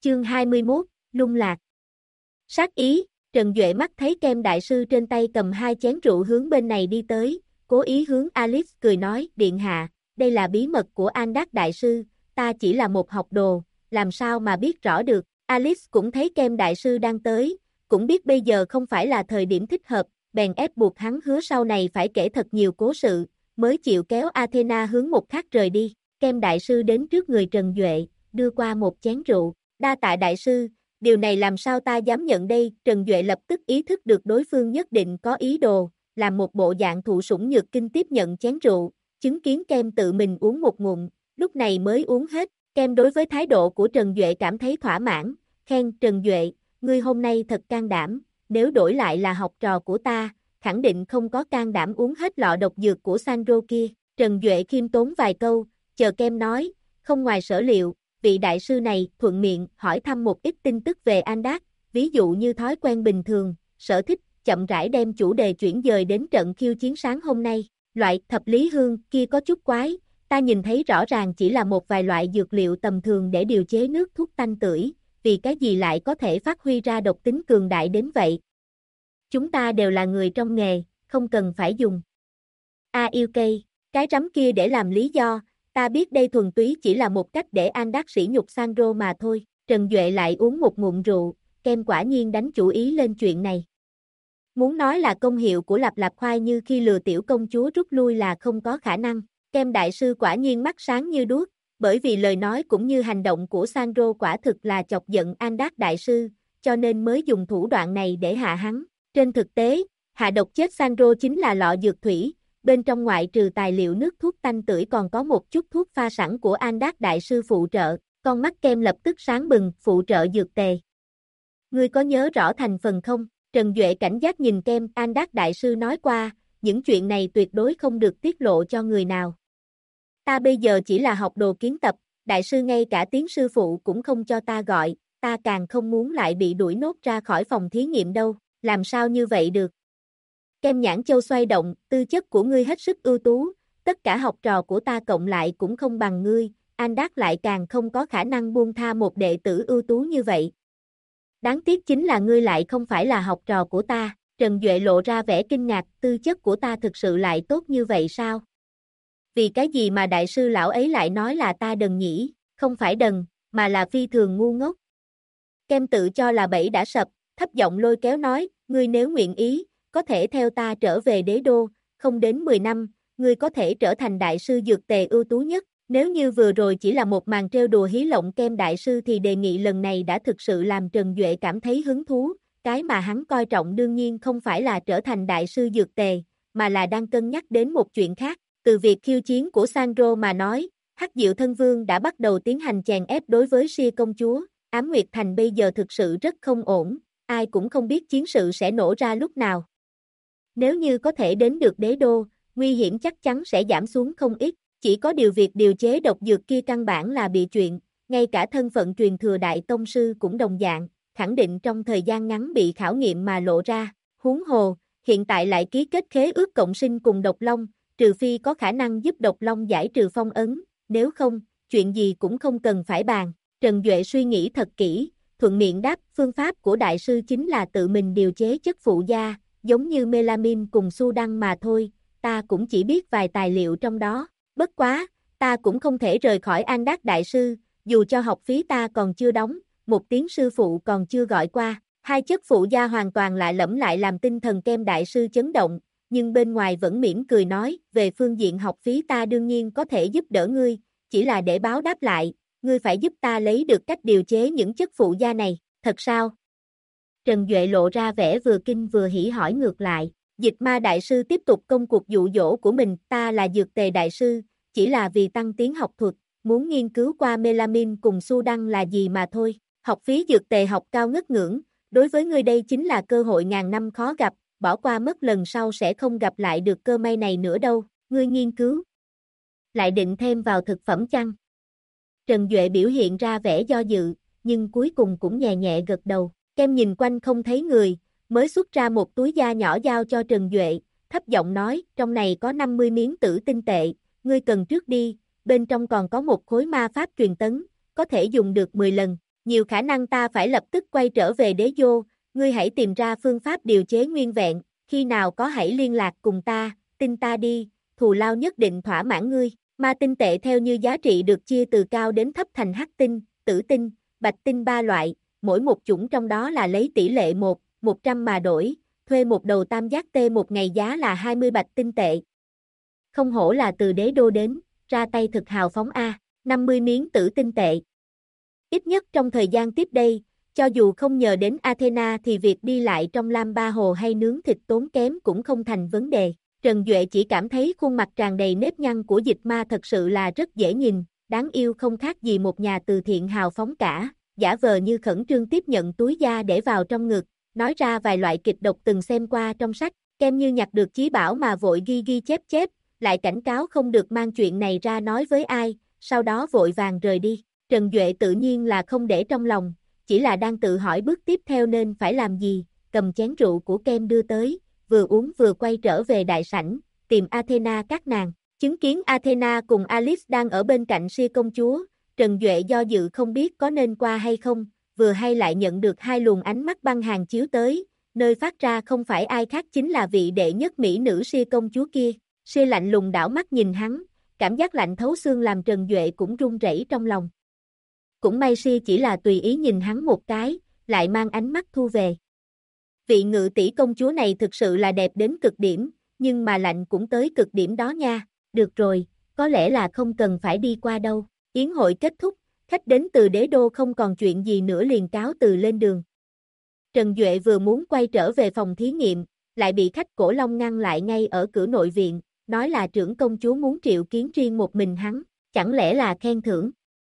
Chương 21, lung lạc. Sát ý, Trần Duệ mắt thấy Kem đại sư trên tay cầm 2 chén rượu hướng bên này đi tới, cố ý hướng Alice cười nói, điện hạ, đây là bí mật của Andak đại sư, ta chỉ là một học đồ, làm sao mà biết rõ được. Alice cũng thấy Kem đại sư đang tới, cũng biết bây giờ không phải là thời điểm thích hợp, bèn ép buộc hắn hứa sau này phải kể thật nhiều cố sự, mới chịu kéo Athena hướng một khác rời đi. Kem đại sư đến trước người Trần Duệ, đưa qua một chén rượu, đa tạ đại sư, điều này làm sao ta dám nhận đây. Trần Duệ lập tức ý thức được đối phương nhất định có ý đồ, làm một bộ dạng thụ sủng nhược kinh tiếp nhận chén rượu, chứng kiến Kem tự mình uống một ngụm, lúc này mới uống hết. Kem đối với thái độ của Trần Duệ cảm thấy thỏa mãn, khen Trần Duệ, ngươi hôm nay thật can đảm, nếu đổi lại là học trò của ta, khẳng định không có can đảm uống hết lọ độc dược của Sandro kia. Trần Duệ khiêm tốn vài câu, chờ Kem nói, không ngoài sở liệu, vị đại sư này thuận miệng hỏi thăm một ít tin tức về Andak, ví dụ như thói quen bình thường, sở thích, chậm rãi đem chủ đề chuyển dời đến trận khiêu chiến sáng hôm nay. Loại thập lý hương kia có chút quái, ta nhìn thấy rõ ràng chỉ là một vài loại dược liệu tầm thường để điều chế nước thuốc tanh tưởi, vì cái gì lại có thể phát huy ra độc tính cường đại đến vậy? Chúng ta đều là người trong nghề, không cần phải dùng. Yêu cây, cái rắm kia để làm lý do, ta biết đây thuần túy chỉ là một cách để Andak sỉ nhục Sandro mà thôi. Trần Duệ lại uống một ngụm rượu, Kem quả nhiên đánh chủ ý lên chuyện này. Muốn nói là công hiệu của lạp lạp khoai như khi lừa tiểu công chúa rút lui là không có khả năng. Kem đại sư quả nhiên mắt sáng như đuốc, bởi vì lời nói cũng như hành động của Sandro quả thực là chọc giận Andak đại sư, cho nên mới dùng thủ đoạn này để hạ hắn. Trên thực tế, hạ độc chết Sandro chính là lọ dược thủy, bên trong ngoại trừ tài liệu nước thuốc tanh tưởi còn có một chút thuốc pha sẵn của Andak đại sư phụ trợ. Con mắt Kem lập tức sáng bừng, phụ trợ dược tề. Ngươi có nhớ rõ thành phần không? Trần Duệ cảnh giác nhìn Kem, Andak đại sư nói qua, những chuyện này tuyệt đối không được tiết lộ cho người nào. Ta bây giờ chỉ là học đồ kiến tập, đại sư ngay cả tiếng sư phụ cũng không cho ta gọi, ta càng không muốn lại bị đuổi nốt ra khỏi phòng thí nghiệm đâu, làm sao như vậy được? Kem nhãn châu xoay động, tư chất của ngươi hết sức ưu tú, tất cả học trò của ta cộng lại cũng không bằng ngươi, Andak lại càng không có khả năng buông tha một đệ tử ưu tú như vậy. Đáng tiếc chính là ngươi lại không phải là học trò của ta. Trần Duệ lộ ra vẻ kinh ngạc, tư chất của ta thực sự lại tốt như vậy sao? Vì cái gì mà đại sư lão ấy lại nói là ta đần nhỉ? Không phải đần, mà là phi thường ngu ngốc. Kem tự cho là bẫy đã sập, thấp giọng lôi kéo nói, ngươi nếu nguyện ý, có thể theo ta trở về đế đô, không đến 10 năm, ngươi có thể trở thành đại sư dược tề ưu tú nhất. Nếu như vừa rồi chỉ là một màn trêu đùa hí lộng Kem đại sư thì đề nghị lần này đã thực sự làm Trần Duệ cảm thấy hứng thú, cái mà hắn coi trọng đương nhiên không phải là trở thành đại sư dược tề, mà là đang cân nhắc đến một chuyện khác. Từ việc khiêu chiến của Sandro mà nói, Hắc Diệu Thân Vương đã bắt đầu tiến hành chèn ép đối với Sia công chúa, Ám Nguyệt Thành bây giờ thực sự rất không ổn, ai cũng không biết chiến sự sẽ nổ ra lúc nào. Nếu như có thể đến được đế đô, nguy hiểm chắc chắn sẽ giảm xuống không ít, chỉ có điều việc điều chế độc dược kia căn bản là bị chuyện, ngay cả thân phận truyền thừa đại tông sư cũng đồng dạng, khẳng định trong thời gian ngắn bị khảo nghiệm mà lộ ra, huống hồ, hiện tại lại ký kết khế ước cộng sinh cùng Độc Long, trừ phi có khả năng giúp Độc Long giải trừ phong ấn, nếu không, chuyện gì cũng không cần phải bàn. Trần Duệ suy nghĩ thật kỹ, thuận miệng đáp, phương pháp của đại sư chính là tự mình điều chế chất phụ gia, giống như melamin cùng su đăng mà thôi, ta cũng chỉ biết vài tài liệu trong đó, bất quá, ta cũng không thể rời khỏi Andak đại sư, dù cho học phí ta còn chưa đóng, một tiếng sư phụ còn chưa gọi qua. Hai chất phụ gia hoàn toàn lạ lẫm lại làm tinh thần Kem đại sư chấn động, nhưng bên ngoài vẫn mỉm cười nói, về phương diện học phí ta đương nhiên có thể giúp đỡ ngươi, chỉ là để báo đáp lại, ngươi phải giúp ta lấy được cách điều chế những chất phụ gia này, thật sao? Trần Duệ lộ ra vẻ vừa kinh vừa hỉ hỏi ngược lại, Dịch Ma đại sư tiếp tục công cuộc dụ dỗ của mình, ta là dược tề đại sư, chỉ là vì tăng tiến học thuật, muốn nghiên cứu qua melamin cùng su đăng là gì mà thôi, học phí dược tề học cao ngất ngưỡng, đối với ngươi đây chính là cơ hội ngàn năm khó gặp, bỏ qua mất lần sau sẽ không gặp lại được cơ may này nữa đâu, ngươi nghiên cứu. Lại định thêm vào thực phẩm chăng? Trần Duệ biểu hiện ra vẻ do dự, nhưng cuối cùng cũng nhẹ nhẹ gật đầu, Kem nhìn quanh không thấy người, mới xuất ra một túi da nhỏ giao cho Trần Duệ, thấp giọng nói, trong này có 50 miếng tử tinh tệ, ngươi cần trước đi, bên trong còn có một khối ma pháp truyền tấn, có thể dùng được 10 lần. nhiều khả năng ta phải lập tức quay trở về đế đô, ngươi hãy tìm ra phương pháp điều chế nguyên vẹn, khi nào có hãy liên lạc cùng ta, tin ta đi, thù lao nhất định thỏa mãn ngươi. Ma tinh tệ theo như giá trị được chia từ cao đến thấp thành hắc tinh, tử tinh, bạch tinh 3 loại, mỗi một chủng trong đó là lấy tỷ lệ 1:100 mà đổi, thuê một đầu tam giác T một ngày giá là 20 bạch tinh tệ. Không hổ là từ đế đô đến, ra tay thực hào phóng a, 50 miếng tử tinh tệ. Ít nhất trong thời gian tiếp đây, cho dù không nhờ đến Athena thì việc đi lại trong Lam Ba Hồ hay nướng thịt tốn kém cũng không thành vấn đề. Trần Duệ chỉ cảm thấy khuôn mặt tràn đầy nếp nhăn của dịch ma thật sự là rất dễ nhìn, đáng yêu không khác gì một nhà từ thiện hào phóng cả, giả vờ như khẩn trương tiếp nhận túi da để vào trong ngực, nói ra vài loại kịch độc từng xem qua trong sách, Kem như nhặt được chí bảo mà vội ghi chép, lại cảnh cáo không được mang chuyện này ra nói với ai, sau đó vội vàng rời đi. Trần Duệ tự nhiên là không để trong lòng, chỉ là đang tự hỏi bước tiếp theo nên phải làm gì, cầm chén rượu của Kem đưa tới, vừa uống vừa quay trở về đại sảnh, tìm Athena các nàng. Chứng kiến Athena cùng Alice đang ở bên cạnh Si công chúa, Trần Duệ do dự không biết có nên qua hay không, vừa hay lại nhận được hai luồng ánh mắt băng hàn chiếu tới, nơi phát ra không phải ai khác chính là vị đệ nhất mỹ nữ Si công chúa kia. Si lạnh lùng đảo mắt nhìn hắn, cảm giác lạnh thấu xương làm Trần Duệ cũng run rẩy trong lòng. Cũng may Si chỉ là tùy ý nhìn hắn một cái, lại mang ánh mắt thu về. Vị ngự tỷ công chúa này thực sự là đẹp đến cực điểm, nhưng mà lạnh cũng tới cực điểm đó nha. Được rồi, có lẽ là không cần phải đi qua đâu. Yến hội kết thúc, khách đến từ đế đô không còn chuyện gì nữa liền cáo từ lên đường. Trần Duệ vừa muốn quay trở về phòng thí nghiệm, lại bị khách cổ long ngăn lại ngay ở cửa nội viện, nói là trưởng công chúa muốn triệu kiến riêng một mình hắn, chẳng lẽ là khen thưởng.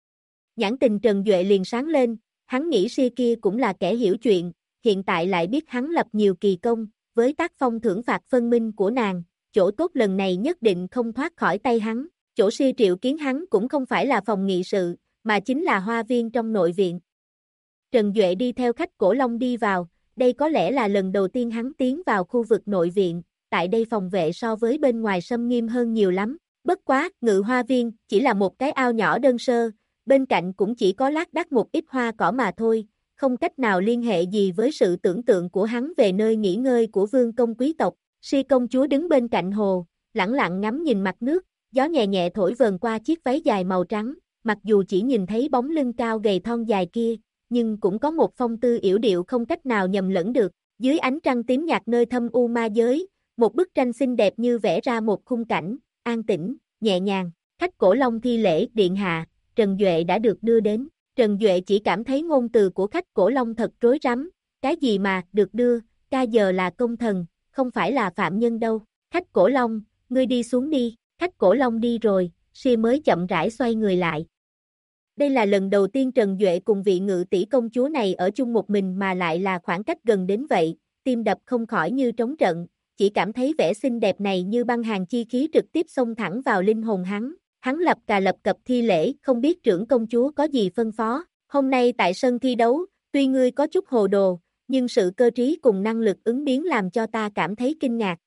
Nhãn tình Trần Duệ liền sáng lên, hắn nghĩ Si kia cũng là kẻ hiểu chuyện, hiện tại lại biết hắn lập nhiều kỳ công, với tác phong thưởng phạt phân minh của nàng, chỗ tốt lần này nhất định không thoát khỏi tay hắn. Chỗ Si triệu kiến hắn cũng không phải là phòng nghị sự, mà chính là hoa viên trong nội viện. Trần Duệ đi theo khách cổ long đi vào, đây có lẽ là lần đầu tiên hắn tiến vào khu vực nội viện, tại đây phòng vệ so với bên ngoài xâm nghiêm hơn nhiều lắm. Bất quá, ngự hoa viên chỉ là một cái ao nhỏ đơn sơ, bên cạnh cũng chỉ có lác đác một ít hoa cỏ mà thôi, không cách nào liên hệ gì với sự tưởng tượng của hắn về nơi nghỉ ngơi của vương công quý tộc. Si công chúa đứng bên cạnh hồ, lẳng lặng ngắm nhìn mặt nước, gió nhẹ nhẹ thổi vờn qua chiếc váy dài màu trắng, mặc dù chỉ nhìn thấy bóng lưng cao gầy thon dài kia, nhưng cũng có một phong tư yểu điệu không cách nào nhầm lẫn được. Dưới ánh trăng tím nhạt nơi thâm u ma giới, một bức tranh xinh đẹp như vẽ ra một khung cảnh, an tĩnh, nhẹ nhàng. Khách cổ long thi lễ điện hạ, Trần Duệ đã được đưa đến. Trần Duệ chỉ cảm thấy ngôn từ của khách cổ long thật rối rắm, cái gì mà được đưa, ca giờ là công thần, không phải là phạm nhân đâu. Khách cổ long, ngươi đi xuống đi. Khách cổ long đi rồi, Si mới chậm rãi xoay người lại. Đây là lần đầu tiên Trần Duệ cùng vị ngự tỷ công chúa này ở chung một mình mà lại là khoảng cách gần đến vậy, tim đập không khỏi như trống trận, chỉ cảm thấy vẻ xinh đẹp này như băng hàn chi khí trực tiếp xông thẳng vào linh hồn hắn. Hắn lập cập thi lễ, không biết trưởng công chúa có gì phân phó. Hôm nay tại sân thi đấu, tuy ngươi có chút hồ đồ, nhưng sự cơ trí cùng năng lực ứng biến làm cho ta cảm thấy kinh ngạc.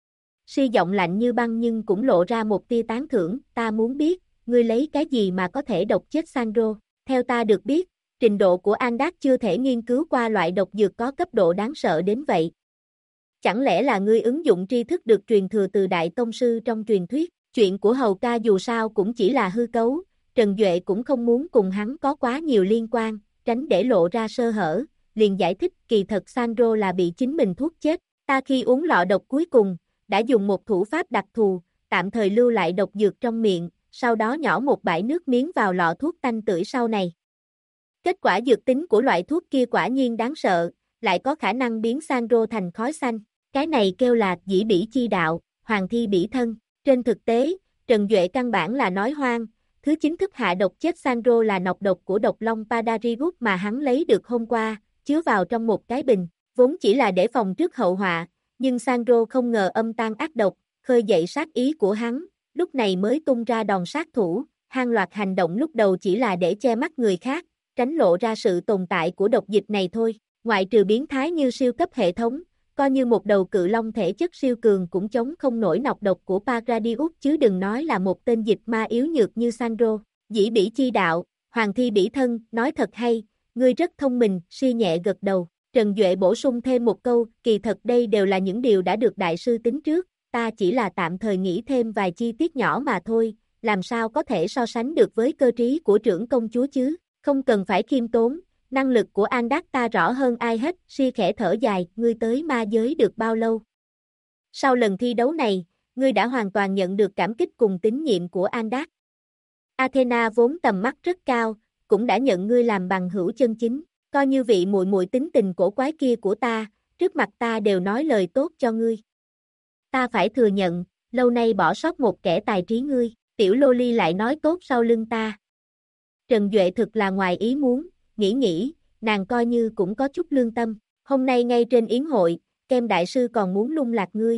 Si giọng lạnh như băng nhưng cũng lộ ra một tia tán thưởng, ta muốn biết, ngươi lấy cái gì mà có thể độc chết Sandro. Theo ta được biết, trình độ của Andak chưa thể nghiên cứu qua loại độc dược có cấp độ đáng sợ đến vậy. Chẳng lẽ là ngươi ứng dụng tri thức được truyền thừa từ đại tông sư trong truyền thuyết? Chuyện của hầu ca dù sao cũng chỉ là hư cấu, Trần Duệ cũng không muốn cùng hắn có quá nhiều liên quan, tránh để lộ ra sơ hở, liền giải thích kỳ thật Sandro là bị chính mình thuốc chết, ta khi uống lọ độc cuối cùng, đã dùng một thủ pháp đặc thù, tạm thời lưu lại độc dược trong miệng, sau đó nhỏ một bãi nước miếng vào lọ thuốc tanh tưởi sau này. Kết quả dược tính của loại thuốc kia quả nhiên đáng sợ, lại có khả năng biến Sandro thành khói xanh, cái này kêu là dĩ bỉ chi đạo, hoàng thi bỉ thân. Trên thực tế, Trần Duệ căn bản là nói hoang, thứ chính thức hạ độc chết Sandro là nọc độc của độc long Padaribus mà hắn lấy được hôm qua, chứa vào trong một cái bình, vốn chỉ là để phòng trước hậu họa, nhưng Sandro không ngờ âm tan ác độc, khơi dậy sát ý của hắn, lúc này mới tung ra đòn sát thủ, hàng loạt hành động lúc đầu chỉ là để che mắt người khác, tránh lộ ra sự tồn tại của độc dịch này thôi, ngoại trừ biến thái như siêu cấp hệ thống, coi như một đầu cự long thể chất siêu cường cũng chống không nổi nọc độc của Pagradius chứ đừng nói là một tên dịch ma yếu nhược như Sandro. Dĩ bỉ chi đạo, hoàng thi bỉ thân, nói thật hay, ngươi rất thông minh, Si nhẹ gật đầu. Trần Duệ bổ sung thêm một câu, kỳ thật đây đều là những điều đã được đại sư tính trước, ta chỉ là tạm thời nghĩ thêm vài chi tiết nhỏ mà thôi, làm sao có thể so sánh được với cơ trí của trưởng công chúa chứ, không cần phải khiêm tốn, năng lực của Andak ta rõ hơn ai hết, Si khẽ thở dài, ngươi tới ma giới được bao lâu? Sau lần thi đấu này, ngươi đã hoàn toàn nhận được cảm kích cùng tín nhiệm của Andak. Athena vốn tầm mắt rất cao, cũng đã nhận ngươi làm bằng hữu chân chính, coi như vị muội muội tính tình cổ quái kia của ta, trước mặt ta đều nói lời tốt cho ngươi. Ta phải thừa nhận, lâu nay bỏ sót một kẻ tài trí ngươi, tiểu loli lại nói tốt sau lưng ta. Trần Duệ thực là ngoài ý muốn, nghĩ, nàng coi như cũng có chút lương tâm, hôm nay ngay trên yến hội, Kem đại sư còn muốn lung lạc ngươi.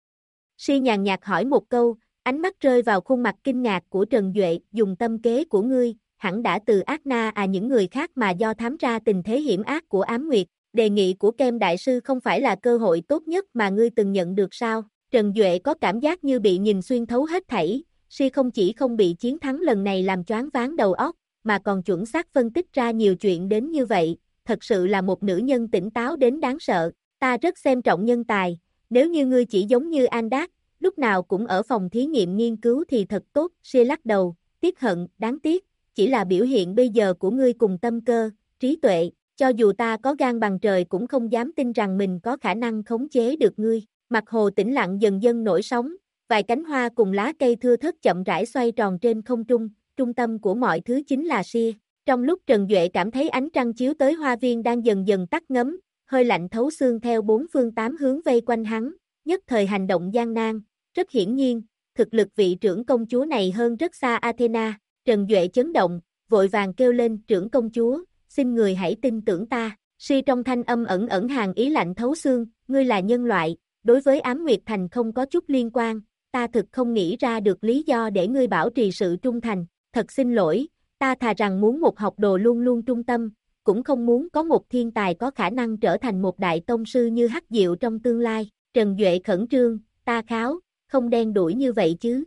Si nhàn nhạt hỏi một câu, ánh mắt rơi vào khuôn mặt kinh ngạc của Trần Duệ, dùng tâm kế của ngươi, hẳn đã từ ác na những người khác mà do thám ra tình thế hiểm ác của Ám Nguyệt, đề nghị của Kem đại sư không phải là cơ hội tốt nhất mà ngươi từng nhận được sao? Trần Duệ có cảm giác như bị nhìn xuyên thấu hết thảy, Si không chỉ không bị chiến thắng lần này làm choáng váng đầu óc, mà còn chuẩn xác phân tích ra nhiều chuyện đến như vậy, thật sự là một nữ nhân tỉnh táo đến đáng sợ, ta rất xem trọng nhân tài, nếu như ngươi chỉ giống như Andak, lúc nào cũng ở phòng thí nghiệm nghiên cứu thì thật tốt, Si lắc đầu, tiếc hận, đáng tiếc, chỉ là biểu hiện bây giờ của ngươi cùng tâm cơ, trí tuệ, cho dù ta có gan bằng trời cũng không dám tin rằng mình có khả năng khống chế được ngươi. Mặt hồ tĩnh lặng dần dần nổi sóng, vài cánh hoa cùng lá cây thưa thớt chậm rãi xoay tròn trên không trung, trung tâm của mọi thứ chính là Si. Trong lúc Trần Duệ cảm thấy ánh trăng chiếu tới hoa viên đang dần dần tắt ngấm, hơi lạnh thấu xương theo bốn phương tám hướng vây quanh hắn, nhất thời hành động gian nan, rất hiển nhiên, thực lực vị trưởng công chúa này hơn rất xa Athena. Trần Duệ chấn động, vội vàng kêu lên, trưởng công chúa, xin người hãy tin tưởng ta. Si trong thanh âm ẩn hàn ý lạnh thấu xương, ngươi là nhân loại, đối với Ám Nguyệt Thành không có chút liên quan, ta thực không nghĩ ra được lý do để ngươi bảo trì sự trung thành, thật xin lỗi, ta thà rằng muốn một học đồ luôn luôn trung tâm, cũng không muốn có một thiên tài có khả năng trở thành một đại tông sư như Hắc Diệu trong tương lai. Trần Duệ khẩn trương, ta kháo, không đen đủi như vậy chứ.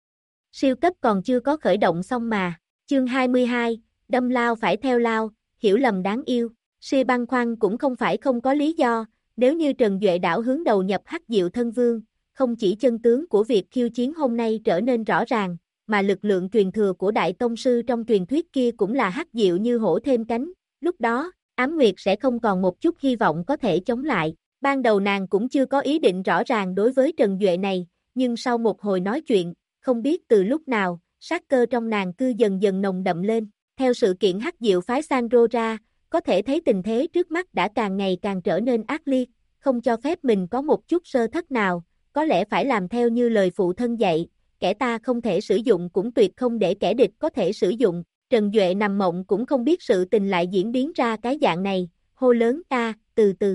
Siêu cấp còn chưa có khởi động xong mà, chương 22, đâm lao phải theo lao, hiểu lầm đáng yêu, Si băn khoăn cũng không phải không có lý do, nếu như Trần Duệ đảo hướng đầu nhập Hắc Diệu thân vương, không chỉ chân tướng của việc khiêu chiến hôm nay trở nên rõ ràng, mà lực lượng truyền thừa của đại tông sư trong truyền thuyết kia cũng là Hắc Diệu như hổ thêm cánh, lúc đó, Ám Nguyệt sẽ không còn một chút hy vọng có thể chống lại. Ban đầu nàng cũng chưa có ý định rõ ràng đối với Trần Duệ này, nhưng sau một hồi nói chuyện, không biết từ lúc nào, sát cơ trong nàng cứ dần dần nồng đậm lên. Theo sự kiện Hắc Diệu phái Sandro ra, có thể thấy tình thế trước mắt đã càng ngày càng trở nên ác liệt, không cho phép mình có một chút sơ thất nào, có lẽ phải làm theo như lời phụ thân dạy, kẻ ta không thể sử dụng cũng tuyệt không để kẻ địch có thể sử dụng. Trần Duệ nằm mộng cũng không biết sự tình lại diễn biến ra cái dạng này, hô lớn ta, từ từ.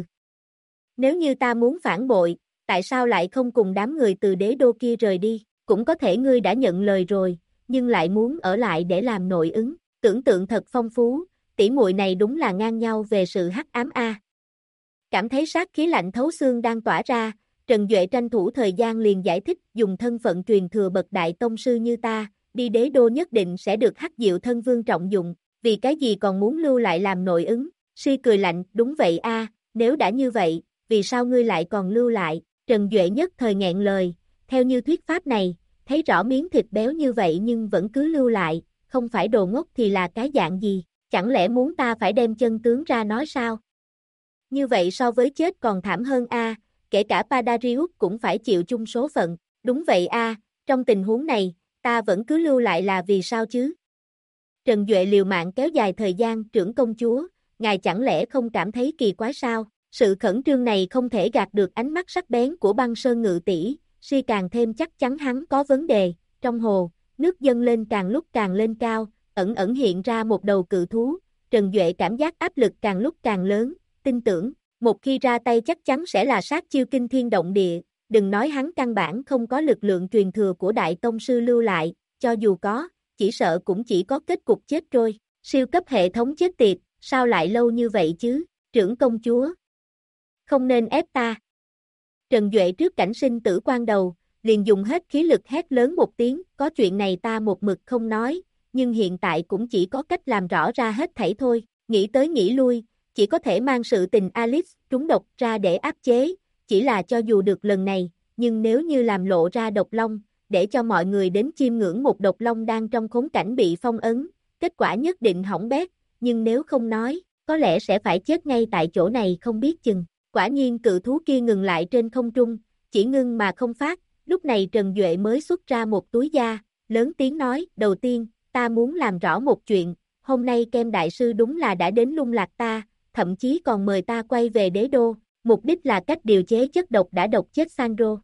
Nếu như ta muốn phản bội, tại sao lại không cùng đám người từ đế đô kia rời đi, cũng có thể ngươi đã nhận lời rồi, nhưng lại muốn ở lại để làm nội ứng, tưởng tượng thật phong phú, tỷ muội này đúng là ngang nhau về sự hắc ám a. Cảm thấy sát khí lạnh thấu xương đang tỏa ra, Trần Duệ tranh thủ thời gian liền giải thích, dùng thân phận truyền thừa bậc đại tông sư như ta, đi đế đô nhất định sẽ được Hắc Diệu thân vương trọng dụng, vì cái gì còn muốn lưu lại làm nội ứng. Si cười lạnh, đúng vậy a, nếu đã như vậy, vì sao ngươi lại còn lưu lại? Trần Duệ nhất thời nghẹn lời, theo như thuyết pháp này, thấy rõ miếng thịt béo như vậy nhưng vẫn cứ lưu lại, không phải đồ ngốc thì là cái dạng gì, chẳng lẽ muốn ta phải đem chân tướng ra nói sao? Như vậy so với chết còn thảm hơn a, kể cả Padarius cũng phải chịu chung số phận, đúng vậy a, trong tình huống này, ta vẫn cứ lưu lại là vì sao chứ? Trần Duệ liều mạng kéo dài thời gian, trưởng công chúa, ngài chẳng lẽ không cảm thấy kỳ quái sao? Sự khẩn trương này không thể gạt được ánh mắt sắc bén của Băng Sơn Ngự tỷ, Si càng thêm chắc chắn hắn có vấn đề. Trong hồ, nước dâng lên càng lúc càng lên cao, ẩn hiện ra một đầu cự thú, Trần Duệ cảm giác áp lực càng lúc càng lớn, tin tưởng, một khi ra tay chắc chắn sẽ là sát chiêu kinh thiên động địa, đừng nói hắn căn bản không có lực lượng truyền thừa của đại tông sư lưu lại, cho dù có, chỉ sợ cũng chỉ có kết cục chết trôi. Siêu cấp hệ thống chết tiệt, sao lại lâu như vậy chứ, trưởng công chúa? Không nên ép ta. Trần Duệ trước cảnh sinh tử quan đầu, liền dùng hết khí lực hét lớn một tiếng, có chuyện này ta một mực không nói, nhưng hiện tại cũng chỉ có cách làm rõ ra hết thảy thôi. nghĩ tới nghĩ lui, chỉ có thể mang sự tình Alice trúng độc ra để áp chế, chỉ là cho dù được lần này, nhưng nếu như làm lộ ra độc long, để cho mọi người đến chiêm ngưỡng một độc long đang trong khốn cảnh bị phong ấn, kết quả nhất định hỏng bét, nhưng nếu không nói, có lẽ sẽ phải chết ngay tại chỗ này không biết chừng. Quả nhiên cự thú kia ngừng lại trên không trung, chỉ ngưng mà không phát, lúc này Trần Duệ mới xuất ra một túi da, lớn tiếng nói, đầu tiên, ta muốn làm rõ một chuyện, hôm nay Kem Đại Sư đúng là đã đến lung lạc ta, thậm chí còn mời ta quay về đế đô, mục đích là cách điều chế chất độc đã độc chết Sandro.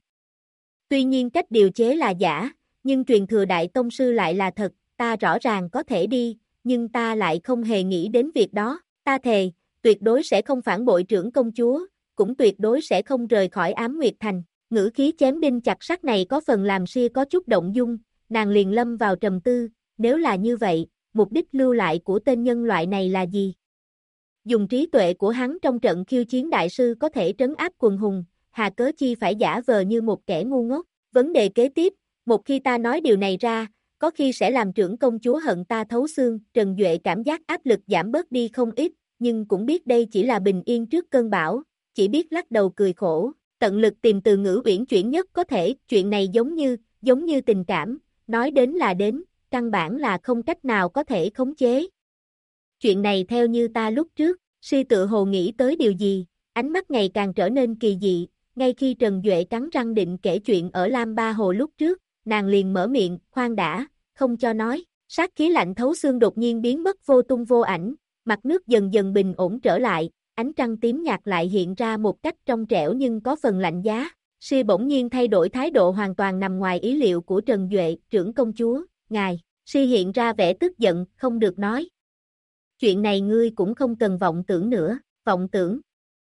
Tuy nhiên cách điều chế là giả, nhưng truyền thừa Đại Tông Sư lại là thật, ta rõ ràng có thể đi, nhưng ta lại không hề nghĩ đến việc đó, ta thề, tuyệt đối sẽ không phản bội trưởng công chúa, cũng tuyệt đối sẽ không rời khỏi Ám Nguyệt Thành. Ngữ khí chém đinh chặt sắt này có phần làm Sia có chút động dung, nàng liền lâm vào trầm tư, nếu là như vậy, mục đích lưu lại của tên nhân loại này là gì? Dùng trí tuệ của hắn trong trận khiêu chiến đại sư có thể trấn áp quần hùng, hà cớ chi phải giả vờ như một kẻ ngu ngốc. Vấn đề kế tiếp, một khi ta nói điều này ra, có khi sẽ làm trưởng công chúa hận ta thấu xương. Trần Duệ cảm giác áp lực giảm bớt đi không ít, nhưng cũng biết đây chỉ là bình yên trước cơn bão, chỉ biết lắc đầu cười khổ, tận lực tìm từ ngữ uyển chuyển nhất có thể. Chuyện này giống như tình cảm, nói đến là đến, căn bản là không cách nào có thể khống chế. Chuyện này theo như ta lúc trước, Si tự hồ nghĩ tới điều gì, ánh mắt ngày càng trở nên kỳ dị, ngay khi Trần Duệ cắn răng định kể chuyện ở Lam Ba Hồ lúc trước, nàng liền mở miệng, khoan đã, không cho nói, sát khí lạnh thấu xương đột nhiên biến mất vô tung vô ảnh, mặt nước dần dần bình ổn trở lại, ánh trăng tím nhạt lại hiện ra một cách trong trẻo nhưng có phần lạnh giá. Si bỗng nhiên thay đổi thái độ hoàn toàn nằm ngoài ý liệu của Trần Duệ, trưởng công chúa, ngài. Si hiện ra vẻ tức giận, không được nói. Chuyện này ngươi cũng không cần vọng tưởng nữa, vọng tưởng.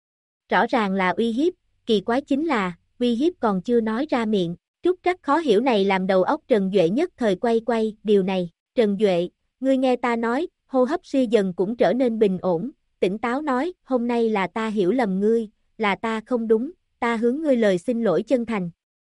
Rõ ràng là uy hiếp, kỳ quái chính là, uy hiếp còn chưa nói ra miệng, trúc trắc khó hiểu này làm đầu óc Trần Duệ nhất thời quay, điều này, Trần Duệ, ngươi nghe ta nói, hô hấp Si dần cũng trở nên bình ổn, tỉnh táo nói, hôm nay là ta hiểu lầm ngươi, là ta không đúng, ta hướng ngươi lời xin lỗi chân thành.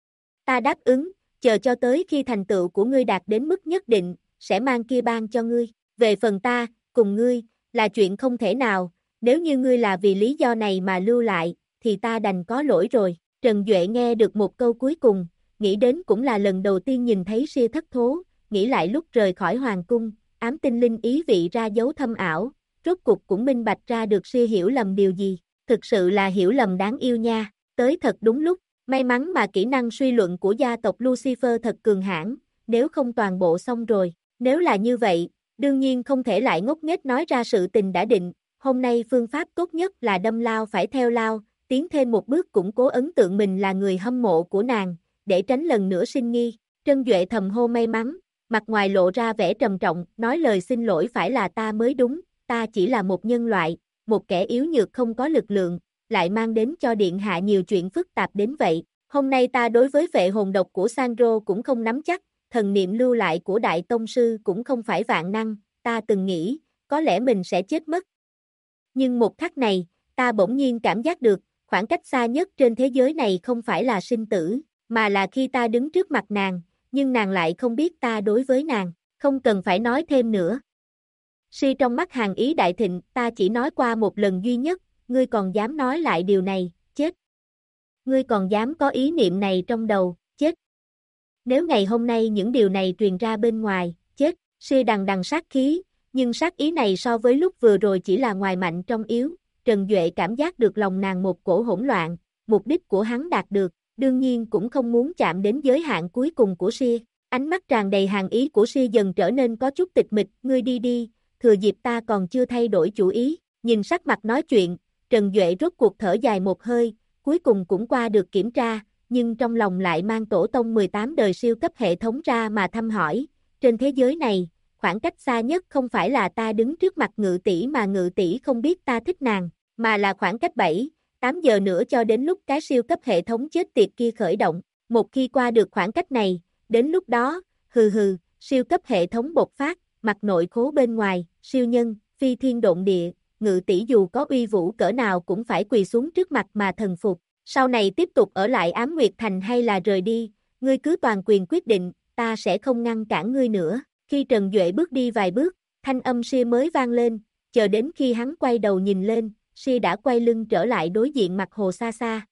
Ta đáp ứng, chờ cho tới khi thành tựu của ngươi đạt đến mức nhất định, sẽ mang kia ban cho ngươi, về phần ta, cùng ngươi, là chuyện không thể nào, nếu như ngươi là vì lý do này mà lưu lại, thì ta đành có lỗi rồi. Trần Duệ nghe được một câu cuối cùng, nghĩ đến cũng là lần đầu tiên nhìn thấy Si thất thố, nghĩ lại lúc rời khỏi hoàng cung, ám tinh linh ý vị ra dấu thâm ảo, rốt cục cũng minh bạch ra được Si hiểu lầm điều gì, thực sự là hiểu lầm đáng yêu nha, tới thật đúng lúc, may mắn mà kỹ năng suy luận của gia tộc Lucifer thật cường hãn, nếu không toàn bộ xong rồi, nếu là như vậy, đương nhiên không thể lại ngốc nghếch nói ra sự tình đã định, hôm nay phương pháp tốt nhất là đâm lao phải theo lao, tiến thêm một bước củng cố ấn tượng mình là người hâm mộ của nàng, để tránh lần nữa sinh nghi. Trân Duệ thầm hô may mắn, mặt ngoài lộ ra vẻ trầm trọng, nói lời xin lỗi phải là ta mới đúng, ta chỉ là một nhân loại, một kẻ yếu nhược không có lực lượng, lại mang đến cho điện hạ nhiều chuyện phức tạp đến vậy. Hôm nay ta đối với vệ hồn độc của Sandro cũng không nắm chắc, thần niệm lưu lại của Đại Tông Sư cũng không phải vạn năng, ta từng nghĩ, có lẽ mình sẽ chết mất. Nhưng một khắc này, ta bỗng nhiên cảm giác được, khoảng cách xa nhất trên thế giới này không phải là sinh tử, mà là khi ta đứng trước mặt nàng, nhưng nàng lại không biết ta đối với nàng, không cần phải nói thêm nữa. Si trong mắt hàn ý đại thịnh, ta chỉ nói qua một lần duy nhất, ngươi còn dám nói lại điều này, chết. Ngươi còn dám có ý niệm này trong đầu, chết. Nếu ngày hôm nay những điều này truyền ra bên ngoài, chết. Si đằng đằng sát khí, nhưng sát ý này so với lúc vừa rồi chỉ là ngoài mạnh trong yếu. Trần Duệ cảm giác được lòng nàng một cổ hỗn loạn, mục đích của hắn đạt được, đương nhiên cũng không muốn chạm đến giới hạn cuối cùng của Si. Ánh mắt tràn đầy hàn ý của Si dần trở nên có chút tịch mịch, ngươi đi đi, thừa dịp ta còn chưa thay đổi chủ ý. Nhìn sắc mặt nói chuyện, Trần Duệ rốt cuộc thở dài một hơi, cuối cùng cũng qua được kiểm tra, nhưng trong lòng lại mang tổ tông 18 đời siêu cấp hệ thống ra mà thăm hỏi. Trên thế giới này, khoảng cách xa nhất không phải là ta đứng trước mặt Ngự tỷ mà Ngự tỷ không biết ta thích nàng, mà là khoảng cách 7, 8 giờ nữa cho đến lúc cái siêu cấp hệ thống chết tiệt kia khởi động. Một khi qua được khoảng cách này, đến lúc đó, siêu cấp hệ thống bộc phát, mặt nội khố bên ngoài, siêu nhân, phi thiên độn địa, Ngự tỷ dù có uy vũ cỡ nào cũng phải quỳ xuống trước mặt mà thần phục. Sau này tiếp tục ở lại Ám Nguyệt Thành hay là rời đi, ngươi cứ toàn quyền quyết định, ta sẽ không ngăn cản ngươi nữa. Khi Trần Duệ bước đi vài bước, thanh âm Si mới vang lên, chờ đến khi hắn quay đầu nhìn lên, Sia đã quay lưng trở lại đối diện mặt hồ xa xa.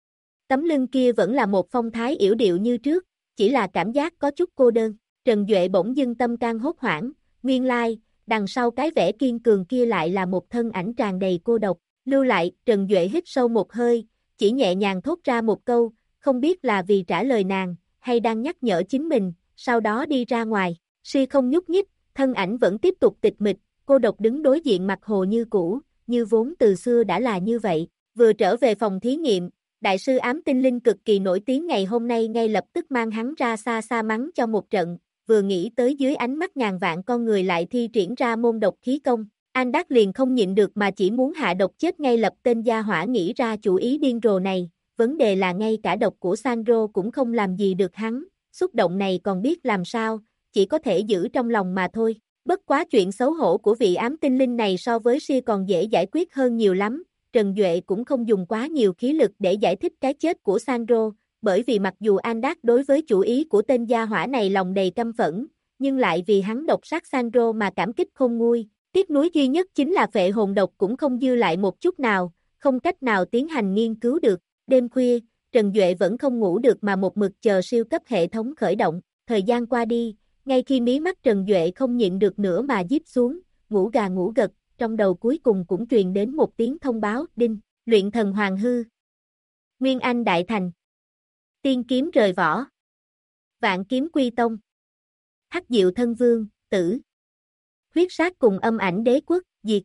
Tấm lưng kia vẫn là một phong thái yểu điệu như trước, chỉ là cảm giác có chút cô đơn. Trần Duệ bỗng dưng tâm can hốt hoảng, nguyên lai, đằng sau cái vẻ kiên cường kia lại là một thân ảnh tràn đầy cô độc. Lưu lại, Trần Duệ hít sâu một hơi, chỉ nhẹ nhàng thốt ra một câu, không biết là vì trả lời nàng, hay đang nhắc nhở chính mình, sau đó đi ra ngoài. Sia không nhúc nhích, thân ảnh vẫn tiếp tục tịch mịch, cô độc đứng đối diện mặt hồ như cũ, như vốn từ xưa đã là như vậy. Vừa trở về phòng thí nghiệm, đại sư ám tinh linh cực kỳ nổi tiếng ngày hôm nay ngay lập tức mang hắn ra xa xa mắng cho một trận, vừa nghĩ tới dưới ánh mắt ngàn vạn con người lại thi triển ra môn độc khí công. An Đắc liền không nhịn được mà chỉ muốn hạ độc chết ngay lập tên gia hỏa nghĩ ra chủ ý điên rồ này, vấn đề là ngay cả độc của Sandro cũng không làm gì được hắn, xúc động này còn biết làm sao, chỉ có thể giữ trong lòng mà thôi. Bất quá chuyện xấu hổ của vị ám tinh linh này so với Sia còn dễ giải quyết hơn nhiều lắm, Trần Duệ cũng không dùng quá nhiều khí lực để giải thích cái chết của Sandro, bởi vì mặc dù An Đắc đối với chủ ý của tên gia hỏa này lòng đầy căm phẫn, nhưng lại vì hắn độc sát Sandro mà cảm kích khôn nguôi. Tiếc nuối duy nhất chính là phệ hồn độc cũng không dư lại một chút nào, không cách nào tiến hành nghiên cứu được. Đêm khuya, Trần Duệ vẫn không ngủ được mà một mực chờ siêu cấp hệ thống khởi động. Thời gian qua đi, ngay khi mí mắt Trần Duệ không nhịn được nữa mà díp xuống, ngủ gà ngủ gật, trong đầu cuối cùng cũng truyền đến một tiếng thông báo, đinh, luyện thần hoàng hư. Nguyên Anh đại thành. Tiên kiếm rời vỏ. Vạn kiếm quy tông. Hắc diệu thân vương, tử. Huyết sát cùng âm ảnh đế quốc, diệt.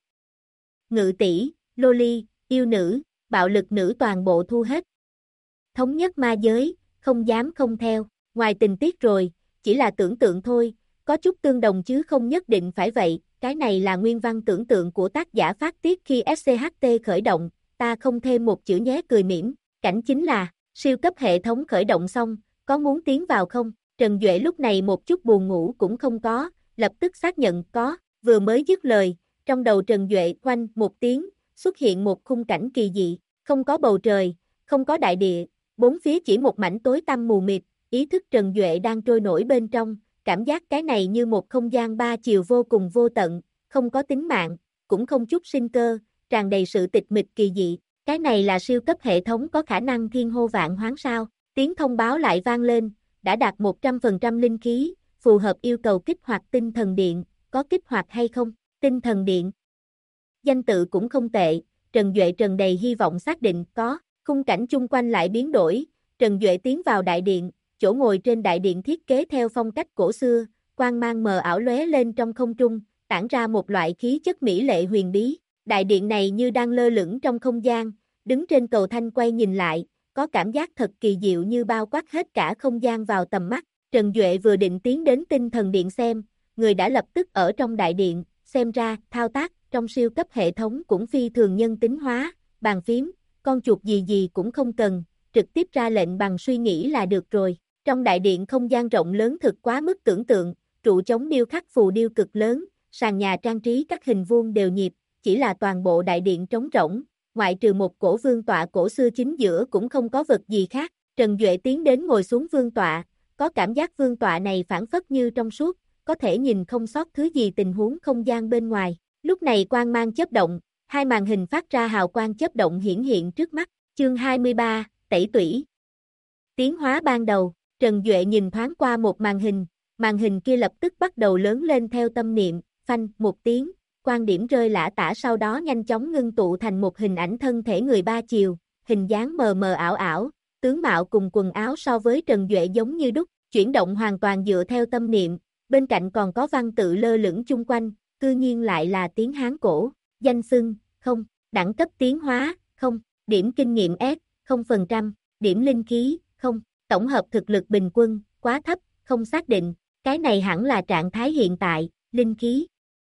Ngự tỷ, loli, yêu nữ, bạo lực nữ toàn bộ thu hết. Thống nhất ma giới, không dám không theo, ngoài tình tiết rồi, chỉ là tưởng tượng thôi, có chút tương đồng chứ không nhất định phải vậy, cái này là nguyên văn tưởng tượng của tác giả phát tiết khi SCHT khởi động, ta không thêm một chữ nhé cười mỉm, cảnh chính là, siêu cấp hệ thống khởi động xong, có muốn tiến vào không? Trần Duệ lúc này một chút buồn ngủ cũng không có, lập tức xác nhận có, vừa mới dứt lời, trong đầu Trần Duệ quanh một tiếng, xuất hiện một khung cảnh kỳ dị, không có bầu trời, không có đại địa, bốn phía chỉ một mảnh tối tăm mù mịt, ý thức Trần Duệ đang trôi nổi bên trong, cảm giác cái này như một không gian ba chiều vô cùng vô tận, không có tính mạng, cũng không chút sinh cơ, tràn đầy sự tịch mịch kỳ dị, cái này là siêu cấp hệ thống có khả năng thiên hô vạn hoán sao, tiếng thông báo lại vang lên, đã đạt 100% linh khí, phù hợp yêu cầu kích hoạt tinh thần điện, có kích hoạt hay không, tinh thần điện. Danh tự cũng không tệ, Trần Duệ tràn đầy hy vọng xác định có, khung cảnh chung quanh lại biến đổi, Trần Duệ tiến vào đại điện, chỗ ngồi trên đại điện thiết kế theo phong cách cổ xưa, quang mang mờ ảo lóe lên trong không trung, tản ra một loại khí chất mỹ lệ huyền bí, đại điện này như đang lơ lửng trong không gian, đứng trên cầu thanh quay nhìn lại, có cảm giác thật kỳ diệu như bao quát hết cả không gian vào tầm mắt, Trần Duệ vừa định tiến đến tinh thần điện xem, người đã lập tức ở trong đại điện, xem ra, thao tác, trong siêu cấp hệ thống cũng phi thường nhân tính hóa, bàn phím, con chuột gì gì cũng không cần, trực tiếp ra lệnh bằng suy nghĩ là được rồi. Trong đại điện không gian rộng lớn thực quá mức tưởng tượng, trụ chống điêu khắc phù điêu cực lớn, sàn nhà trang trí các hình vuông đều nhịp, chỉ là toàn bộ đại điện trống rỗng, ngoại trừ một cổ vương tọa cổ xưa chính giữa cũng không có vật gì khác. Trần Duệ tiến đến ngồi xuống vương tọa, có cảm giác vương tọa này phản phất như trong suốt, có thể nhìn không sót thứ gì tình huống không gian bên ngoài. Lúc này quang mang chớp động, hai màn hình phát ra hào quang chớp động hiển hiện trước mắt, chương 23, tẩy tủy. Tiến hóa ban đầu, Trần Duệ nhìn thoáng qua một màn hình kia lập tức bắt đầu lớn lên theo tâm niệm, phanh, một tiếng, quan điểm rơi lả tả sau đó nhanh chóng ngưng tụ thành một hình ảnh thân thể người ba chiều, hình dáng mờ mờ ảo ảo, tướng mạo cùng quần áo so với Trần Duệ giống như đúc, chuyển động hoàn toàn dựa theo tâm niệm, bên cạnh còn có văn tự lơ lửng chung quanh, cư nhiên lại là tiếng Hán cổ, danh xưng, không, đẳng cấp tiến hóa, không, điểm kinh nghiệm S, 0%, điểm linh khí, không, tổng hợp thực lực bình quân, quá thấp, không xác định, cái này hẳn là trạng thái hiện tại, linh khí.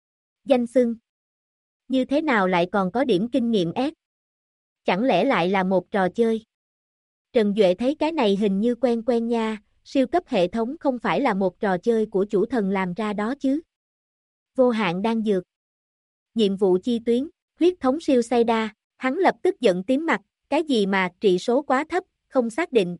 Danh xưng. Như thế nào lại còn có điểm kinh nghiệm S? Chẳng lẽ lại là một trò chơi? Trần Duệ thấy cái này hình như quen quen nha, siêu cấp hệ thống không phải là một trò chơi của chủ thần làm ra đó chứ. Vô hạn đan dược. Nhiệm vụ chi tuyến, huyết thống siêu say đa, hắn lập tức giận tím mặt, cái gì mà trị số quá thấp, không xác định.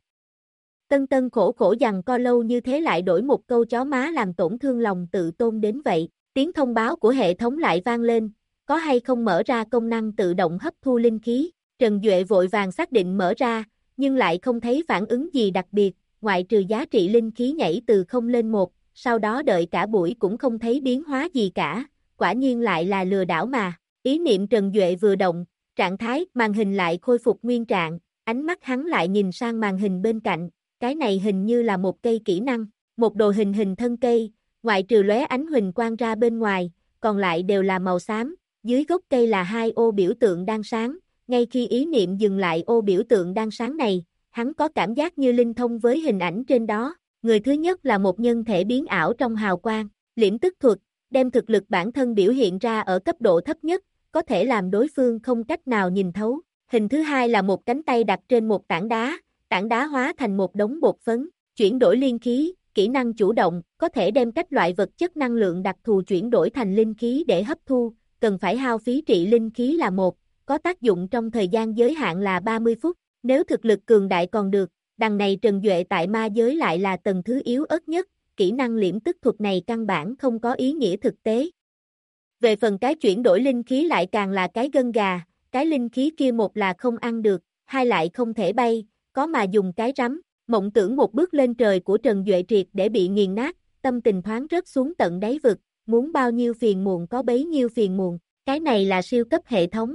Tân tân khổ khổ dằn co lâu như thế lại đổi một câu chó má làm tổn thương lòng tự tôn đến vậy, tiếng thông báo của hệ thống lại vang lên, có hay không mở ra công năng tự động hấp thu linh khí. Trần Duệ vội vàng xác định mở ra, nhưng lại không thấy phản ứng gì đặc biệt, ngoại trừ giá trị linh khí nhảy từ 0 lên 1, sau đó đợi cả buổi cũng không thấy biến hóa gì cả, quả nhiên lại là lừa đảo mà. Ý niệm Trần Duệ vừa động, trạng thái màn hình lại khôi phục nguyên trạng, ánh mắt hắn lại nhìn sang màn hình bên cạnh, cái này hình như là một cây kỹ năng, một đồ hình thân cây, ngoại trừ lóe ánh huỳnh quang ra bên ngoài, còn lại đều là màu xám, dưới gốc cây là hai ô biểu tượng đang sáng, ngay khi ý niệm dừng lại ô biểu tượng đang sáng này, hắn có cảm giác như linh thông với hình ảnh trên đó, người thứ nhất là một nhân thể biến ảo trong hào quang, liễm tức thuật, đem thực lực bản thân biểu hiện ra ở cấp độ thấp nhất, có thể làm đối phương không cách nào nhìn thấu. Hình thứ hai là một cánh tay đặt trên một tảng đá hóa thành một đống bột phấn, chuyển đổi liên khí, kỹ năng chủ động, có thể đem các loại vật chất năng lượng đặc thù chuyển đổi thành linh khí để hấp thu, cần phải hao phí trị linh khí là 1, có tác dụng trong thời gian giới hạn là 30 phút, nếu thực lực cường đại còn được, đằng này Trần Duệ tại ma giới lại là tầng thứ yếu ớt nhất, kỹ năng liễm tức thuật này căn bản không có ý nghĩa thực tế. Về phần cái chuyển đổi linh khí lại càng là cái gân gà, cái linh khí kia một là không ăn được, hai lại không thể bay, có mà dùng cái rắm, mộng tưởng một bước lên trời của Trần Duệ triệt để bị nghiền nát, tâm tình thoáng rớt xuống tận đáy vực, muốn bao nhiêu phiền muộn có bấy nhiêu phiền muộn, cái này là siêu cấp hệ thống.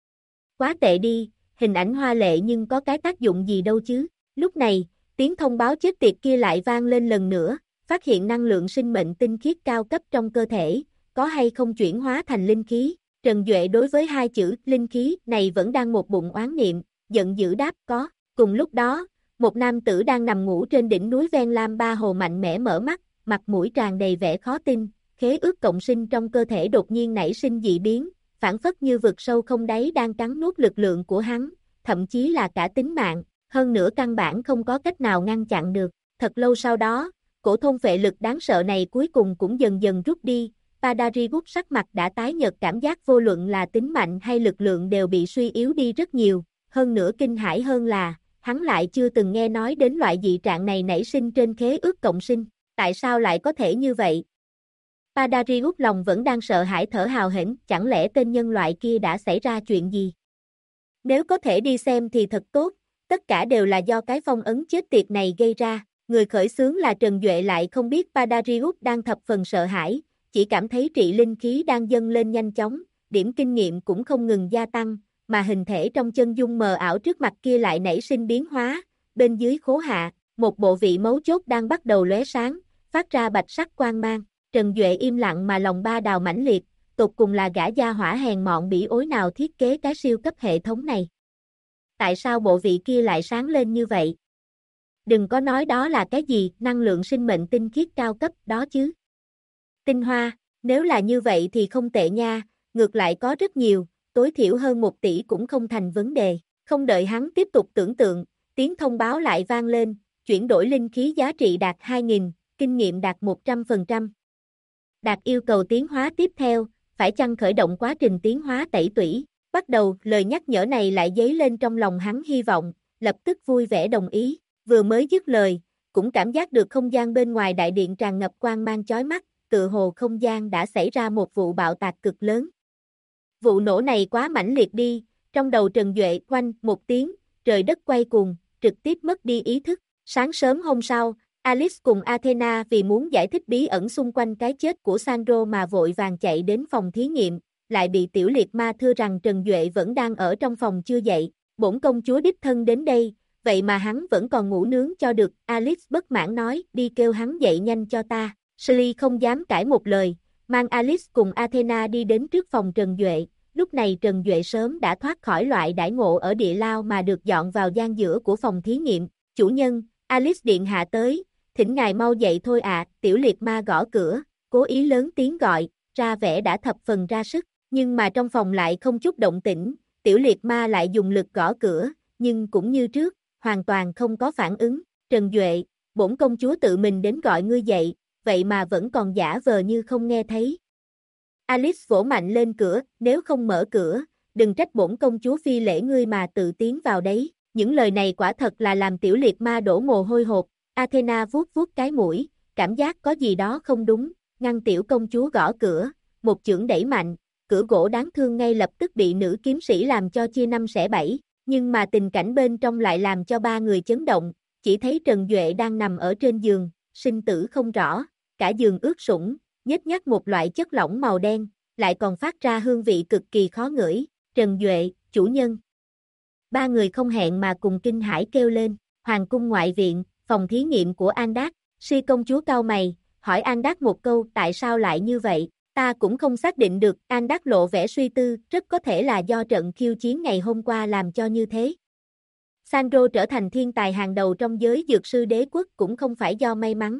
Quá tệ đi, hình ảnh hoa lệ nhưng có cái tác dụng gì đâu chứ. Lúc này, tiếng thông báo chết tiệt kia lại vang lên lần nữa, phát hiện năng lượng sinh mệnh tinh khiết cao cấp trong cơ thể, có hay không chuyển hóa thành linh khí. Trần Duệ đối với hai chữ linh khí này vẫn đang một bụng oán niệm, giận dữ đáp có. Cùng lúc đó, một nam tử đang nằm ngủ trên đỉnh núi ven Lam Ba Hồ mạnh mẽ mở mắt, mặt mũi tràn đầy vẻ khó tin, khế ước cộng sinh trong cơ thể đột nhiên nảy sinh dị biến, phản phất như vực sâu không đáy đang cắn nuốt lực lượng của hắn, thậm chí là cả tính mạng, hơn nữa căn bản không có cách nào ngăn chặn được. Thật lâu sau đó, cổ thôn phệ lực đáng sợ này cuối cùng cũng dần dần rút đi, Padaribus sắc mặt đã tái nhợt, cảm giác vô luận là tính mạnh hay lực lượng đều bị suy yếu đi rất nhiều, hơn nữa kinh hãi hơn là, hắn lại chưa từng nghe nói đến loại dị trạng này nảy sinh trên khế ước cộng sinh, tại sao lại có thể như vậy? Padaribus lòng vẫn đang sợ hãi thở hào hển, chẳng lẽ tên nhân loại kia đã xảy ra chuyện gì? Nếu có thể đi xem thì thật tốt, tất cả đều là do cái phong ấn chết tiệt này gây ra, người khởi xướng là Trần Duệ lại không biết Padaribus đang thập phần sợ hãi, chỉ cảm thấy trị linh khí đang dâng lên nhanh chóng, điểm kinh nghiệm cũng không ngừng gia tăng, mà hình thể trong chân dung mờ ảo trước mặt kia lại nảy sinh biến hóa, bên dưới khố hạ, một bộ vị mấu chốt đang bắt đầu lóe sáng, phát ra bạch sắc quang mang. Trần Duệ im lặng mà lòng ba đào mãnh liệt, tột cùng là gã gia hỏa hèn mọn bỉ ối nào thiết kế cái siêu cấp hệ thống này. Tại sao bộ vị kia lại sáng lên như vậy? Đừng có nói đó là cái gì, năng lượng sinh mệnh tinh khiết cao cấp đó chứ. Tinh hoa, nếu là như vậy thì không tệ nha, ngược lại có rất nhiều, tối thiểu hơn 1 tỷ cũng không thành vấn đề. Không đợi hắn tiếp tục tưởng tượng, tiếng thông báo lại vang lên, chuyển đổi linh khí giá trị đạt 2.000, kinh nghiệm đạt 100%. Đạt yêu cầu tiến hóa tiếp theo, phải chăng khởi động quá trình tiến hóa tẩy tủy? Bắt đầu, lời nhắc nhở này lại dấy lên trong lòng hắn hy vọng, lập tức vui vẻ đồng ý. Vừa mới dứt lời, cũng cảm giác được không gian bên ngoài đại điện tràn ngập quang mang chói mắt, tựa hồ không gian đã xảy ra một vụ bạo tạc cực lớn. Vụ nổ này quá mãnh liệt đi, trong đầu Trần Duệ quanh một tiếng, trời đất quay cuồng, trực tiếp mất đi ý thức. Sáng sớm hôm sau, Alice cùng Athena vì muốn giải thích bí ẩn xung quanh cái chết của Sandro mà vội vàng chạy đến phòng thí nghiệm, lại bị tiểu liệt ma thưa rằng Trần Duệ vẫn đang ở trong phòng chưa dậy. Bổn công chúa đích thân đến đây, vậy mà hắn vẫn còn ngủ nướng cho được. Alice bất mãn nói, đi kêu hắn dậy nhanh cho ta. Sully không dám cãi một lời, mang Alice cùng Athena đi đến trước phòng Trần Duệ. Lúc này Trần Duệ sớm đã thoát khỏi loại đãi ngộ ở địa lao mà được dọn vào gian giữa của phòng thí nghiệm. Chủ nhân, Alice điện hạ tới, thỉnh ngài mau dậy thôi ạ. Tiểu liệt ma gõ cửa, cố ý lớn tiếng gọi, ra vẻ đã thập phần ra sức, nhưng mà trong phòng lại không chút động tĩnh. Tiểu liệt ma lại dùng lực gõ cửa, nhưng cũng như trước, hoàn toàn không có phản ứng. Trần Duệ, bổn công chúa tự mình đến gọi ngươi dậy, vậy mà vẫn còn giả vờ như không nghe thấy. Alice vỗ mạnh lên cửa, nếu không mở cửa, đừng trách bổn công chúa phi lễ ngươi mà tự tiến vào đấy. Những lời này quả thật là làm tiểu liệt ma đổ mồ hôi hột. Athena vuốt vuốt cái mũi, cảm giác có gì đó không đúng, ngăn tiểu công chúa gõ cửa, một chưởng đẩy mạnh, cửa gỗ đáng thương ngay lập tức bị nữ kiếm sĩ làm cho chia năm xẻ bảy, nhưng mà tình cảnh bên trong lại làm cho ba người chấn động, chỉ thấy Trần Duệ đang nằm ở trên giường, sinh tử không rõ, cả giường ướt sũng, nhếch nhác một loại chất lỏng màu đen, lại còn phát ra hương vị cực kỳ khó ngửi. Trần Duệ, chủ nhân. Ba người không hẹn mà cùng kinh hãi kêu lên. Hoàng cung ngoại viện, phòng thí nghiệm của An Đát. Si công chúa cau mày, hỏi An Đát một câu, tại sao lại như vậy? Ta cũng không xác định được. An Đát lộ vẻ suy tư, rất có thể là do trận khiêu chiến ngày hôm qua làm cho như thế. Sandro trở thành thiên tài hàng đầu trong giới dược sư đế quốc cũng không phải do may mắn.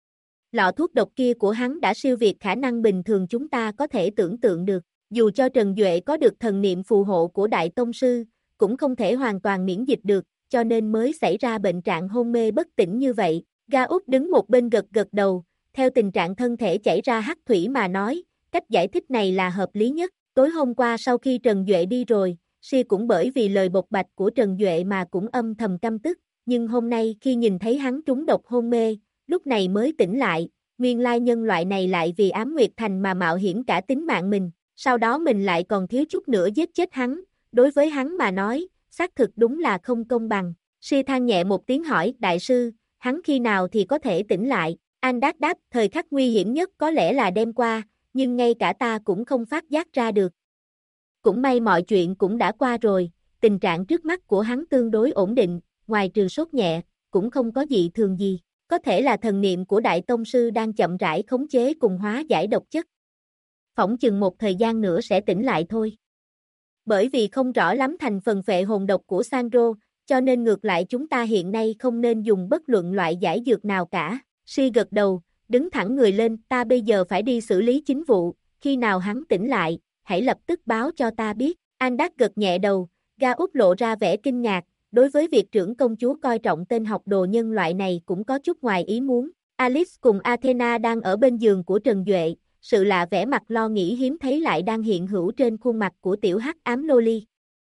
Lọ thuốc độc kia của hắn đã siêu việt khả năng bình thường chúng ta có thể tưởng tượng được. Dù cho Trần Duệ có được thần niệm phù hộ của Đại Tông Sư, cũng không thể hoàn toàn miễn dịch được, cho nên mới xảy ra bệnh trạng hôn mê bất tỉnh như vậy. Ga Út đứng một bên gật gật đầu, theo tình trạng thân thể chảy ra hắc thủy mà nói, cách giải thích này là hợp lý nhất. Tối hôm qua sau khi Trần Duệ đi rồi, Si cũng bởi vì lời bộc bạch của Trần Duệ mà cũng âm thầm căm tức, nhưng hôm nay khi nhìn thấy hắn trúng độc hôn mê, lúc này mới tỉnh lại, nguyên lai nhân loại này lại vì Ám Nguyệt Thành mà mạo hiểm cả tính mạng mình, sau đó mình lại còn thiếu chút nữa giết chết hắn, đối với hắn mà nói, xác thực đúng là không công bằng. Si than nhẹ một tiếng hỏi, đại sư, hắn khi nào thì có thể tỉnh lại? An Đát đáp, thời khắc nguy hiểm nhất có lẽ là đêm qua, nhưng ngay cả ta cũng không phát giác ra được. Cũng may mọi chuyện cũng đã qua rồi, tình trạng trước mắt của hắn tương đối ổn định, ngoài trừ sốt nhẹ, cũng không có dị thường gì. Có thể là thần niệm của Đại Tông Sư đang chậm rãi khống chế cùng hóa giải độc chất. Phỏng chừng một thời gian nữa sẽ tỉnh lại thôi. Bởi vì không rõ lắm thành phần phệ hồn độc của Sandro, cho nên ngược lại chúng ta hiện nay không nên dùng bất luận loại giải dược nào cả. Si gật đầu, đứng thẳng người lên, ta bây giờ phải đi xử lý chính vụ, khi nào hắn tỉnh lại, hãy lập tức báo cho ta biết. An Đát gật nhẹ đầu, Ga Út lộ ra vẻ kinh ngạc, đối với việc trưởng công chúa coi trọng tên học đồ nhân loại này cũng có chút ngoài ý muốn. Alice cùng Athena đang ở bên giường của Trần Duệ, sự lạ vẻ mặt lo nghĩ hiếm thấy lại đang hiện hữu trên khuôn mặt của tiểu hắc ám Loli.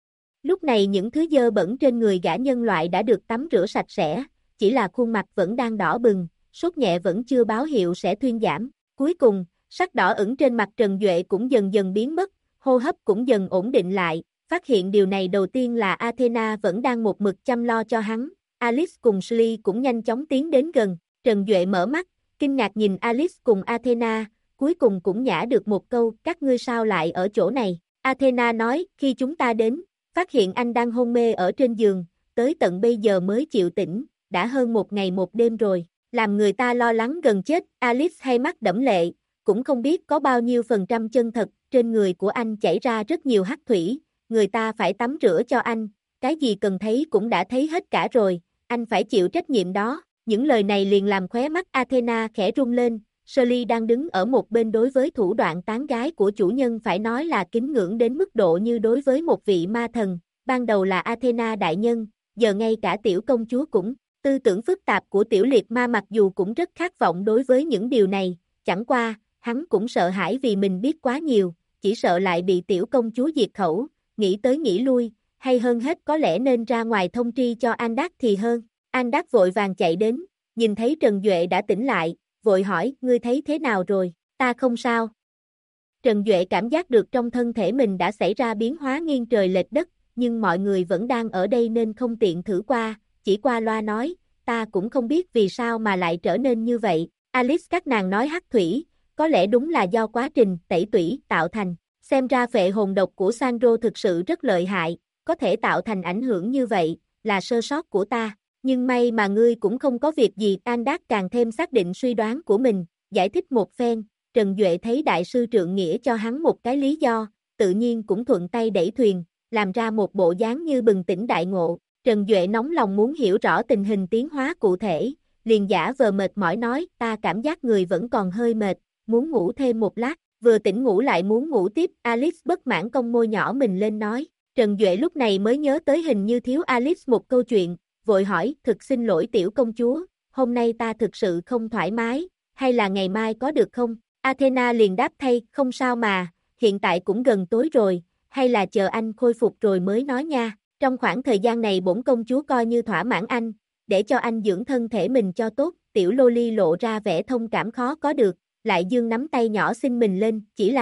Lúc này những thứ dơ bẩn trên người gã nhân loại đã được tắm rửa sạch sẽ, chỉ là khuôn mặt vẫn đang đỏ bừng, sốt nhẹ vẫn chưa báo hiệu sẽ thuyên giảm. Cuối cùng, sắc đỏ ửng trên mặt Trần Duệ cũng dần dần biến mất, hô hấp cũng dần ổn định lại. Phát hiện điều này đầu tiên là Athena vẫn đang một mực chăm lo cho hắn, Alice cùng Sly cũng nhanh chóng tiến đến gần, Trần Duệ mở mắt, kinh ngạc nhìn Alice cùng Athena, cuối cùng cũng nhả được một câu, các ngươi sao lại ở chỗ này? Athena nói, khi chúng ta đến, phát hiện anh đang hôn mê ở trên giường, tới tận bây giờ mới chịu tỉnh, đã hơn một ngày một đêm rồi, làm người ta lo lắng gần chết. Alice hay mắt đẫm lệ, cũng không biết có bao nhiêu % chân thật, trên người của anh chảy ra rất nhiều hắc thủy, người ta phải tắm rửa cho anh, cái gì cần thấy cũng đã thấy hết cả rồi, anh phải chịu trách nhiệm đó. Những lời này liền làm khóe mắt Athena khẽ rung lên, Shirley đang đứng ở một bên đối với thủ đoạn tán gái của chủ nhân phải nói là kính ngưỡng đến mức độ như đối với một vị ma thần, ban đầu là Athena đại nhân, giờ ngay cả tiểu công chúa cũng. Tư tưởng phức tạp của tiểu liệt ma mặc dù cũng rất khát vọng đối với những điều này, chẳng qua, hắn cũng sợ hãi vì mình biết quá nhiều, chỉ sợ lại bị tiểu công chúa diệt khẩu, nghĩ tới nghĩ lui, hay hơn hết có lẽ nên ra ngoài thông tri cho An Đát thì hơn. An Đát vội vàng chạy đến, nhìn thấy Trần Duệ đã tỉnh lại, vội hỏi, ngươi thấy thế nào rồi, ta không sao. Trần Duệ cảm giác được trong thân thể mình đã xảy ra biến hóa nghiêng trời lệch đất, nhưng mọi người vẫn đang ở đây nên không tiện thử qua, chỉ qua loa nói, ta cũng không biết vì sao mà lại trở nên như vậy. Alice các nàng nói hắc thủy, có lẽ đúng là do quá trình tẩy tủy tạo thành. Xem ra phệ hồn độc của Sandro thực sự rất lợi hại, có thể tạo thành ảnh hưởng như vậy, là sơ sót của ta. Nhưng may mà ngươi cũng không có việc gì. An Đát càng thêm xác định suy đoán của mình, giải thích một phen. Trần Duệ thấy đại sư trượng nghĩa cho hắn một cái lý do, tự nhiên cũng thuận tay đẩy thuyền, làm ra một bộ dáng như bừng tỉnh đại ngộ. Trần Duệ nóng lòng muốn hiểu rõ tình hình tiến hóa cụ thể, liền giả vờ mệt mỏi nói, ta cảm giác người vẫn còn hơi mệt, muốn ngủ thêm một lát. Vừa tỉnh ngủ lại muốn ngủ tiếp, Alice bất mãn cong môi nhỏ mình lên nói. Trần Duệ lúc này mới nhớ tới hình như thiếu Alice một câu chuyện, vội hỏi, thực xin lỗi tiểu công chúa, hôm nay ta thực sự không thoải mái, hay là ngày mai có được không? Athena liền đáp thay, không sao mà, hiện tại cũng gần tối rồi, hay là chờ anh khôi phục rồi mới nói nha. Trong khoảng thời gian này bổn công chúa coi như thỏa mãn anh, để cho anh dưỡng thân thể mình cho tốt. Tiểu Loli lộ ra vẻ thông cảm khó có được, lại dương nắm tay nhỏ xin mình lên, chỉ là,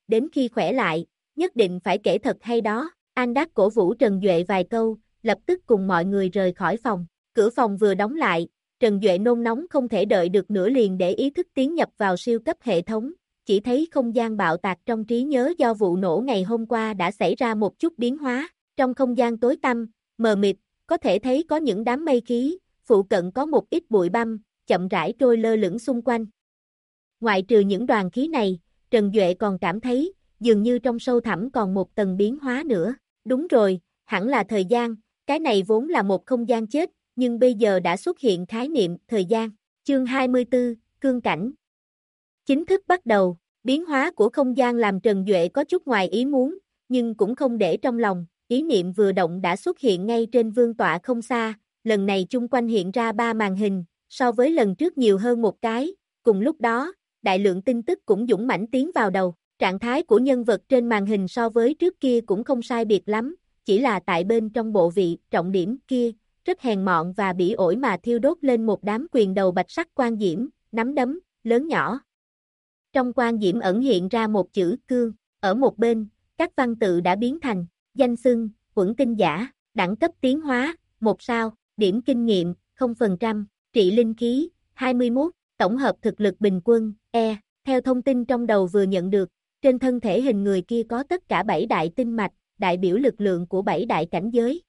đến khi khỏe lại, nhất định phải kể thật hay đó. An Đắc cổ vũ Trần Duệ vài câu, lập tức cùng mọi người rời khỏi phòng. Cửa phòng vừa đóng lại, Trần Duệ nôn nóng không thể đợi được nữa liền để ý thức tiến nhập vào siêu cấp hệ thống, chỉ thấy không gian bạo tạc trong trí nhớ do vụ nổ ngày hôm qua đã xảy ra một chút biến hóa. Trong không gian tối tăm, mờ mịt, có thể thấy có những đám mây khí, phụ cận có một ít bụi băm, chậm rãi trôi lơ lửng xung quanh. Ngoại trừ những đoàn khí này, Trần Duệ còn cảm thấy, dường như trong sâu thẳm còn một tầng biến hóa nữa. Đúng rồi, hẳn là thời gian, cái này vốn là một không gian chết, nhưng bây giờ đã xuất hiện khái niệm thời gian. Chương 24, Cương cảnh. Chính thức bắt đầu, biến hóa của không gian làm Trần Duệ có chút ngoài ý muốn, nhưng cũng không để trong lòng, ý niệm vừa động đã xuất hiện ngay trên vương tọa không xa, lần này chung quanh hiện ra 3 màn hình, so với lần trước nhiều hơn một cái, cùng lúc đó, đại lượng tin tức cũng dũng mãnh tiến vào đầu, trạng thái của nhân vật trên màn hình so với trước kia cũng không sai biệt lắm, chỉ là tại bên trong bộ vị, trọng điểm kia, rất hèn mọn và bỉ ổi mà thiêu đốt lên một đám quyền đầu bạch sắc quang diễm, nắm đấm, lớn nhỏ. Trong quang diễm ẩn hiện ra một chữ cương, ở một bên, các văn tự đã biến thành, danh xưng, Uẩn tinh giả, đẳng cấp tiến hóa, 1 sao, điểm kinh nghiệm, 0%, trị linh khí, 21, tổng hợp thực lực bình quân, E, theo thông tin trong đầu vừa nhận được, trên thân thể hình người kia có tất cả 7 đại tinh mạch, đại biểu lực lượng của 7 đại cảnh giới.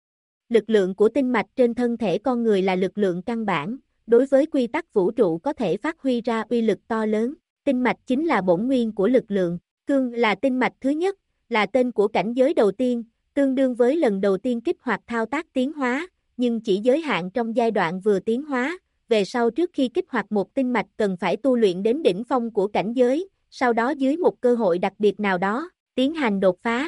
Lực lượng của tinh mạch trên thân thể con người là lực lượng căn bản, đối với quy tắc vũ trụ có thể phát huy ra uy lực to lớn. Tinh mạch chính là bổn nguyên của lực lượng, cương là tinh mạch thứ nhất, là tên của cảnh giới đầu tiên, tương đương với lần đầu tiên kích hoạt thao tác tiến hóa, nhưng chỉ giới hạn trong giai đoạn vừa tiến hóa, về sau trước khi kích hoạt một tinh mạch cần phải tu luyện đến đỉnh phong của cảnh giới, sau đó dưới một cơ hội đặc biệt nào đó, tiến hành đột phá.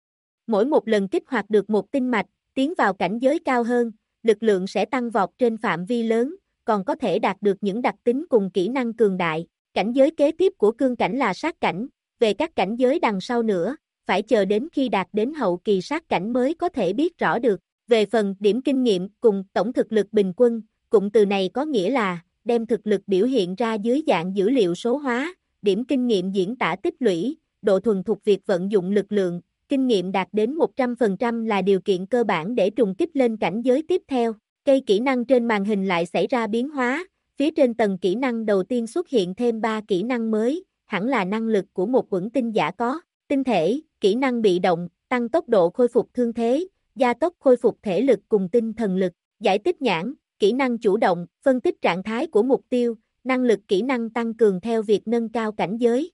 Mỗi một lần kích hoạt được một tinh mạch, tiến vào cảnh giới cao hơn, lực lượng sẽ tăng vọt trên phạm vi lớn, còn có thể đạt được những đặc tính cùng kỹ năng cường đại. Cảnh giới kế tiếp của cương cảnh là sát cảnh, về các cảnh giới đằng sau nữa, phải chờ đến khi đạt đến hậu kỳ sát cảnh mới có thể biết rõ được. Về phần điểm kinh nghiệm cùng tổng thực lực bình quân, cụm từ này có nghĩa là đem thực lực biểu hiện ra dưới dạng dữ liệu số hóa, điểm kinh nghiệm diễn tả tích lũy, độ thuần thục việc vận dụng lực lượng, kinh nghiệm đạt đến 100% là điều kiện cơ bản để trùng kích lên cảnh giới tiếp theo. Cây kỹ năng trên màn hình lại xảy ra biến hóa. Phía trên tầng kỹ năng đầu tiên xuất hiện thêm 3 kỹ năng mới, hẳn là năng lực của một uẩn tinh giả có. Tinh thể, kỹ năng bị động, tăng tốc độ khôi phục thương thế, gia tốc khôi phục thể lực cùng tinh thần lực. Giải tích nhãn, kỹ năng chủ động, phân tích trạng thái của mục tiêu, năng lực kỹ năng tăng cường theo việc nâng cao cảnh giới.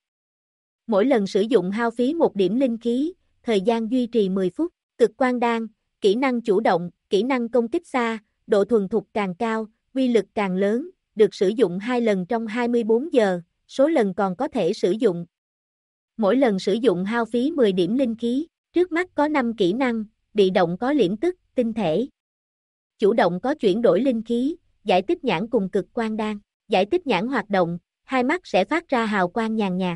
Mỗi lần sử dụng hao phí 1 điểm linh khí, thời gian duy trì 10 phút. Cực quang đan, kỹ năng chủ động, kỹ năng công kích xa, độ thuần thục càng cao, uy lực càng lớn. Được sử dụng 2 lần trong 24 giờ, số lần còn có thể sử dụng. Mỗi lần sử dụng hao phí 10 điểm linh khí, trước mắt có 5 kỹ năng, bị động có liễm tức, tinh thể. Chủ động có chuyển đổi linh khí, giải tích nhãn cùng cực quang đan. Giải tích nhãn hoạt động, hai mắt sẽ phát ra hào quang nhàn nhạt.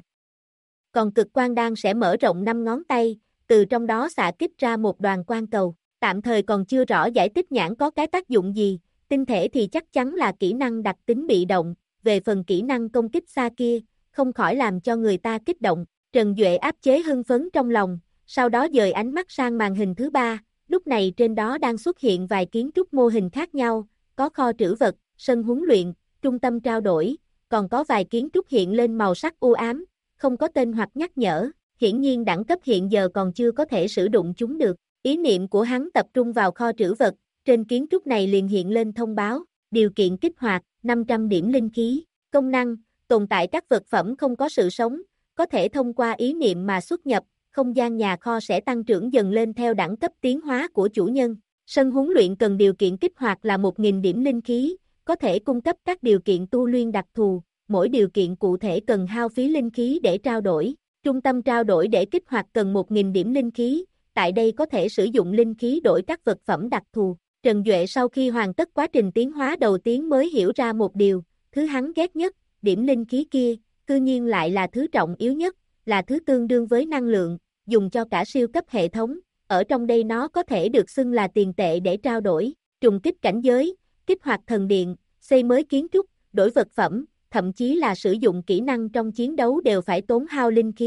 Còn cực quang đan sẽ mở rộng 5 ngón tay, từ trong đó xạ kích ra một đoàn quang cầu. Tạm thời còn chưa rõ giải tích nhãn có cái tác dụng gì. Tinh thể thì chắc chắn là kỹ năng đặc tính bị động, về phần kỹ năng công kích xa kia, không khỏi làm cho người ta kích động. Trần Duệ áp chế hưng phấn trong lòng, sau đó dời ánh mắt sang màn hình thứ 3, lúc này trên đó đang xuất hiện vài kiến trúc mô hình khác nhau, có kho trữ vật, sân huấn luyện, trung tâm trao đổi, còn có vài kiến trúc hiện lên màu sắc u ám, không có tên hoặc nhắc nhở, hiển nhiên đẳng cấp hiện giờ còn chưa có thể sử dụng chúng được. Ý niệm của hắn tập trung vào kho trữ vật. Trên kiến trúc này liền hiện lên thông báo, điều kiện kích hoạt, 500 điểm linh khí, công năng, tồn tại các vật phẩm không có sự sống, có thể thông qua ý niệm mà xuất nhập, không gian nhà kho sẽ tăng trưởng dần lên theo đẳng cấp tiến hóa của chủ nhân. Sân huấn luyện cần điều kiện kích hoạt là 1.000 điểm linh khí, có thể cung cấp các điều kiện tu luyện đặc thù, mỗi điều kiện cụ thể cần hao phí linh khí để trao đổi. Trung tâm trao đổi để kích hoạt cần 1.000 điểm linh khí, tại đây có thể sử dụng linh khí đổi các vật phẩm đặc thù. Trần Duệ sau khi hoàn tất quá trình tiến hóa đầu tiên mới hiểu ra một điều, thứ hắn ghét nhất, điểm linh khí kia, cư nhiên lại là thứ trọng yếu nhất, là thứ tương đương với năng lượng, dùng cho cả siêu cấp hệ thống, ở trong đây nó có thể được xưng là tiền tệ để trao đổi, trùng kích cảnh giới, kích hoạt thần điện, xây mới kiến trúc, đổi vật phẩm, thậm chí là sử dụng kỹ năng trong chiến đấu đều phải tốn hao linh khí.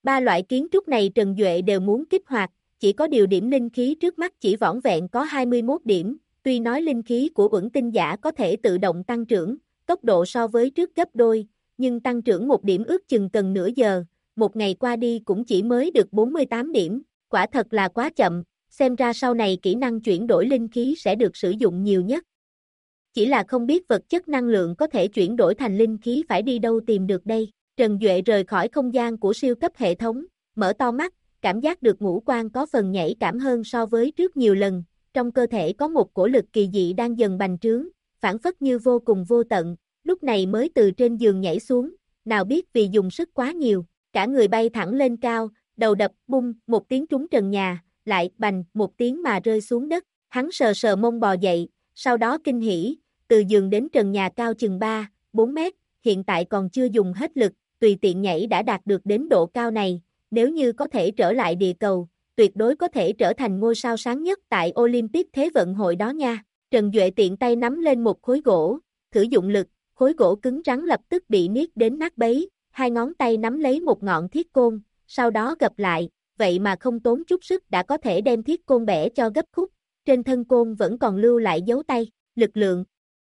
Ba loại kiến trúc này Trần Duệ đều muốn kích hoạt, chỉ có điều điểm linh khí trước mắt chỉ vỏn vẹn có 21 điểm, tuy nói linh khí của Uẩn Tinh Giả có thể tự động tăng trưởng, tốc độ so với trước gấp đôi, nhưng tăng trưởng một điểm ước chừng cần nửa giờ, một ngày qua đi cũng chỉ mới được 48 điểm, quả thật là quá chậm, xem ra sau này kỹ năng chuyển đổi linh khí sẽ được sử dụng nhiều nhất. Chỉ là không biết vật chất năng lượng có thể chuyển đổi thành linh khí phải đi đâu tìm được đây. Trần Duệ rời khỏi không gian của siêu cấp hệ thống, mở to mắt, cảm giác được ngũ quan có phần nhạy cảm hơn so với trước nhiều lần, trong cơ thể có một cổ lực kỳ dị đang dần bành trướng, phản phất như vô cùng vô tận, lúc này mới từ trên giường nhảy xuống, nào biết vì dùng sức quá nhiều, cả người bay thẳng lên cao, đầu đập bung một tiếng trúng trần nhà, lại bành một tiếng mà rơi xuống đất, hắn sờ sờ mông bò dậy, sau đó kinh hỉ, từ giường đến trần nhà cao chừng 3-4 mét, hiện tại còn chưa dùng hết lực, tùy tiện nhảy đã đạt được đến độ cao này, nếu như có thể trở lại địa cầu, tuyệt đối có thể trở thành ngôi sao sáng nhất tại Olympic Thế vận hội đó nha. Trần Duệ tiện tay nắm lên một khối gỗ, thử dụng lực, khối gỗ cứng rắn lập tức bị niết đến nát bấy, hai ngón tay nắm lấy một ngọn thiết côn, sau đó gập lại, vậy mà không tốn chút sức đã có thể đem thiết côn bẻ cho gấp khúc, trên thân côn vẫn còn lưu lại dấu tay, lực lượng.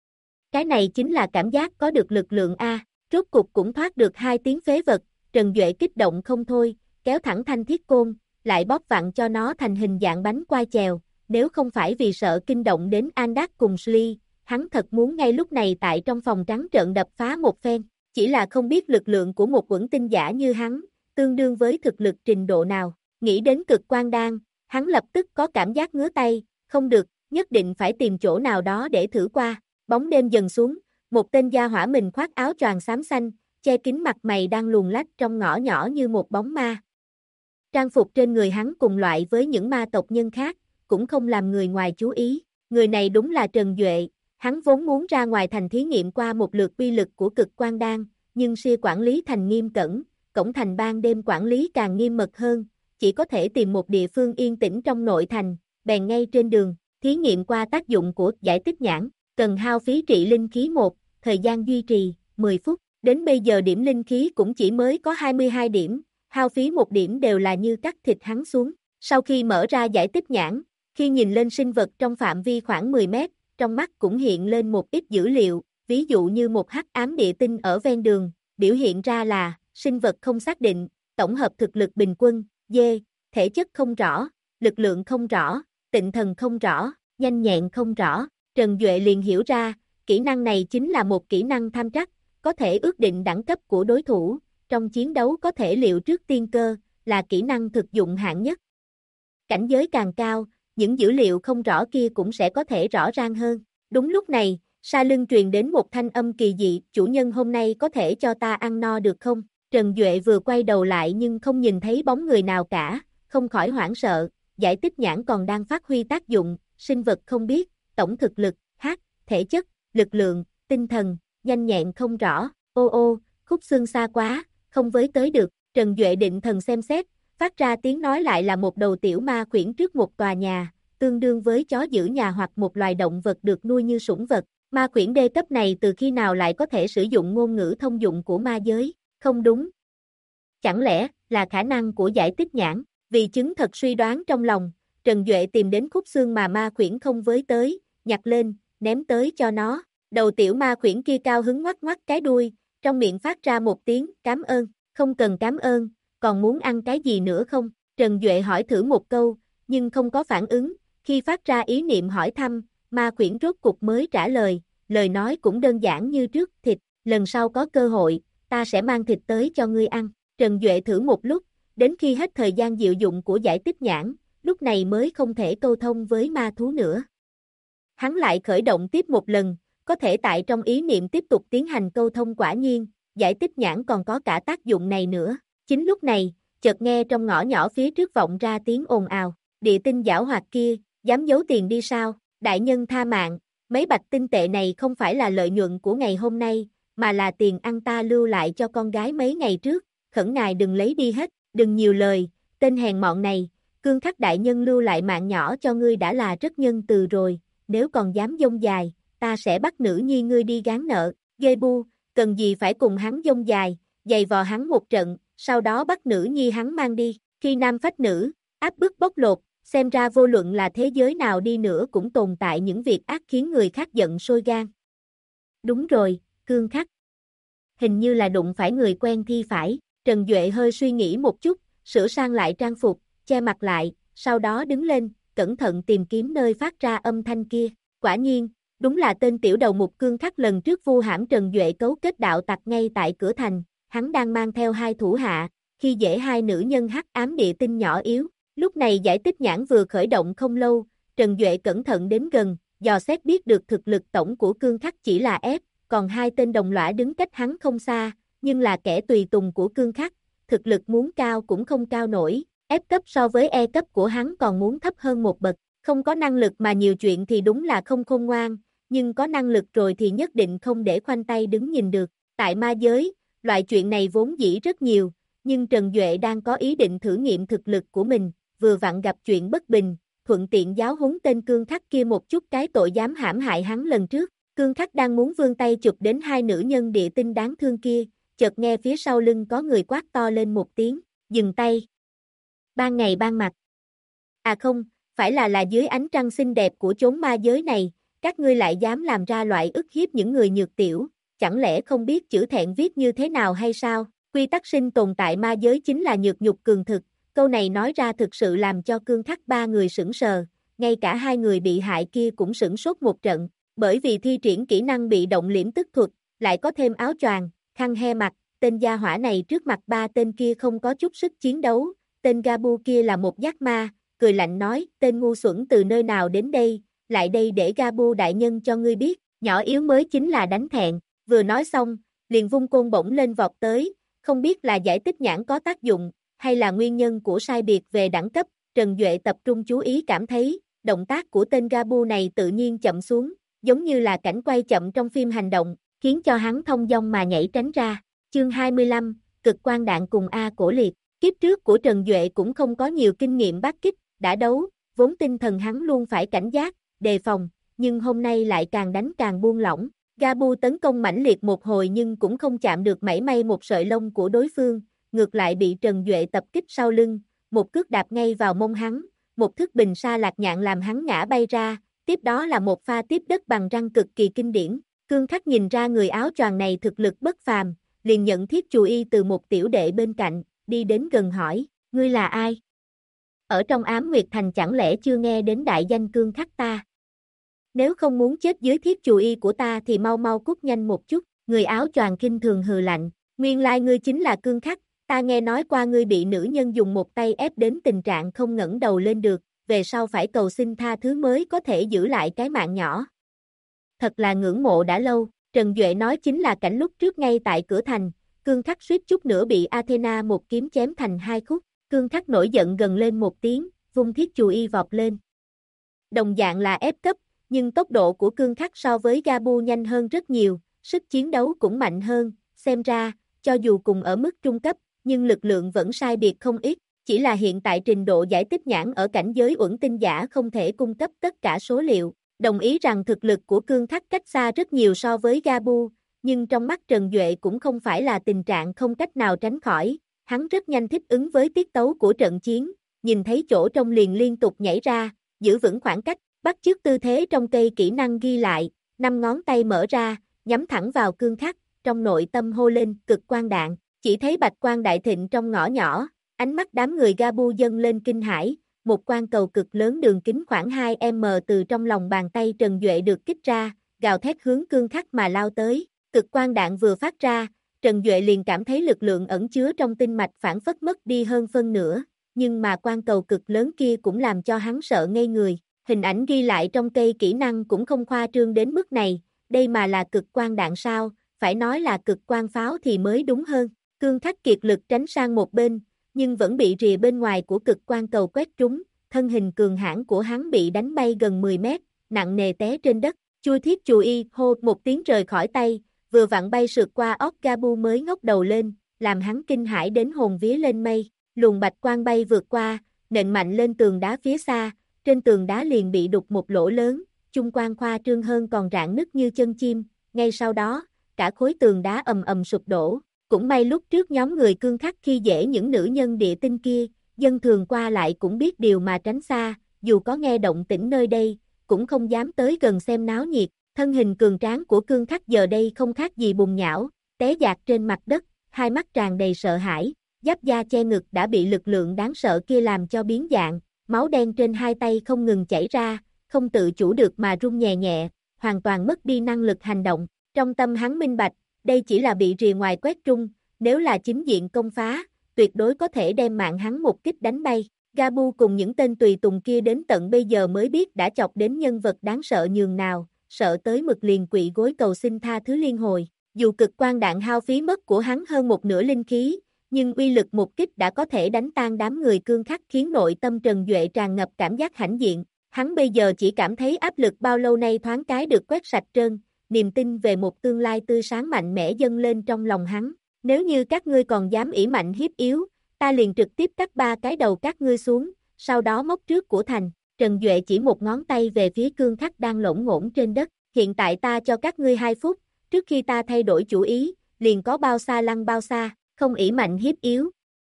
Cái này chính là cảm giác có được lực lượng A, rốt cục cũng thoát được 2 tiếng phế vật, Trần Duệ kích động không thôi, kéo thẳng thanh thiết côn, lại bóp vặn cho nó thành hình dạng bánh quai chèo, nếu không phải vì sợ kinh động đến Andak cùng Sly, hắn thật muốn ngay lúc này tại trong phòng trắng trợn đập phá một phen, chỉ là không biết lực lượng của một Uẩn Tinh Giả như hắn, tương đương với thực lực trình độ nào, nghĩ đến Cực Quang Đan, hắn lập tức có cảm giác ngứa tay, không được, nhất định phải tìm chỗ nào đó để thử qua, bóng đêm dần xuống, một tên gia hỏa mình khoác áo choàng xám xanh, che kín mặt mày đang luồn lách trong ngõ nhỏ như một bóng ma. Trang phục trên người hắn cùng loại với những ma tộc nhân khác, cũng không làm người ngoài chú ý, người này đúng là Trần Duệ, hắn vốn muốn ra ngoài thành thí nghiệm qua một lượt uy lực của Cực Quang Đan, nhưng siêu quản lý thành nghiêm cẩn, cổng thành ban đêm quản lý càng nghiêm mật hơn, chỉ có thể tìm một địa phương yên tĩnh trong nội thành, bèn ngay trên đường, thí nghiệm qua tác dụng của giải tích nhãn, cần hao phí trị linh khí 1, thời gian duy trì, 10 phút, đến bây giờ điểm linh khí cũng chỉ mới có 22 điểm, hao phí 1 điểm đều là như cắt thịt hắn xuống, sau khi mở ra giải tích nhãn, khi nhìn lên sinh vật trong phạm vi khoảng 10 mét, trong mắt cũng hiện lên một ít dữ liệu, ví dụ như một hắc ám địa tinh ở ven đường, biểu hiện ra là, sinh vật không xác định, tổng hợp thực lực bình quân, D, thể chất không rõ, lực lượng không rõ, tịnh thần không rõ, nhanh nhẹn không rõ, Trần Duệ liền hiểu ra, kỹ năng này chính là một kỹ năng tham trắc, có thể ước định đẳng cấp của đối thủ, trong chiến đấu có thể liệu trước tiên cơ, là kỹ năng thực dụng hạng nhất. Cảnh giới càng cao, những dữ liệu không rõ kia cũng sẽ có thể rõ ràng hơn. Đúng lúc này, sau lưng truyền đến một thanh âm kỳ dị, chủ nhân hôm nay có thể cho ta ăn no được không? Trần Duệ vừa quay đầu lại nhưng không nhìn thấy bóng người nào cả, không khỏi hoảng sợ, giải tích nhãn còn đang phát huy tác dụng, sinh vật không biết, tổng thực lực, thể chất, lực lượng, tinh thần, nhanh nhẹn không rõ, ô, khúc xương xa quá, không với tới được, Trần Duệ định thần xem xét, phát ra tiếng nói lại là một đầu tiểu ma khuyển trước một tòa nhà, tương đương với chó giữ nhà hoặc một loài động vật được nuôi như sủng vật, ma khuyển đê cấp này từ khi nào lại có thể sử dụng ngôn ngữ thông dụng của ma giới, không đúng. Chẳng lẽ là khả năng của giải tích nhãn, vì chứng thật suy đoán trong lòng, Trần Duệ tìm đến khúc xương mà ma khuyển không với tới, nhặt lên, ném tới cho nó, đầu tiểu ma khuyển kia cao hứng ngoắc ngoắc cái đuôi, trong miệng phát ra một tiếng, cảm ơn, không cần cảm ơn, còn muốn ăn cái gì nữa không? Trần Duệ hỏi thử một câu, nhưng không có phản ứng, khi phát ra ý niệm hỏi thăm, ma khuyển rốt cục mới trả lời, lời nói cũng đơn giản như trước, thịt, lần sau có cơ hội, ta sẽ mang thịt tới cho ngươi ăn. Trần Duệ thử một lúc, đến khi hết thời gian diệu dụng của giải tích nhãn, lúc này mới không thể câu thông với ma thú nữa. Hắn lại khởi động tiếp một lần, có thể tại trong ý niệm tiếp tục tiến hành câu thông quả nhiên, giải tích nhãn còn có cả tác dụng này nữa. Chính lúc này, chợt nghe trong ngõ nhỏ phía trước vọng ra tiếng ồn ào, địa tinh giảo hoạt kia, dám giấu tiền đi sao, đại nhân tha mạng, mấy bạch tinh tệ này không phải là lợi nhuận của ngày hôm nay, mà là tiền ăn ta lưu lại cho con gái mấy ngày trước, khẩn ngài đừng lấy đi hết, đừng nhiều lời, tên hèn mọn này, cương khắc đại nhân lưu lại mạng nhỏ cho ngươi đã là rất nhân từ rồi, nếu còn dám dông dài, ta sẽ bắt nữ nhi ngươi đi gán nợ, ghê bu, cần gì phải cùng hắn dông dài, giày vò hắn một trận, sau đó bắt nữ nhi hắn mang đi, khi nam phách nữ, áp bức bóc lột, xem ra vô luận là thế giới nào đi nữa cũng tồn tại những việc ác khiến người khác giận sôi gan. Đúng rồi, Cương Khắc. Hình như là đụng phải người quen thì phải, Trần Duệ hơi suy nghĩ một chút, sửa sang lại trang phục, che mặt lại, sau đó đứng lên, cẩn thận tìm kiếm nơi phát ra âm thanh kia. Quả nhiên, đúng là tên tiểu đầu mục Cương Khắc lần trước vu hãm Trần Duệ cấu kết đạo tặc ngay tại cửa thành, hắn đang mang theo hai thủ hạ, khi dễ hai nữ nhân hắc ám địa tinh nhỏ yếu. Lúc này giải tích nhãn vừa khởi động không lâu, Trần Duệ cẩn thận đến gần, dò xét biết được thực lực tổng của Cương Khắc chỉ là F, còn hai tên đồng lõa đứng cách hắn không xa, nhưng là kẻ tùy tùng của Cương Khắc, thực lực muốn cao cũng không cao nổi, F cấp so với E cấp của hắn còn muốn thấp hơn một bậc, không có năng lực mà nhiều chuyện thì đúng là không khôn ngoan, nhưng có năng lực rồi thì nhất định không để khoanh tay đứng nhìn được. Tại ma giới, loại chuyện này vốn dĩ rất nhiều, nhưng Trần Duệ đang có ý định thử nghiệm thực lực của mình, vừa vặn gặp chuyện bất bình, thuận tiện giáo huấn tên Cương Khắc kia một chút cái tội dám hãm hại hắn lần trước. Cương Khắc đang muốn vươn tay chụp đến hai nữ nhân địa tinh đáng thương kia, chợt nghe phía sau lưng có người quát to lên một tiếng, dừng tay. Ban ngày ban mặt. À không, phải là dưới ánh trăng xinh đẹp của chốn ma giới này, các ngươi lại dám làm ra loại ức hiếp những người nhược tiểu, chẳng lẽ không biết chữ thẹn viết như thế nào hay sao? Quy tắc sinh tồn tại ma giới chính là nhược nhục cường thực, câu này nói ra thực sự làm cho Cương Khắc ba người sững sờ, ngay cả hai người bị hại kia cũng sửng sốt một trận, bởi vì thi triển kỹ năng bị động liễm tức thuật, lại có thêm áo choàng, khăn he mặt, tên gia hỏa này trước mặt ba tên kia không có chút sức chiến đấu, tên Gabu kia là một giác ma, cười lạnh nói, tên ngu xuẩn từ nơi nào đến đây, lại đây để Gabu đại nhân cho ngươi biết, nhỏ yếu mới chính là đánh thẹn, vừa nói xong, liền vung côn bổng lên vọt tới, không biết là giải tích nhãn có tác dụng, hay là nguyên nhân của sai biệt về đẳng cấp, Trần Duệ tập trung chú ý cảm thấy, động tác của tên Gabu này tự nhiên chậm xuống, giống như là cảnh quay chậm trong phim hành động, khiến cho hắn thông dong mà nhảy tránh ra. Chương 25, cực quang đạn cùng A Cổ Liệt. Kiếp trước của Trần Duệ cũng không có nhiều kinh nghiệm bát kích, đã đấu, vốn tinh thần hắn luôn phải cảnh giác, đề phòng, nhưng hôm nay lại càng đánh càng buông lỏng. Gabu tấn công mãnh liệt một hồi nhưng cũng không chạm được mảy may một sợi lông của đối phương, ngược lại bị Trần Duệ tập kích sau lưng, một cước đạp ngay vào mông hắn, một thức bình sa lạc nhạn làm hắn ngã bay ra, tiếp đó là một pha tiếp đất bằng răng cực kỳ kinh điển. Cương Khắc nhìn ra người áo choàng này thực lực bất phàm, liền nhận thiết chù y từ một tiểu đệ bên cạnh, đi đến gần hỏi, ngươi là ai? Ở trong Ám Nguyệt Thành chẳng lẽ chưa nghe đến đại danh Cương Khắc ta? Nếu không muốn chết dưới thiết chù y của ta thì mau mau cút nhanh một chút, người áo choàng khinh thường hừ lạnh, nguyên lai ngươi chính là Cương Khắc, ta nghe nói qua ngươi bị nữ nhân dùng một tay ép đến tình trạng không ngẩng đầu lên được, về sau phải cầu xin tha thứ mới có thể giữ lại cái mạng nhỏ. Thật là ngưỡng mộ đã lâu, Trần Duệ nói chính là cảnh lúc trước ngay tại cửa thành, Cương Khắc suýt chút nữa bị Athena một kiếm chém thành hai khúc, Cương Khắc nổi giận gần lên một tiếng, vung thiết chù y vọt lên. Đồng dạng là ép cấp, nhưng tốc độ của Cương Khắc so với Gabu nhanh hơn rất nhiều, sức chiến đấu cũng mạnh hơn, xem ra, cho dù cùng ở mức trung cấp, nhưng lực lượng vẫn sai biệt không ít, chỉ là hiện tại trình độ giải tích nhãn ở cảnh giới uẩn tinh giả không thể cung cấp tất cả số liệu, đồng ý rằng thực lực của Cương Khắc cách xa rất nhiều so với Gabu, nhưng trong mắt Trần Duệ cũng không phải là tình trạng không cách nào tránh khỏi, hắn rất nhanh thích ứng với tiết tấu của trận chiến, nhìn thấy chỗ trong liền liên tục nhảy ra, giữ vững khoảng cách, bắt chước tư thế trong cây kỹ năng ghi lại, 5 ngón tay mở ra, nhắm thẳng vào Cương Khắc, trong nội tâm hô lên cực quang đạn, chỉ thấy bạch quang đại thịnh trong ngõ nhỏ, ánh mắt đám người Gabu dâng lên kinh hãi, một quang cầu cực lớn đường kính khoảng 2m từ trong lòng bàn tay Trần Duệ được kích ra, gào thét hướng Cương Khắc mà lao tới, cực quang đạn vừa phát ra, Trần Duệ liền cảm thấy lực lượng ẩn chứa trong tinh mạch phản phất mất đi hơn phân nửa, nhưng mà quang cầu cực lớn kia cũng làm cho hắn sợ ngây người, hình ảnh ghi lại trong cây kỹ năng cũng không khoa trương đến mức này, đây mà là cực quang đạn sao, phải nói là cực quang pháo thì mới đúng hơn, Cương Khắc kiệt lực tránh sang một bên, nhưng vẫn bị rìa bên ngoài của cực quang cầu quét trúng, thân hình cường hãn của hắn bị đánh bay gần 10 mét, nặng nề té trên đất, chui thiết chù y hô một tiếng rời khỏi tay, vừa vặn bay sượt qua óc Gabu mới ngóc đầu lên, làm hắn kinh hãi đến hồn vía lên mây, luồng bạch quang bay vượt qua, nện mạnh lên tường đá phía xa, trên tường đá liền bị đục một lỗ lớn, chung quanh khoa trương hơn còn rạn nứt như chân chim, ngay sau đó, cả khối tường đá ầm ầm sụp đổ, Cũng may lúc trước nhóm người cương khắc khi dễ những nữ nhân địa tinh kia, dân thường qua lại cũng biết điều mà tránh xa, dù có nghe động tĩnh nơi đây, cũng không dám tới gần xem náo nhiệt. Thân hình cường tráng của cương khắc giờ đây không khác gì bùn nhão, té dạt trên mặt đất, hai mắt tràn đầy sợ hãi, giáp da che ngực đã bị lực lượng đáng sợ kia làm cho biến dạng, máu đen trên hai tay không ngừng chảy ra, không tự chủ được mà run nhẹ nhẹ, hoàn toàn mất đi năng lực hành động. Trong tâm hắn minh bạch, đây chỉ là bị rìa ngoài quét trung, nếu là chính diện công phá, tuyệt đối có thể đem mạng hắn một kích đánh bay. Gabu cùng những tên tùy tùng kia đến tận bây giờ mới biết đã chọc đến nhân vật đáng sợ nhường nào, sợ tới mực liền quỵ gối cầu xin tha thứ liên hồi. Dù cực quang đạn hao phí mất của hắn hơn một nửa linh khí, nhưng uy lực một kích đã có thể đánh tan đám người cương khắc khiến nội tâm Trần Duệ tràn ngập cảm giác hãnh diện. Hắn bây giờ chỉ cảm thấy áp lực bao lâu nay thoáng cái được quét sạch trơn, niềm tin về một tương lai tươi sáng mạnh mẽ dâng lên trong lòng hắn. Nếu như các ngươi còn dám ỷ mạnh hiếp yếu, ta liền trực tiếp cắt ba cái đầu các ngươi xuống, sau đó móc trước của thành. Trần Duệ chỉ một ngón tay về phía cương khắc đang lổn ngổn trên đất. Hiện tại ta cho các ngươi 2 phút, trước khi ta thay đổi chủ ý, liền có bao xa lăn bao xa, không ỷ mạnh hiếp yếu.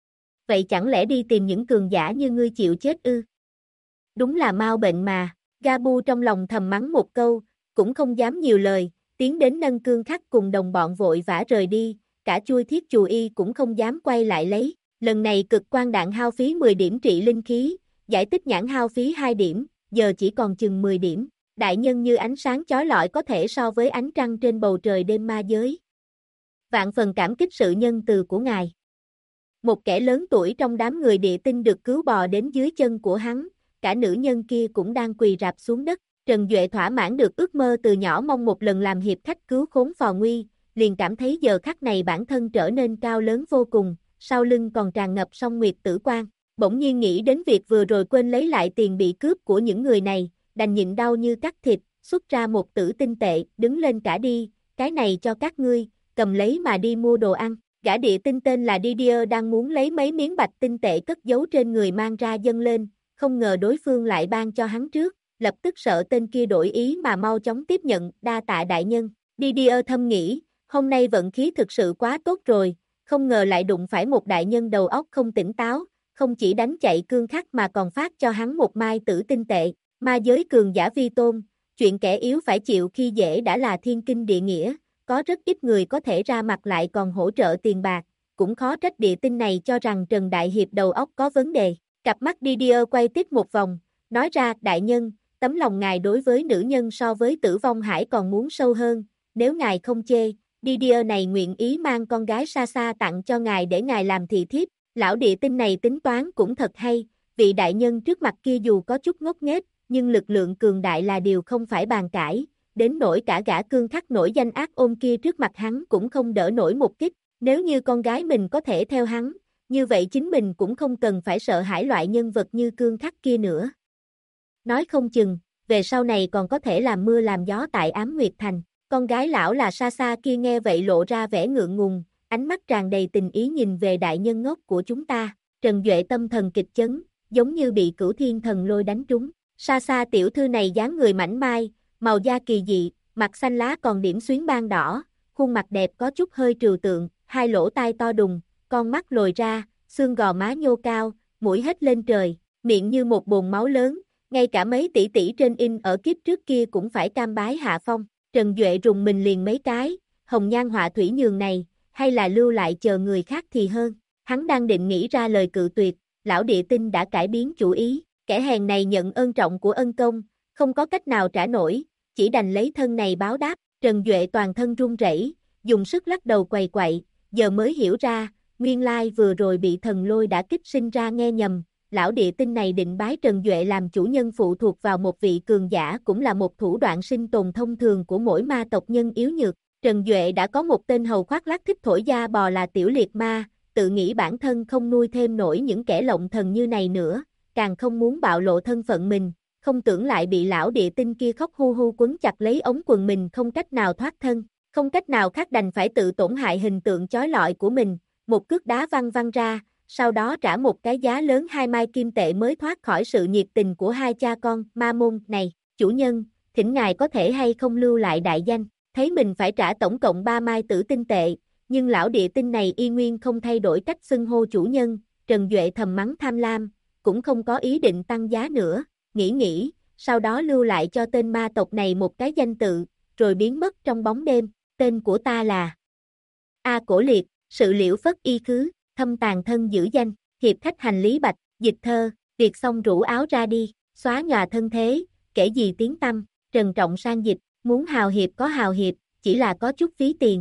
Vậy chẳng lẽ đi tìm những cường giả như ngươi chịu chết ư? Đúng là mau bệnh mà. Gabu trong lòng thầm mắng một câu, cũng không dám nhiều lời, tiến đến nâng cương khắc cùng đồng bọn vội vã rời đi, cả chui thiết chù y cũng không dám quay lại lấy. Lần này cực quang đạn hao phí 10 điểm trị linh khí, giải tích nhãn hao phí 2 điểm, giờ chỉ còn chừng 10 điểm. Đại nhân như ánh sáng chói lọi có thể so với ánh trăng trên bầu trời đêm ma giới. Vạn phần cảm kích sự nhân từ của ngài. Một kẻ lớn tuổi trong đám người địa tinh được cứu bò đến dưới chân của hắn, cả nữ nhân kia cũng đang quỳ rạp xuống đất. Trần Duệ thỏa mãn được ước mơ từ nhỏ mong một lần làm hiệp khách cứu khốn phò nguy, liền cảm thấy giờ khắc này bản thân trở nên cao lớn vô cùng, sau lưng còn tràn ngập song nguyệt tử quang. Bỗng nhiên nghĩ đến việc vừa rồi quên lấy lại tiền bị cướp của những người này, đành nhịn đau như cắt thịt, xuất ra một tử tinh tệ, đứng lên cả đi, cái này cho các ngươi, cầm lấy mà đi mua đồ ăn. Gã địa tinh tên là Didier đang muốn lấy mấy miếng bạch tinh tệ cất giấu trên người mang ra dâng lên, không ngờ đối phương lại ban cho hắn trước, lập tức sợ tên kia đổi ý mà mau chóng tiếp nhận, đa tạ đại nhân. Didier thầm nghĩ, hôm nay vận khí thực sự quá tốt rồi, không ngờ lại đụng phải một đại nhân đầu óc không tỉnh táo, không chỉ đánh chạy cương khắc mà còn phát cho hắn một mai tử tinh tệ. Ma giới cường giả vi tôn, chuyện kẻ yếu phải chịu khi dễ đã là thiên kinh địa nghĩa, có rất ít người có thể ra mặt lại còn hỗ trợ tiền bạc, cũng khó trách địa tinh này cho rằng Trần Đại Hiệp đầu óc có vấn đề. Cặp mắt Didier quay tiếp một vòng, nói ra, đại nhân, tấm lòng ngài đối với nữ nhân so với Tử Vong Hải còn muốn sâu hơn, nếu ngài không chê, Didier này nguyện ý mang con gái xa xa tặng cho ngài để ngài làm thị thiếp. Lão địa tinh này tính toán cũng thật hay, vị đại nhân trước mặt kia dù có chút ngốc nghếch, nhưng lực lượng cường đại là điều không phải bàn cãi, đến nỗi cả gã cương khắc nổi danh ác ôn kia trước mặt hắn cũng không đỡ nổi một kích, nếu như con gái mình có thể theo hắn, như vậy chính mình cũng không cần phải sợ hãi loại nhân vật như cương khắc kia nữa. Nói không chừng, về sau này còn có thể làm mưa làm gió tại Ám Nguyệt Thành. Con gái lão là Sa Sa kia nghe vậy lộ ra vẻ ngượng ngùng, ánh mắt tràn đầy tình ý nhìn về đại nhân ngốc của chúng ta. Trần Duệ tâm thần kịch chấn, giống như bị Cửu Thiên Thần Lôi đánh trúng. Sa Sa tiểu thư này dáng người mảnh mai, màu da kỳ dị, mặt xanh lá còn điểm xuyến ban đỏ, khuôn mặt đẹp có chút hơi trừu tượng, hai lỗ tai to đùng, con mắt lồi ra, xương gò má nhô cao, mũi hết lên trời, miệng như một bồn máu lớn, ngay cả mấy tỷ tỷ trên in ở kiếp trước kia cũng phải cam bái hạ phong. Trần Duệ rùng mình liền mấy cái, hồng nhan họa thủy nhường này, hay là lưu lại chờ người khác thì hơn. Hắn đang định nghĩ ra lời cự tuyệt, lão địa tinh đã cải biến chủ ý, kẻ hèn này nhận ơn trọng của ân công, không có cách nào trả nổi, chỉ đành lấy thân này báo đáp. Trần Duệ toàn thân run rẩy, dùng sức lắc đầu quầy quậy, giờ mới hiểu ra, nguyên lai vừa rồi bị thần lôi đã kích sinh ra nghe nhầm. Lão địa tinh này định bái Trần Duệ làm chủ nhân phụ thuộc vào một vị cường giả cũng là một thủ đoạn sinh tồn thông thường của mỗi ma tộc nhân yếu nhược. Trần Duệ đã có một tên hầu khoác lác thích thổi da bò là Tiểu Liệt Ma, tự nghĩ bản thân không nuôi thêm nổi những kẻ lộng thần như này nữa, càng không muốn bạo lộ thân phận mình, không tưởng lại bị lão địa tinh kia khóc hu hu quấn chặt lấy ống quần mình không cách nào thoát thân, không cách nào khác đành phải tự tổn hại hình tượng chói lọi của mình, một cước đá văng văng ra, sau đó trả một cái giá lớn 2 mai kim tệ mới thoát khỏi sự nhiệt tình của hai cha con. Ma môn này, chủ nhân, thỉnh ngài có thể hay không lưu lại đại danh. Thấy mình phải trả tổng cộng 3 mai tử tinh tệ, nhưng lão địa tinh này y nguyên không thay đổi cách xưng hô chủ nhân, Trần Duệ thầm mắng tham lam, cũng không có ý định tăng giá nữa, nghĩ, sau đó lưu lại cho tên ma tộc này một cái danh tự, rồi biến mất trong bóng đêm, tên của ta là A Cổ Liệt, sự liễu phất y khứ, thâm tàn thân giữ danh, hiệp khách hành lý bạch, dịch thơ, việc xong rủ áo ra đi, xóa nhòa thân thế, kể gì tiếng tăm, Trần Trọng sang dịch, muốn hào hiệp có hào hiệp, chỉ là có chút phí tiền.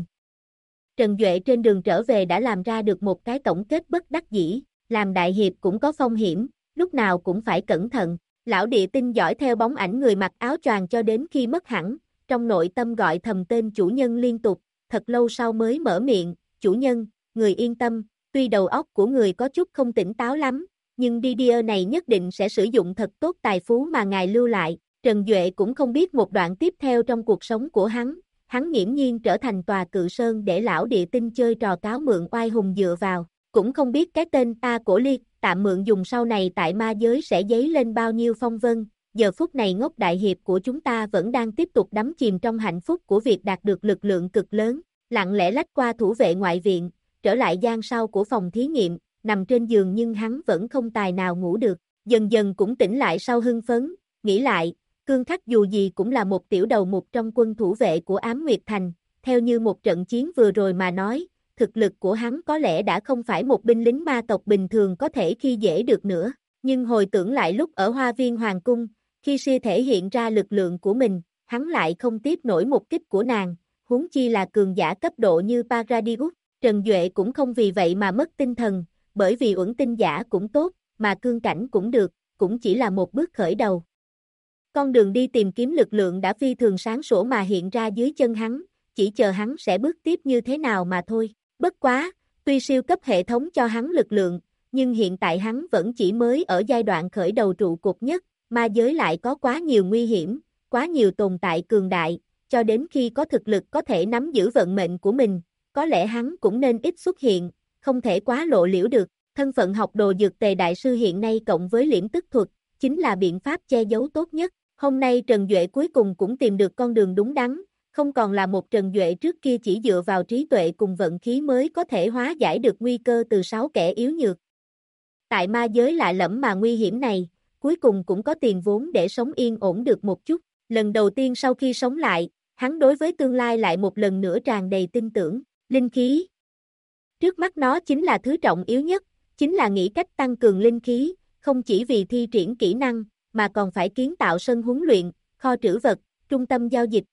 Trần Duệ trên đường trở về đã làm ra được một cái tổng kết bất đắc dĩ, làm đại hiệp cũng có phong hiểm, lúc nào cũng phải cẩn thận. Lão địa tinh dõi theo bóng ảnh người mặc áo choàng cho đến khi mất hẳn, trong nội tâm gọi thầm tên chủ nhân liên tục, thật lâu sau mới mở miệng, chủ nhân, người yên tâm, tuy đầu óc của người có chút không tỉnh táo lắm, nhưng Didier này nhất định sẽ sử dụng thật tốt tài phú mà ngài lưu lại. Trần Duệ cũng không biết một đoạn tiếp theo trong cuộc sống của hắn nghiễm nhiên trở thành tòa cự sơn để lão địa tinh chơi trò cáo mượn oai hùng dựa vào, cũng không biết cái tên A Cổ Liệt tạm mượn dùng sau này tại ma giới sẽ dấy lên bao nhiêu phong vân. Giờ phút này ngốc đại hiệp của chúng ta vẫn đang tiếp tục đắm chìm trong hạnh phúc của việc đạt được lực lượng cực lớn, lặng lẽ lách qua thủ vệ ngoại viện, trở lại gian sau của phòng thí nghiệm, nằm trên giường nhưng hắn vẫn không tài nào ngủ được, dần dần cũng tỉnh lại sau hưng phấn, nghĩ lại, Cương Khắc dù gì cũng là một tiểu đầu mục trong quân thủ vệ của Ám Nguyệt Thành, theo như một trận chiến vừa rồi mà nói, thực lực của hắn có lẽ đã không phải một binh lính ma tộc bình thường có thể khi dễ được nữa, nhưng hồi tưởng lại lúc ở Hoa Viên Hoàng Cung, khi Sia thể hiện ra lực lượng của mình, hắn lại không tiếp nổi một kích của nàng, huống chi là cường giả cấp độ như Paradius. Trần Duệ cũng không vì vậy mà mất tinh thần, bởi vì uẩn tinh giả cũng tốt, mà cương cảnh cũng được, cũng chỉ là một bước khởi đầu. Con đường đi tìm kiếm lực lượng đã phi thường sáng sủa mà hiện ra dưới chân hắn, chỉ chờ hắn sẽ bước tiếp như thế nào mà thôi. Bất quá, tuy siêu cấp hệ thống cho hắn lực lượng, nhưng hiện tại hắn vẫn chỉ mới ở giai đoạn khởi đầu trụ cột nhất, ma giới lại có quá nhiều nguy hiểm, quá nhiều tồn tại cường đại, cho đến khi có thực lực có thể nắm giữ vận mệnh của mình, có lẽ hắn cũng nên ít xuất hiện, không thể quá lộ liễu được. Thân phận học đồ dược tề đại sư hiện nay cộng với liễm tức thuật, chính là biện pháp che giấu tốt nhất. Hôm nay Trần Duệ cuối cùng cũng tìm được con đường đúng đắn, không còn là một Trần Duệ trước kia chỉ dựa vào trí tuệ cùng vận khí mới có thể hóa giải được nguy cơ từ 6 kẻ yếu nhược. Tại ma giới lạ lẫm mà nguy hiểm này, cuối cùng cũng có tiền vốn để sống yên ổn được một chút. Lần đầu tiên sau khi sống lại, hắn đối với tương lai lại một lần nữa tràn đầy tin tưởng, linh khí. Trước mắt nó chính là thứ trọng yếu nhất, chính là nghĩ cách tăng cường linh khí, không chỉ vì thi triển kỹ năng, mà còn phải kiến tạo sân huấn luyện, kho trữ vật, trung tâm giao dịch.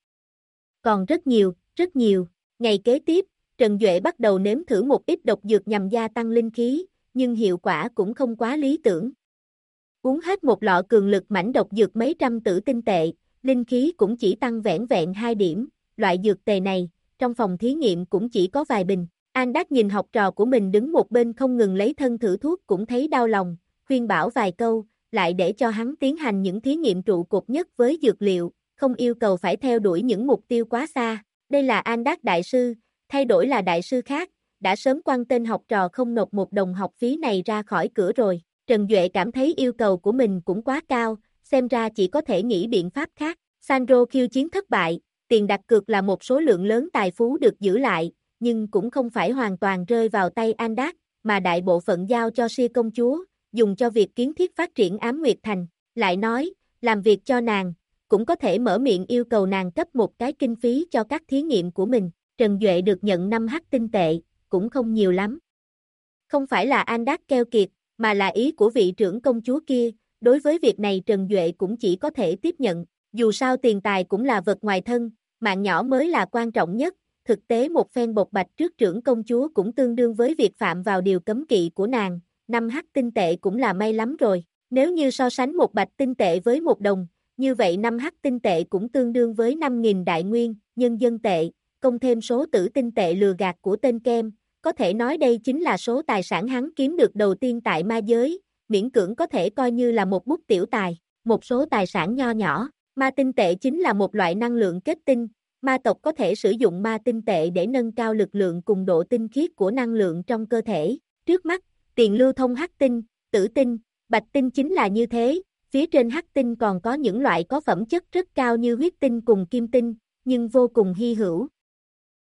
Còn rất nhiều. Ngày kế tiếp, Trần Duệ bắt đầu nếm thử một ít độc dược nhằm gia tăng linh khí, nhưng hiệu quả cũng không quá lý tưởng. Uống hết một lọ cường lực mảnh độc dược mấy trăm tử tinh tệ, linh khí cũng chỉ tăng vẻn vẹn 2 điểm, loại dược tề này, trong phòng thí nghiệm cũng chỉ có vài bình. Andak nhìn học trò của mình đứng một bên không ngừng lấy thân thử thuốc cũng thấy đau lòng, khuyên bảo vài câu, lại để cho hắn tiến hành những thí nghiệm trụ cột nhất với dược liệu, không yêu cầu phải theo đuổi những mục tiêu quá xa. Đây là Andak đại sư, thay đổi là đại sư khác, đã sớm quăng tên học trò không nộp một đồng học phí này ra khỏi cửa rồi. Trần Duệ cảm thấy yêu cầu của mình cũng quá cao, xem ra chỉ có thể nghĩ biện pháp khác. Sandro khiêu chiến thất bại, tiền đặt cược là một số lượng lớn tài phú được giữ lại, nhưng cũng không phải hoàn toàn rơi vào tay Andak, mà đại bộ phận giao cho Sia công chúa, dùng cho việc kiến thiết phát triển Ám Nguyệt Thành. Lại nói, làm việc cho nàng, cũng có thể mở miệng yêu cầu nàng cấp một cái kinh phí cho các thí nghiệm của mình. Trần Duệ được nhận 5 hắc tinh tệ, cũng không nhiều lắm. Không phải là Andak keo kiệt, mà là ý của vị trưởng công chúa kia, đối với việc này Trần Duệ cũng chỉ có thể tiếp nhận. Dù sao tiền tài cũng là vật ngoài thân, mạng nhỏ mới là quan trọng nhất. Thực tế một phen bộc bạch trước trưởng công chúa cũng tương đương với việc phạm vào điều cấm kỵ của nàng, 5 hắc tinh tệ cũng là may lắm rồi. Nếu như so sánh một bạch tinh tệ với 1 đồng, như vậy 5 hắc tinh tệ cũng tương đương với 5.000 đại nguyên, nhân dân tệ, cộng thêm số tử tinh tệ lừa gạt của tên Kem, có thể nói đây chính là số tài sản hắn kiếm được đầu tiên tại ma giới, miễn cưỡng có thể coi như là một bút tiểu tài, một số tài sản nho nhỏ. Ma tinh tệ chính là một loại năng lượng kết tinh, ma tộc có thể sử dụng ma tinh tệ để nâng cao lực lượng cùng độ tinh khiết của năng lượng trong cơ thể. Trước mắt, tiền lưu thông hắc tinh, tử tinh, bạch tinh chính là như thế, phía trên hắc tinh còn có những loại có phẩm chất rất cao như huyết tinh cùng kim tinh, nhưng vô cùng hy hữu.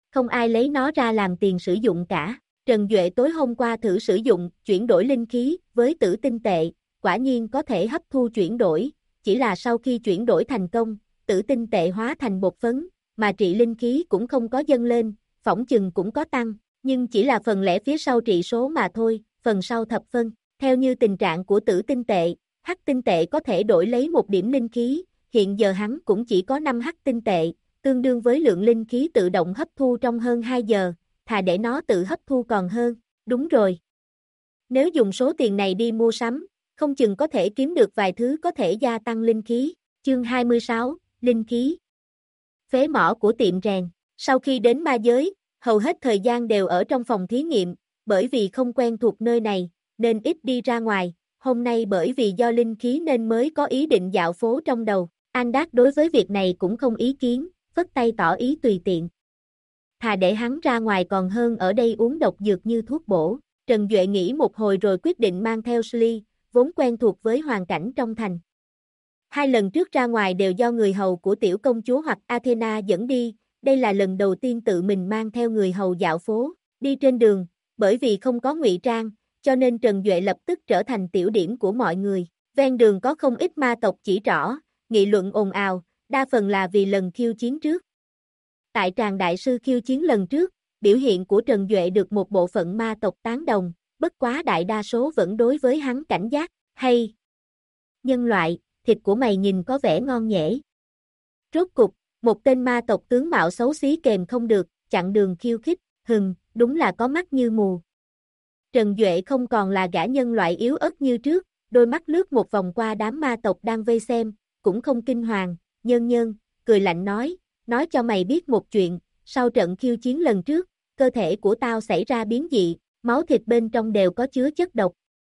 không ai lấy nó ra làm tiền sử dụng cả. Trần Duệ tối hôm qua thử sử dụng chuyển đổi linh khí với tử tinh tệ, quả nhiên có thể hấp thu chuyển đổi, chỉ là sau khi chuyển đổi thành công, tử tinh tệ hóa thành bột phấn, mà trị linh khí cũng không có dâng lên, phỏng chừng cũng có tăng, nhưng chỉ là phần lẻ phía sau trị số mà thôi, phần sau thập phân. Theo như tình trạng của tử tinh tệ, hắc tinh tệ có thể đổi lấy 1 điểm linh khí, hiện giờ hắn cũng chỉ có 5 hắc tinh tệ, tương đương với lượng linh khí tự động hấp thu trong hơn 2 giờ, thà để nó tự hấp thu còn hơn. Đúng rồi. Nếu dùng số tiền này đi mua sắm, không chừng có thể kiếm được vài thứ có thể gia tăng linh khí. Chương 26, Linh khí. Phế mỏ của tiệm rèn. Sau khi đến ma giới, hầu hết thời gian đều ở trong phòng thí nghiệm, bởi vì không quen thuộc nơi này, nên ít đi ra ngoài. Hôm nay bởi vì do linh khí nên mới có ý định dạo phố trong đầu. Andak đối với việc này cũng không ý kiến, phất tay tỏ ý tùy tiện. Thà để hắn ra ngoài còn hơn ở đây uống độc dược như thuốc bổ. Trần Duệ nghĩ một hồi rồi quyết định mang theo Sly, vốn quen thuộc với hoàn cảnh trong thành. 2 lần trước ra ngoài đều do người hầu của tiểu công chúa hoặc Athena dẫn đi, đây là lần đầu tiên tự mình mang theo người hầu dạo phố, đi trên đường, bởi vì không có ngụy trang, cho nên Trần Duệ lập tức trở thành tiểu điểm của mọi người. Ven đường có không ít ma tộc chỉ trỏ, nghị luận ồn ào, đa phần là vì lần khiêu chiến trước. Tại tràng đại sư khiêu chiến lần trước, biểu hiện của Trần Duệ được một bộ phận ma tộc tán đồng, bất quá đại đa số vẫn đối với hắn cảnh giác, hay nhân loại, thịt của mày nhìn có vẻ ngon nhễ. Rốt cục, một tên ma tộc tướng mạo xấu xí kèm không được, chặn đường khiêu khích, đúng là có mắt như mù. Trần Duệ không còn là gã nhân loại yếu ớt như trước, đôi mắt lướt một vòng qua đám ma tộc đang vây xem, cũng không kinh hoàng, nhơn, cười lạnh nói cho mày biết một chuyện, sau trận khiêu chiến lần trước, cơ thể của tao xảy ra biến dị, máu thịt bên trong đều có chứa chất độc.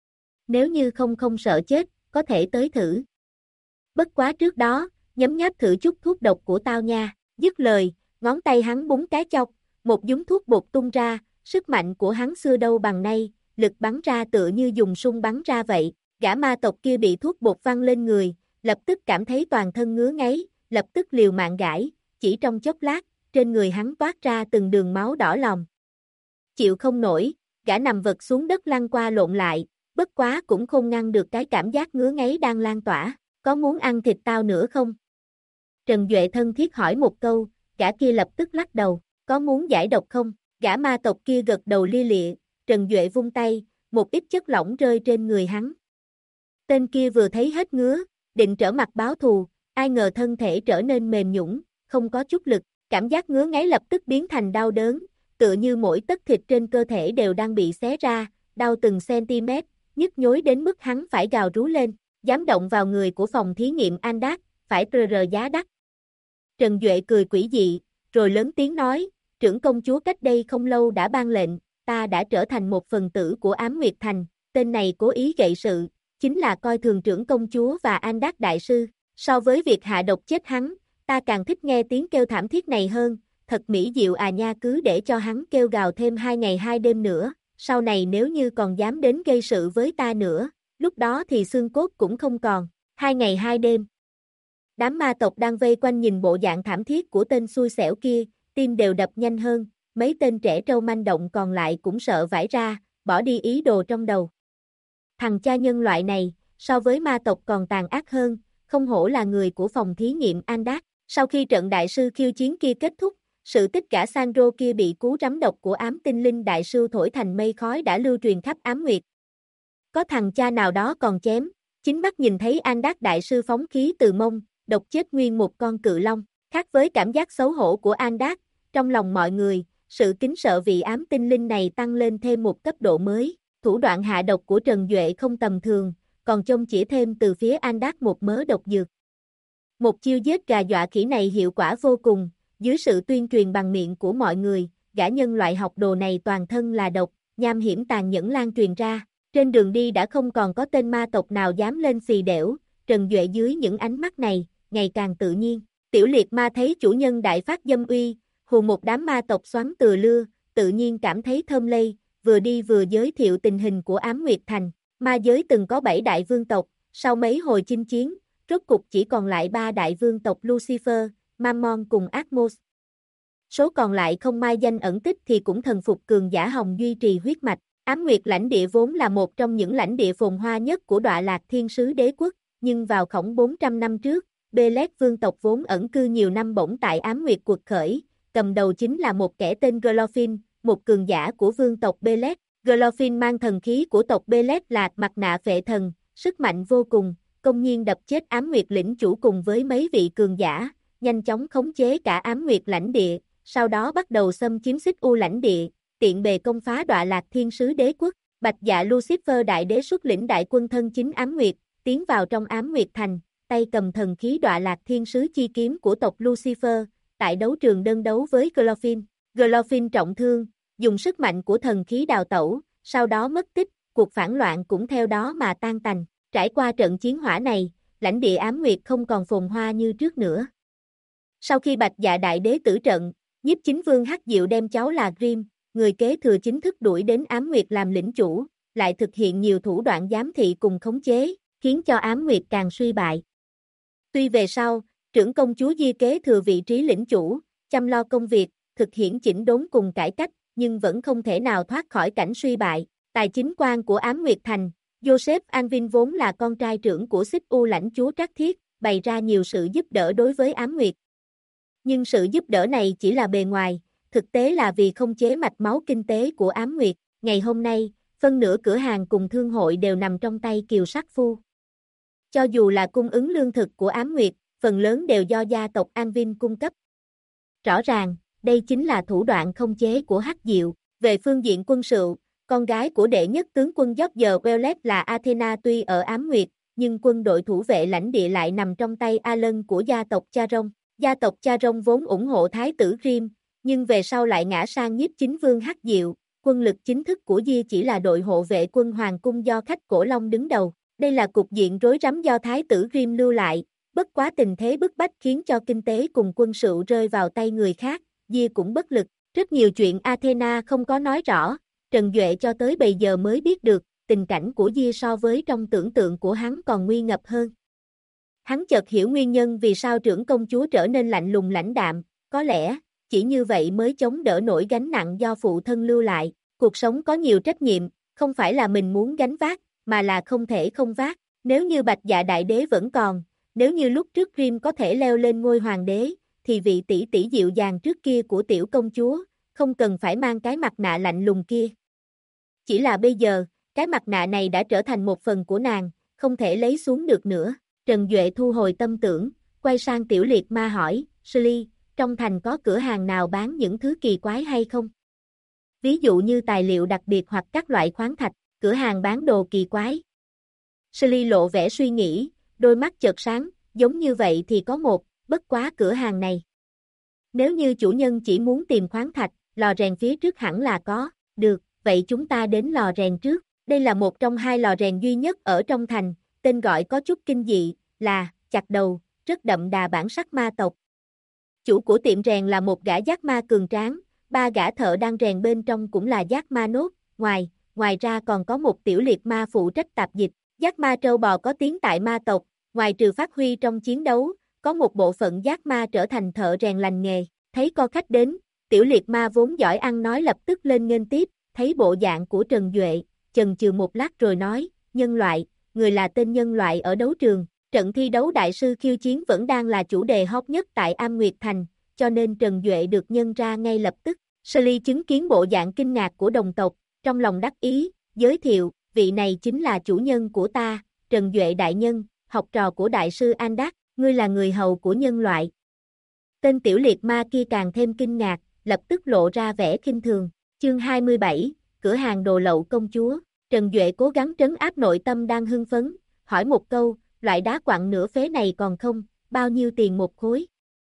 Nếu như không sợ chết, có thể tới thử. Bất quá trước đó, nhấm nháp thử chút thuốc độc của tao nha, dứt lời, ngón tay hắn búng cái chọc, một dúng thuốc bột tung ra, sức mạnh của hắn xưa đâu bằng nay, lực bắn ra tựa như dùng súng bắn ra vậy, gã ma tộc kia bị thuốc bột văng lên người, lập tức cảm thấy toàn thân ngứa ngáy, lập tức liều mạng gãi, chỉ trong chốc lát, trên người hắn toát ra từng đường máu đỏ lòm. Chịu không nổi, gã nằm vật xuống đất lăn qua lộn lại, bất quá cũng không ngăn được cái cảm giác ngứa ngáy đang lan tỏa, có muốn ăn thịt tao nữa không? Trần Duệ thân thiết hỏi một câu, gã kia lập tức lắc đầu, có muốn giải độc không? Gã ma tộc kia gật đầu lia lịa, Trần Duệ vung tay, một ít chất lỏng rơi trên người hắn. Tên kia vừa thấy hết ngứa, định trở mặt báo thù, ai ngờ thân thể trở nên mềm nhũn, không có chút lực, cảm giác ngứa ngáy lập tức biến thành đau đớn, tựa như mỗi tấc thịt trên cơ thể đều đang bị xé ra, đau từng cm, nhức nhối đến mức hắn phải gào rú lên, dám động vào người của phòng thí nghiệm Andak, phải trr giá đắt. Trần Duệ cười quỷ dị, rồi lớn tiếng nói, trưởng công chúa cách đây không lâu đã ban lệnh, ta đã trở thành một phần tử của Ám Nguyệt Thành, tên này cố ý gây sự, chính là coi thường trưởng công chúa và Andak đại sư, so với việc hạ độc chết hắn, ta càng thích nghe tiếng kêu thảm thiết này hơn, thật mỹ diệu à nha, cứ để cho hắn kêu gào thêm 2 ngày 2 đêm nữa, sau này nếu như còn dám đến gây sự với ta nữa, lúc đó thì xương cốt cũng không còn, 2 ngày 2 đêm. Đám ma tộc đang vây quanh nhìn bộ dạng thảm thiết của tên xui xẻo kia, tim đều đập nhanh hơn, mấy tên trẻ trâu manh động còn lại cũng sợ vãi ra, bỏ đi ý đồ trong đầu. Thằng cha nhân loại này, so với ma tộc còn tàn ác hơn, không hổ là người của phòng thí nghiệm Andak. Sau khi trận đại sư khiêu chiến kia kết thúc, sự tích gã Sandro kia bị cú rắm độc của ám tinh linh đại sư thổi thành mây khói đã lưu truyền khắp ám nguyệt. Có thằng cha nào đó còn chém, chính mắt nhìn thấy Andak đại sư phóng khí từ mông, độc chết nguyên một con cự long. Khác với cảm giác xấu hổ của Andak, trong lòng mọi người, sự kính sợ vị ám tinh linh này tăng lên thêm một cấp độ mới. Thủ đoạn hạ độc của Trần Duệ không tầm thường, còn trông chỉ thêm từ phía Andak một mớ độc dược. Một chiêu giết gà dọa khỉ này hiệu quả vô cùng, dưới sự tuyên truyền bằng miệng của mọi người, gã nhân loại học đồ này toàn thân là độc, nham hiểm tàn nhẫn lan truyền ra. Trên đường đi đã không còn có tên ma tộc nào dám lên xì đẻo, Trần Duệ dưới những ánh mắt này, ngày càng tự nhiên. Tiểu liệt ma thấy chủ nhân đại phát dâm uy, hù một đám ma tộc xoắn từa lưa, tự nhiên cảm thấy thơm lây, vừa đi vừa giới thiệu tình hình của Ám Nguyệt Thành. Ma giới từng có 7 đại vương tộc, sau mấy hồi chinh chiến, rốt cục chỉ còn lại 3 đại vương tộc Lucifer, Mammon cùng Atmos. số còn lại không mai danh ẩn tích thì cũng thần phục cường giả hồng duy trì huyết mạch. Ám Nguyệt lãnh địa vốn là một trong những lãnh địa phồn hoa nhất của Đọa Lạc Thiên Sứ Đế Quốc, nhưng vào khoảng 400 năm trước, Belet vương tộc vốn ẩn cư nhiều năm bỗng tại Ám Nguyệt cuộc khởi, cầm đầu chính là một kẻ tên Glorfin, một cường giả của vương tộc Belet. Glorfin mang thần khí của tộc Belet là mặt nạ phệ thần, sức mạnh vô cùng, công nhiên đập chết Ám Nguyệt lĩnh chủ cùng với mấy vị cường giả, nhanh chóng khống chế cả Ám Nguyệt lãnh địa, sau đó bắt đầu xâm chiếm Xích U lãnh địa, tiện bề công phá Đọa Lạc Thiên Sứ Đế Quốc. Bạch Dạ Lucifer đại đế xuất lĩnh đại quân thân chính Ám Nguyệt, tiến vào trong Ám Nguyệt thành, tay cầm thần khí Đọa Lạc Thiên Sứ chi kiếm của tộc Lucifer, tại đấu trường đơn đấu với Glorfin. Glorfin trọng thương, dùng sức mạnh của thần khí đào tẩu, sau đó mất tích, cuộc phản loạn cũng theo đó mà tan tành. Trải qua trận chiến hỏa này, lãnh địa Ám Nguyệt không còn phồn hoa như trước nữa. Sau khi Bạch Dạ đại đế tử trận, Nhiếp Chính Vương Hắc Diệu đem cháu là Grim, người kế thừa chính thức đuổi đến Ám Nguyệt làm lĩnh chủ, lại thực hiện nhiều thủ đoạn giám thị cùng khống chế, khiến cho Ám Nguyệt càng suy bại. Tuy về sau, trưởng công chúa Di kế thừa vị trí lĩnh chủ, chăm lo công việc, thực hiện chỉnh đốn cùng cải cách, nhưng vẫn không thể nào thoát khỏi cảnh suy bại. Tài chính quan của Ám Nguyệt thành, Joseph Anvin vốn là con trai trưởng của Xích U lãnh chúa Trác Thiết, bày ra nhiều sự giúp đỡ đối với Ám Nguyệt. Nhưng sự giúp đỡ này chỉ là bề ngoài, thực tế là vì không chế mạch máu kinh tế của Ám Nguyệt. Ngày hôm nay, phân nửa cửa hàng cùng thương hội đều nằm trong tay Kiều Sắc Phu. Cho dù là cung ứng lương thực của Ám Nguyệt, phần lớn đều do gia tộc Anvin cung cấp. Rõ ràng, đây chính là thủ đoạn không chế của Hắc Diệu. Về phương diện quân sự, con gái của đệ nhất tướng quân George Wellet là Athena tuy ở Ám Nguyệt, nhưng quân đội thủ vệ lãnh địa lại nằm trong tay Alan của gia tộc Charon. Gia tộc Charon vốn ủng hộ Thái tử Grim, nhưng về sau lại ngã sang Nhiếp Chính Vương Hắc Diệu. Quân lực chính thức của Di chỉ là đội hộ vệ quân Hoàng cung do Khách Cổ Long đứng đầu. Đây là cục diện rối rắm do Thái tử Grim lưu lại, bất quá tình thế bức bách khiến cho kinh tế cùng quân sự rơi vào tay người khác, Di cũng bất lực. Rất nhiều chuyện Athena không có nói rõ, Trần Duệ cho tới bây giờ mới biết được, tình cảnh của Di so với trong tưởng tượng của hắn còn nguy ngập hơn. Hắn chợt hiểu nguyên nhân vì sao trưởng công chúa trở nên lạnh lùng lãnh đạm, có lẽ, chỉ như vậy mới chống đỡ nổi gánh nặng do phụ thân lưu lại. Cuộc sống có nhiều trách nhiệm, không phải là mình muốn gánh vác, mà là không thể không vác. Nếu như Bạch Dạ đại đế vẫn còn, nếu như lúc trước Grim có thể leo lên ngôi hoàng đế, thì vị tỷ tỷ dịu dàng trước kia của tiểu công chúa, không cần phải mang cái mặt nạ lạnh lùng kia. Chỉ là bây giờ, cái mặt nạ này đã trở thành một phần của nàng, không thể lấy xuống được nữa. Trần Duệ thu hồi tâm tưởng, quay sang Tiểu Liệt Ma hỏi, Shirley, trong thành có cửa hàng nào bán những thứ kỳ quái hay không? Ví dụ như tài liệu đặc biệt hoặc các loại khoáng thạch, cửa hàng bán đồ kỳ quái. Shirley lộ vẻ suy nghĩ, đôi mắt chợt sáng, giống như vậy thì có một, bất quá cửa hàng này. Nếu như chủ nhân chỉ muốn tìm khoáng thạch, lò rèn phía trước hẳn là có, được, vậy chúng ta đến lò rèn trước. Đây là một trong hai lò rèn duy nhất ở trong thành, tên gọi có chút kinh dị, là Chặt Đầu, rất đậm đà bản sắc ma tộc. Chủ của tiệm rèn là một gã giác ma cường tráng, ba gã thợ đang rèn bên trong cũng là giác ma nốt, ngoài ra còn có một tiểu liệt ma phụ trách tạp dịch. Giác ma trâu bò có tiếng tại ma tộc, ngoài trừ phát huy trong chiến đấu, có một bộ phận giác ma trở thành thợ rèn lành nghề. Thấy có khách đến, tiểu liệt ma vốn giỏi ăn nói lập tức lên nghênh tiếp, thấy bộ dạng của Trần Duệ, chần chừ một lát rồi nói, nhân loại, người là tên nhân loại ở đấu trường. Trận thi đấu đại sư khiêu chiến vẫn đang là chủ đề hot nhất tại Am Nguyệt Thành, cho nên Trần Duệ được nhân ra ngay lập tức. Shirley chứng kiến bộ dạng kinh ngạc của đồng tộc, trong lòng đắc ý, giới thiệu, vị này chính là chủ nhân của ta, Trần Duệ đại nhân, học trò của đại sư Andak, ngươi là người hầu của nhân loại. Tên tiểu liệt ma kia càng thêm kinh ngạc, lập tức lộ ra vẻ khinh thường. Chương 27, cửa hàng đồ lậu công chúa. Trần Duệ cố gắng trấn áp nội tâm đang hưng phấn, hỏi một câu, loại đá quặng nửa phế này còn không, bao nhiêu tiền một khối?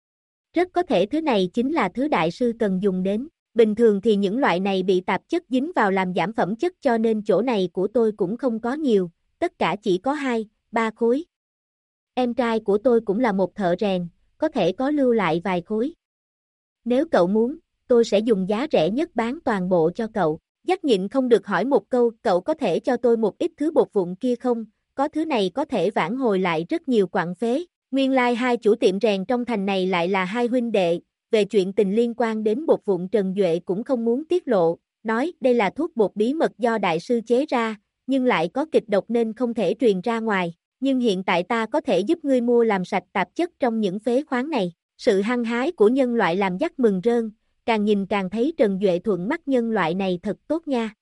Rất có thể thứ này chính là thứ đại sư cần dùng đến. Bình thường thì những loại này bị tạp chất dính vào làm giảm phẩm chất cho nên chỗ này của tôi cũng không có nhiều, tất cả chỉ có 2-3 khối. Em trai của tôi cũng là một thợ rèn, có thể có lưu lại vài khối. Nếu cậu muốn, tôi sẽ dùng giá rẻ nhất bán toàn bộ cho cậu. Dắt nhịn không được hỏi một câu, cậu có thể cho tôi một ít thứ bột vụn kia không? Có thứ này có thể vãn hồi lại rất nhiều quặng phế. Nguyên lai hai chủ tiệm rèn trong thành này lại là hai huynh đệ, về chuyện tình liên quan đến bột vụn Trần Duệ cũng không muốn tiết lộ, nói đây là thuốc bột bí mật do đại sư chế ra, nhưng lại có kịch độc nên không thể truyền ra ngoài, nhưng hiện tại ta có thể giúp ngươi mua làm sạch tạp chất trong những phế khoáng này. Sự hăng hái của nhân loại làm Jack mừng rơn, càng nhìn càng thấy Trần Duệ thuận mắt, nhân loại này thật tốt nha.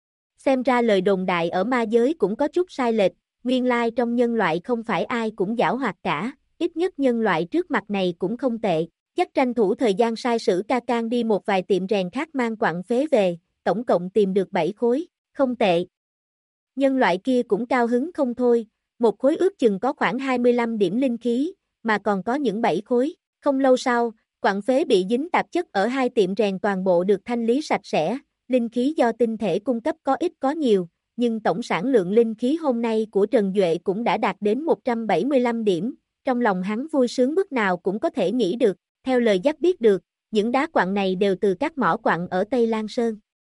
Xem ra lời đồn đại ở ma giới cũng có chút sai lệch, nguyên lai trong nhân loại không phải ai cũng giảo hoạt cả, ít nhất nhân loại trước mặt này cũng không tệ. Jack tranh thủ thời gian sai sử Ca Can đi một vài tiệm rèn khác mang quặng phế về, tổng cộng tìm được 7 khối, không tệ. Nhân loại kia cũng cao hứng không thôi, một khối ước chừng có khoảng 25 điểm linh khí, mà còn có những 7 khối. Không lâu sau, quặng phế bị dính tạp chất ở 2 tiệm rèn toàn bộ được thanh lý sạch sẽ, linh khí do tinh thể cung cấp có ít có nhiều, nhưng tổng sản lượng linh khí hôm nay của Trần Duệ cũng đã đạt đến 175 điểm, trong lòng hắn vui sướng mức nào cũng có thể nghĩ được, theo lời Jack biết được, những đá quặng này đều từ các mỏ quặng ở Tây Lan Sơn.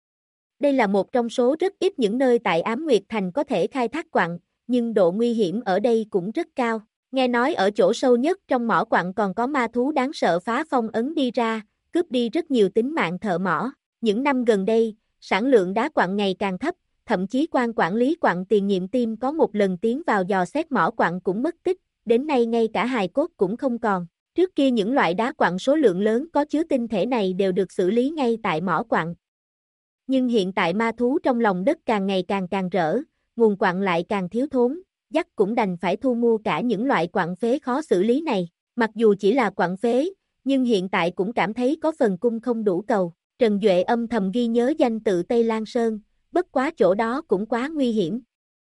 Đây là một trong số rất ít những nơi tại Ám Nguyệt Thành có thể khai thác quặng, nhưng độ nguy hiểm ở đây cũng rất cao. Nghe nói ở chỗ sâu nhất trong mỏ quặng còn có ma thú đáng sợ phá phong ấn đi ra, cướp đi rất nhiều tính mạng thợ mỏ. Những năm gần đây, sản lượng đá quặng ngày càng thấp, thậm chí quan quản lý quặng tiền nhiệm team có một lần tiến vào dò xét mỏ quặng cũng mất tích, đến nay ngay cả hài cốt cũng không còn. Trước kia những loại đá quặng số lượng lớn có chứa tinh thể này đều được xử lý ngay tại mỏ quặng. Nhưng hiện tại ma thú trong lòng đất càng ngày càng rỡ, nguồn quặng lại càng thiếu thốn, Jack cũng đành phải thu mua cả những loại quặng phế khó xử lý này. Mặc dù chỉ là quặng phế, nhưng hiện tại cũng cảm thấy có phần cung không đủ cầu. Trần Duệ âm thầm ghi nhớ danh tự Tây Lan Sơn, bất quá chỗ đó cũng quá nguy hiểm.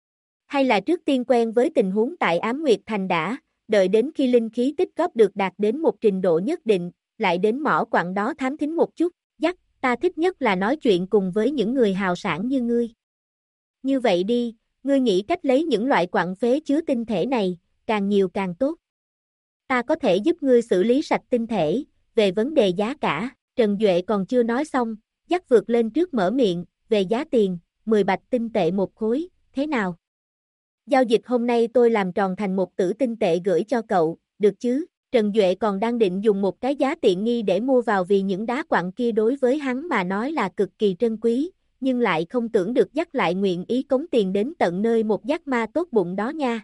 Hay là trước tiên quen với tình huống tại Ám Nguyệt Thành đã, đợi đến khi linh khí tích góp được đạt đến một trình độ nhất định, lại đến mỏ quặng đó thám thính một chút. Jack, ta thích nhất là nói chuyện cùng với những người hào sảng như ngươi. Như vậy đi, ngươi nghĩ cách lấy những loại quặng phế chứa tinh thể này, càng nhiều càng tốt. Ta có thể giúp ngươi xử lý sạch tinh thể, về vấn đề giá cả, Trần Duệ còn chưa nói xong, Jack vượt lên trước mở miệng, về giá tiền, 10 bạch tinh tệ một khối, thế nào? Giao dịch hôm nay tôi làm tròn thành một tử tinh tệ gửi cho cậu, được chứ? Trần Duệ còn đang định dùng một cái giá tiện nghi để mua vào vì những đá quặng kia đối với hắn mà nói là cực kỳ trân quý, nhưng lại không tưởng được Jack lại nguyện ý cống tiền đến tận nơi một Jack ma tốt bụng đó nha.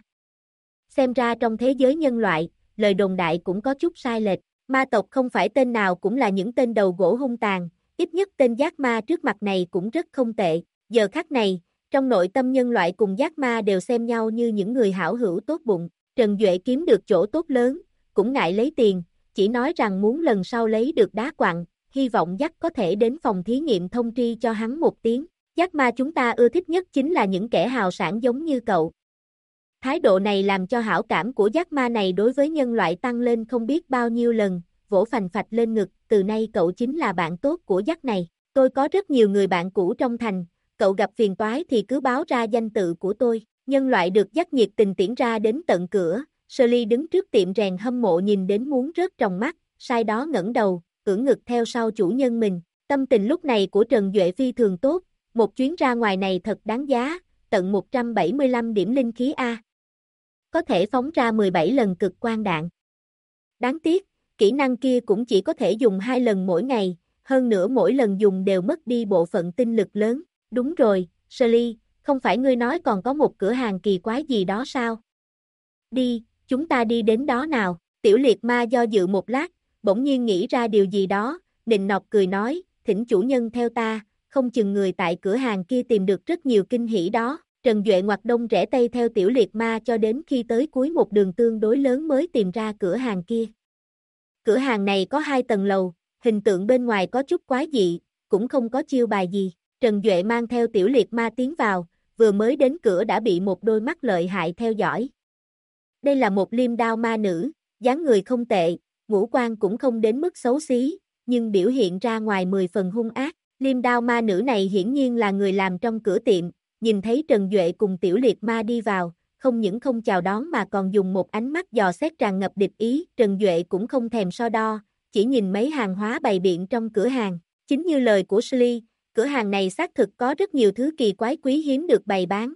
Xem ra trong thế giới nhân loại, lời đồn đại cũng có chút sai lệch, ma tộc không phải tên nào cũng là những tên đầu gỗ hung tàn, ít nhất tên Jack ma trước mặt này cũng rất không tệ. Giờ khắc này, trong nội tâm nhân loại cùng Jack ma đều xem nhau như những người hảo hữu tốt bụng. Trần Duệ kiếm được chỗ tốt lớn, cũng ngại lấy tiền, chỉ nói rằng muốn lần sau lấy được đá quặng, hy vọng Jack có thể đến phòng thí nghiệm thông tri cho hắn một tiếng. Jack ma chúng ta ưa thích nhất chính là những kẻ hào sản giống như cậu. Thái độ này làm cho hảo cảm của Jack ma này đối với nhân loại tăng lên không biết bao nhiêu lần, vỗ phành phạch lên ngực, từ nay cậu chính là bạn tốt của Jack này. Tôi có rất nhiều người bạn cũ trong thành, cậu gặp phiền toái thì cứ báo ra danh tự của tôi. Nhân loại được Jack nhiệt tình tiễn ra đến tận cửa, Shirley đứng trước tiệm rèn hâm mộ nhìn đến muốn rớt trong mắt, sai đó ngẩng đầu, ưỡn ngực theo sau chủ nhân mình. Tâm tình lúc này của Trần Duệ phi thường tốt, một chuyến ra ngoài này thật đáng giá, tận 175 điểm linh khí A. Có thể phóng ra 17 lần cực quang đạn. Đáng tiếc, kỹ năng kia cũng chỉ có thể dùng 2 lần mỗi ngày, hơn nữa mỗi lần dùng đều mất đi bộ phận tinh lực lớn. Đúng rồi, Shirley, không phải ngươi nói còn có một cửa hàng kỳ quái gì đó sao? Đi, chúng ta đi đến đó nào. Tiểu liệt ma do dự một lát, bỗng nhiên nghĩ ra điều gì đó, nịnh nọt cười nói, thỉnh chủ nhân theo ta, không chừng người tại cửa hàng kia tìm được rất nhiều kinh hỉ đó. Trần Duệ ngoặt đông rẽ tây theo tiểu liệt ma cho đến khi tới cuối một đường tương đối lớn mới tìm ra cửa hàng kia. Cửa hàng này có 2 tầng lầu, hình tượng bên ngoài có chút quái dị, cũng không có chiêu bài gì. Trần Duệ mang theo tiểu liệt ma tiến vào, vừa mới đến cửa đã bị một đôi mắt lợi hại theo dõi. Đây là một liêm đao ma nữ, dáng người không tệ, ngũ quan cũng không đến mức xấu xí, nhưng biểu hiện ra ngoài 10 phần hung ác. Liêm đao ma nữ này hiển nhiên là người làm trong cửa tiệm, nhìn thấy Trần Duệ cùng tiểu liệt ma đi vào, không những không chào đón mà còn dùng một ánh mắt dò xét tràn ngập địch ý. Trần Duệ cũng không thèm so đo, chỉ nhìn mấy hàng hóa bày biện trong cửa hàng. Chính như lời của Shirley, cửa hàng này xác thực có rất nhiều thứ kỳ quái quý hiếm được bày bán.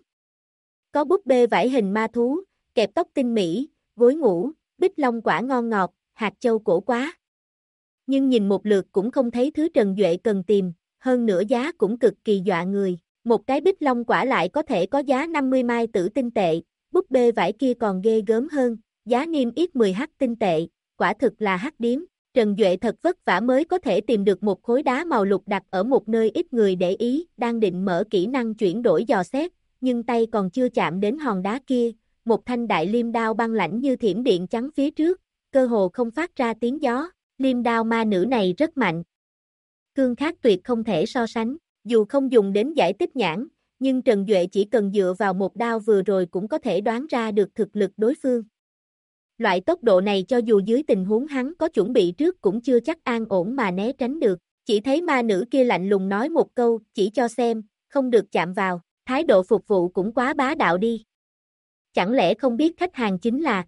Có búp bê vải hình ma thú, kẹp tóc tinh mỹ, gối ngủ, bích long quả ngon ngọt, hạt châu cổ quá. nhưng nhìn một lượt cũng không thấy thứ Trần Duệ cần tìm, hơn nữa giá cũng cực kỳ dọa người. Một cái bích long quả lại có thể có giá 50 mai tử tinh tệ, búp bê vải kia còn ghê gớm hơn, giá niêm yết 10 hắc tinh tệ, quả thực là hắc điếm. Trần Duệ thật vất vả mới có thể tìm được một khối đá màu lục đặt ở một nơi ít người để ý, đang định mở kỹ năng chuyển đổi dò xét, nhưng tay còn chưa chạm đến hòn đá kia, một thanh đại liêm đao băng lãnh như thiểm điện chắn phía trước, cơ hồ không phát ra tiếng gió. Liêm đao ma nữ này rất mạnh, cương khác tuyệt không thể so sánh, dù không dùng đến giải tích nhãn, nhưng Trần Duệ chỉ cần dựa vào một đao vừa rồi cũng có thể đoán ra được thực lực đối phương. Loại tốc độ này cho dù dưới tình huống hắn có chuẩn bị trước cũng chưa chắc an ổn mà né tránh được, chỉ thấy ma nữ kia lạnh lùng nói một câu, chỉ cho xem, không được chạm vào, thái độ phục vụ cũng quá bá đạo đi. Chẳng lẽ không biết khách hàng chính là,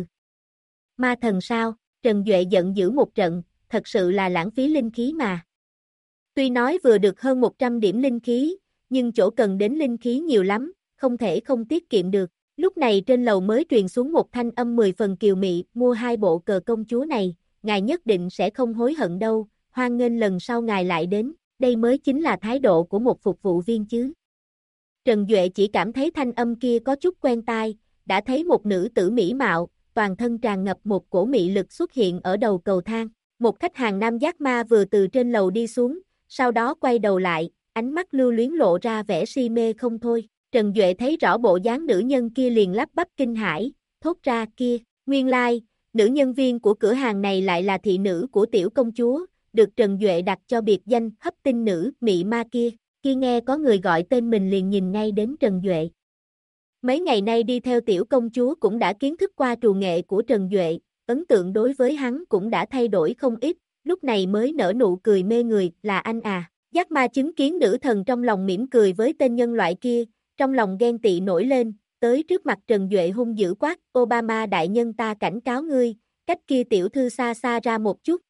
ma thần sao? Trần Duệ giận dữ một trận, thật sự là lãng phí linh khí mà. Tuy nói vừa được hơn 100 điểm linh khí, nhưng chỗ cần đến linh khí nhiều lắm, không thể không tiết kiệm được. Lúc này trên lầu mới truyền xuống một thanh âm 10 phần kiều mị, mua 2 bộ cờ công chúa này, ngài nhất định sẽ không hối hận đâu, hoan nghênh lần sau ngài lại đến, đây mới chính là thái độ của một phục vụ viên chứ. Trần Duệ chỉ cảm thấy thanh âm kia có chút quen tai, đã thấy một nữ tử mỹ mạo, toàn thân tràn ngập một cổ mị lực xuất hiện ở đầu cầu thang. Một khách hàng nam giác ma vừa từ trên lầu đi xuống, sau đó quay đầu lại, ánh mắt lưu luyến lộ ra vẻ si mê không thôi. Trần Duệ thấy rõ bộ dáng nữ nhân kia liền lắp bắp kinh hãi, thốt ra kia, nguyên lai, nữ nhân viên của cửa hàng này lại là thị nữ của tiểu công chúa, được Trần Duệ đặt cho biệt danh hấp tinh nữ, mị ma kia. Khi nghe có người gọi tên mình liền nhìn ngay đến Trần Duệ. Mấy ngày nay đi theo tiểu công chúa cũng đã kiến thức qua trù nghệ của Trần Duệ, ấn tượng đối với hắn cũng đã thay đổi không ít, lúc này mới nở nụ cười mê người, là anh à. Giác ma chứng kiến nữ thần trong lòng mỉm cười với tên nhân loại kia, trong lòng ghen tị nổi lên, tới trước mặt Trần Duệ hung dữ quát, Obama đại nhân ta cảnh cáo ngươi, cách kia tiểu thư xa xa ra một chút.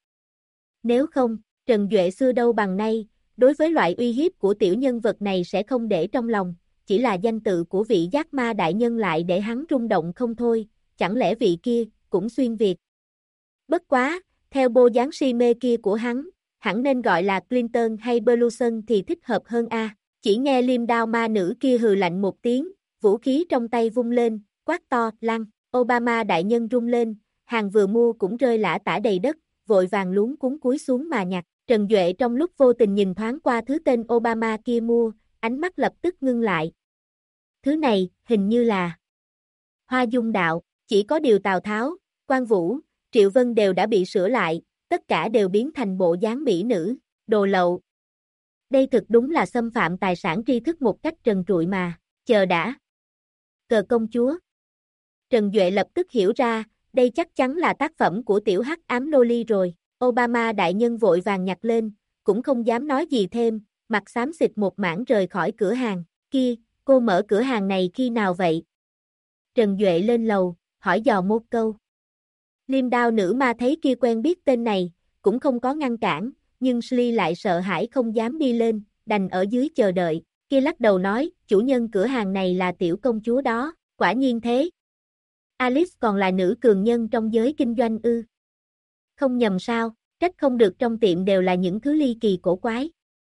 Nếu không, Trần Duệ xưa đâu bằng nay, đối với loại uy hiếp của tiểu nhân vật này sẽ không để trong lòng, chỉ là danh tự của vị giác ma đại nhân lại để hắn rung động không thôi, chẳng lẽ vị kia cũng xuyên Việt. Bất quá, theo bộ dáng si mê kia của hắn, hẳn nên gọi là Clinton hay Bluson thì thích hợp hơn a. Chỉ nghe liêm đao ma nữ kia hừ lạnh một tiếng, vũ khí trong tay vung lên, quát to, lăn, Obama đại nhân rung lên, hàng vừa mua cũng rơi lả tả đầy đất, vội vàng luống cuống cúi xuống mà nhặt. Trần Duệ trong lúc vô tình nhìn thoáng qua thứ tên Obama kia mua, ánh mắt lập tức ngưng lại. Thứ này, hình như là Hoa Dung Đạo, chỉ có điều Tào Tháo, Quan Vũ, Triệu Vân đều đã bị sửa lại, tất cả đều biến thành bộ dáng mỹ nữ, đồ lậu. Đây thực đúng là xâm phạm tài sản tri thức một cách trần trụi mà, chờ đã. Cờ công chúa. Trần Duệ lập tức hiểu ra, đây chắc chắn là tác phẩm của tiểu hắc ám Loli rồi, Obama đại nhân vội vàng nhặt lên, cũng không dám nói gì thêm, mặt xám xịt một mảng rời khỏi cửa hàng, kia, cô mở cửa hàng này khi nào vậy? Trần Duệ lên lầu, hỏi dò một câu. Liêm đao nữ ma thấy kia quen biết tên này, cũng không có ngăn cản, nhưng Sly lại sợ hãi không dám đi lên, đành ở dưới chờ đợi, kia lắc đầu nói, chủ nhân cửa hàng này là tiểu công chúa đó, quả nhiên thế. Alice còn là nữ cường nhân trong giới kinh doanh ư? Không nhầm sao, trách không được trong tiệm đều là những thứ ly kỳ cổ quái.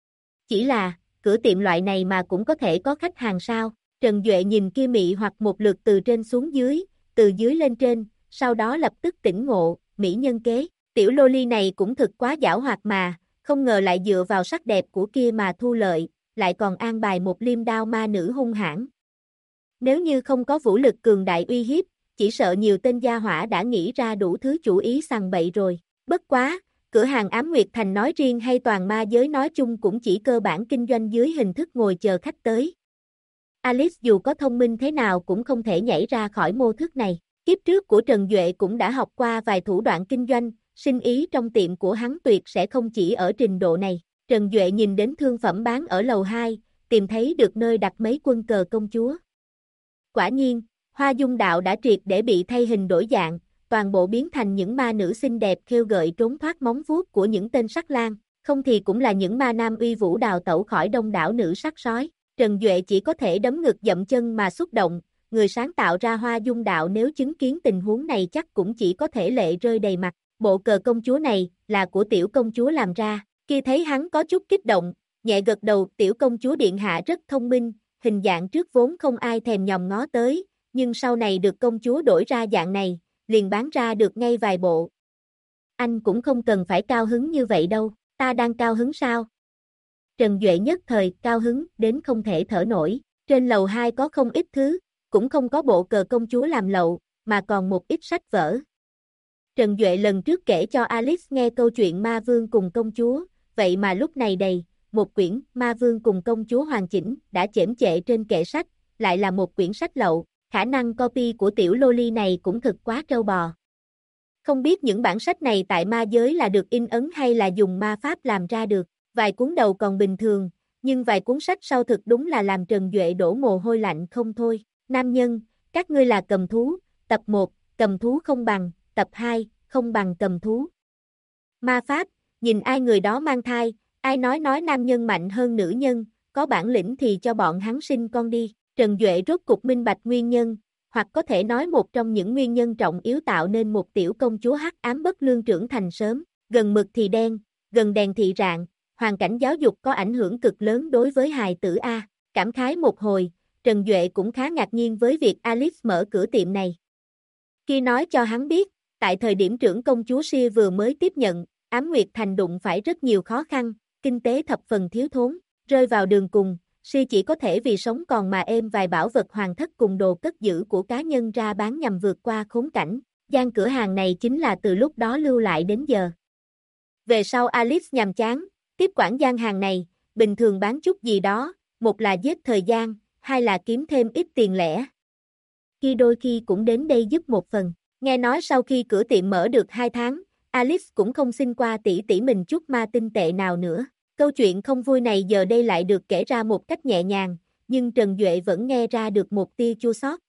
Chỉ là, cửa tiệm loại này mà cũng có thể có khách hàng sao? Trần Duệ nhìn kia mị hoặc một lượt từ trên xuống dưới, từ dưới lên trên, sau đó lập tức tỉnh ngộ, mỹ nhân kế. Tiểu loli này cũng thực quá giảo hoạt mà, không ngờ lại dựa vào sắc đẹp của kia mà thu lợi, lại còn an bài một liêm đao ma nữ hung hãn. Nếu như không có vũ lực cường đại uy hiếp, chỉ sợ nhiều tên gia hỏa đã nghĩ ra đủ thứ chủ ý sằng bậy rồi. Bất quá, cửa hàng Ám Nguyệt Thành nói riêng hay toàn ma giới nói chung cũng chỉ cơ bản kinh doanh dưới hình thức ngồi chờ khách tới. Alice dù có thông minh thế nào cũng không thể nhảy ra khỏi mô thức này. Kiếp trước của Trần Duệ cũng đã học qua vài thủ đoạn kinh doanh, sinh ý trong tiệm của hắn tuyệt sẽ không chỉ ở trình độ này. Trần Duệ nhìn đến thương phẩm bán ở lầu 2, tìm thấy được nơi đặt mấy quân cờ công chúa. Quả nhiên, Hoa Dung Đạo đã triệt để bị thay hình đổi dạng, toàn bộ biến thành những ma nữ xinh đẹp khêu gợi trốn thoát móng vuốt của những tên sắc lang, không thì cũng là những ma nam uy vũ đào tẩu khỏi đông đảo nữ sắc sói. Trần Duệ chỉ có thể đấm ngực dậm chân mà xúc động, người sáng tạo ra Hoa Dung Đạo nếu chứng kiến tình huống này chắc cũng chỉ có thể lệ rơi đầy mặt. bộ cờ công chúa này, là của tiểu công chúa làm ra. Khi thấy hắn có chút kích động, nhẹ gật đầu, tiểu công chúa điện hạ rất thông minh, hình dạng trước vốn không ai thèm nhòm ngó tới, nhưng sau này được công chúa đổi ra dạng này, liền bán ra được ngay vài bộ. Anh cũng không cần phải cao hứng như vậy đâu, ta đang cao hứng sao? Trần Duệ nhất thời cao hứng đến không thể thở nổi, trên lầu 2 có không ít thứ, cũng không có bộ cờ công chúa làm lậu, mà còn một ít sách vở. Trần Duệ lần trước kể cho Alice nghe câu chuyện Ma Vương cùng công chúa, vậy mà lúc này đầy, một quyển Ma Vương cùng công chúa hoàn chỉnh, đã chễm chệ trên kệ sách, lại là một quyển sách lậu, khả năng copy của tiểu loli này cũng thực quá trâu bò. Không biết những bản sách này tại ma giới là được in ấn hay là dùng ma pháp làm ra được, vài cuốn đầu còn bình thường, nhưng vài cuốn sách sau thực đúng là làm Trần Duệ đổ mồ hôi lạnh không thôi. Nam nhân, các ngươi là cầm thú, tập 1, cầm thú không bằng, tập 2, không bằng cầm thú. Ma pháp, nhìn ai người đó mang thai, ai nói nam nhân mạnh hơn nữ nhân, có bản lĩnh thì cho bọn hắn sinh con đi. Trần Duệ rốt cục minh bạch nguyên nhân, hoặc có thể nói một trong những nguyên nhân trọng yếu tạo nên một tiểu công chúa hắc ám bất lương trưởng thành sớm, gần mực thì đen, gần đèn thì rạng, hoàn cảnh giáo dục có ảnh hưởng cực lớn đối với hài tử A. Cảm khái một hồi, Trần Duệ cũng khá ngạc nhiên với việc Alice mở cửa tiệm này. Khi nói cho hắn biết, tại thời điểm trưởng công chúa Sia vừa mới tiếp nhận, Ám Nguyệt Thành đụng phải rất nhiều khó khăn, kinh tế thập phần thiếu thốn, rơi vào đường cùng, Sia chỉ có thể vì sống còn mà êm vài bảo vật hoàng thất cùng đồ cất giữ của cá nhân ra bán nhằm vượt qua khốn cảnh. Gian cửa hàng này chính là từ lúc đó lưu lại đến giờ. Về sau Alice nhàm chán, tiếp quản gian hàng này, bình thường bán chút gì đó, một là giết thời gian, hai là kiếm thêm ít tiền lẻ. Khi đôi khi cũng đến đây giúp một phần. Nghe nói sau khi cửa tiệm mở được 2 tháng, Alice cũng không xin qua tỷ tỷ mình chút ma tinh tệ nào nữa. Câu chuyện không vui này giờ đây lại được kể ra một cách nhẹ nhàng, nhưng Trần Duệ vẫn nghe ra được một tia chua xót.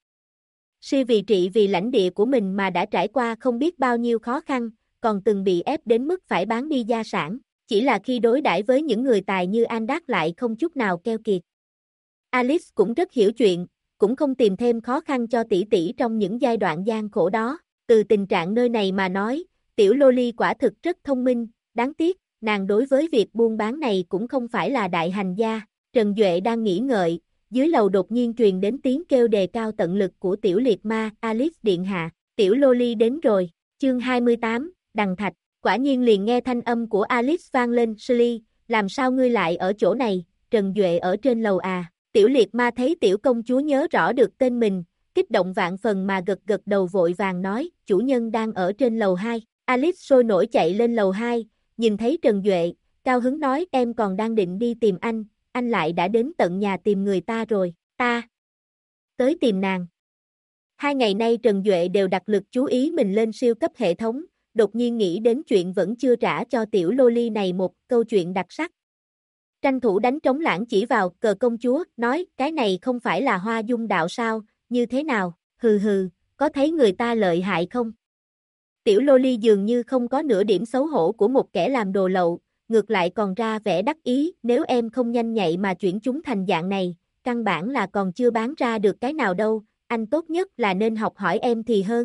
Sia vì trị vì lãnh địa của mình mà đã trải qua không biết bao nhiêu khó khăn, còn từng bị ép đến mức phải bán đi gia sản, chỉ là khi đối đãi với những người tài như Andak lại không chút nào keo kiệt. Alice cũng rất hiểu chuyện, cũng không tìm thêm khó khăn cho tỷ tỷ trong những giai đoạn gian khổ đó. Từ tình trạng nơi này mà nói, tiểu Loli quả thực rất thông minh, đáng tiếc, nàng đối với việc buôn bán này cũng không phải là đại hành gia. Trần Duệ đang nghĩ ngợi, dưới lầu đột nhiên truyền đến tiếng kêu đề cao tận lực của tiểu liệt ma, Alice điện hạ, tiểu Loli đến rồi, chương 28, Đằng Thạch, quả nhiên liền nghe thanh âm của Alice vang lên, Sully, làm sao ngươi lại ở chỗ này, Trần Duệ ở trên lầu à. Tiểu liệt ma thấy tiểu công chúa nhớ rõ được tên mình, kích động vạn phần mà gật gật đầu vội vàng nói, chủ nhân đang ở trên lầu 2. Alice sôi nổi chạy lên lầu 2, nhìn thấy Trần Duệ, cao hứng nói em còn đang định đi tìm anh lại đã đến tận nhà tìm người ta rồi, ta tới tìm nàng. 2 ngày nay Trần Duệ đều đặt lực chú ý mình lên siêu cấp hệ thống, đột nhiên nghĩ đến chuyện vẫn chưa trả cho tiểu Loli này một câu chuyện đặc sắc. Tranh thủ đánh trống lãng chỉ vào cờ công chúa, nói, cái này không phải là Hoa Dung đạo sao, như thế nào, hừ, có thấy người ta lợi hại không? Tiểu Loli dường như không có nửa điểm xấu hổ của một kẻ làm đồ lậu, ngược lại còn ra vẻ đắc ý, nếu em không nhanh nhạy mà chuyển chúng thành dạng này, căn bản là còn chưa bán ra được cái nào đâu, anh tốt nhất là nên học hỏi em thì hơn,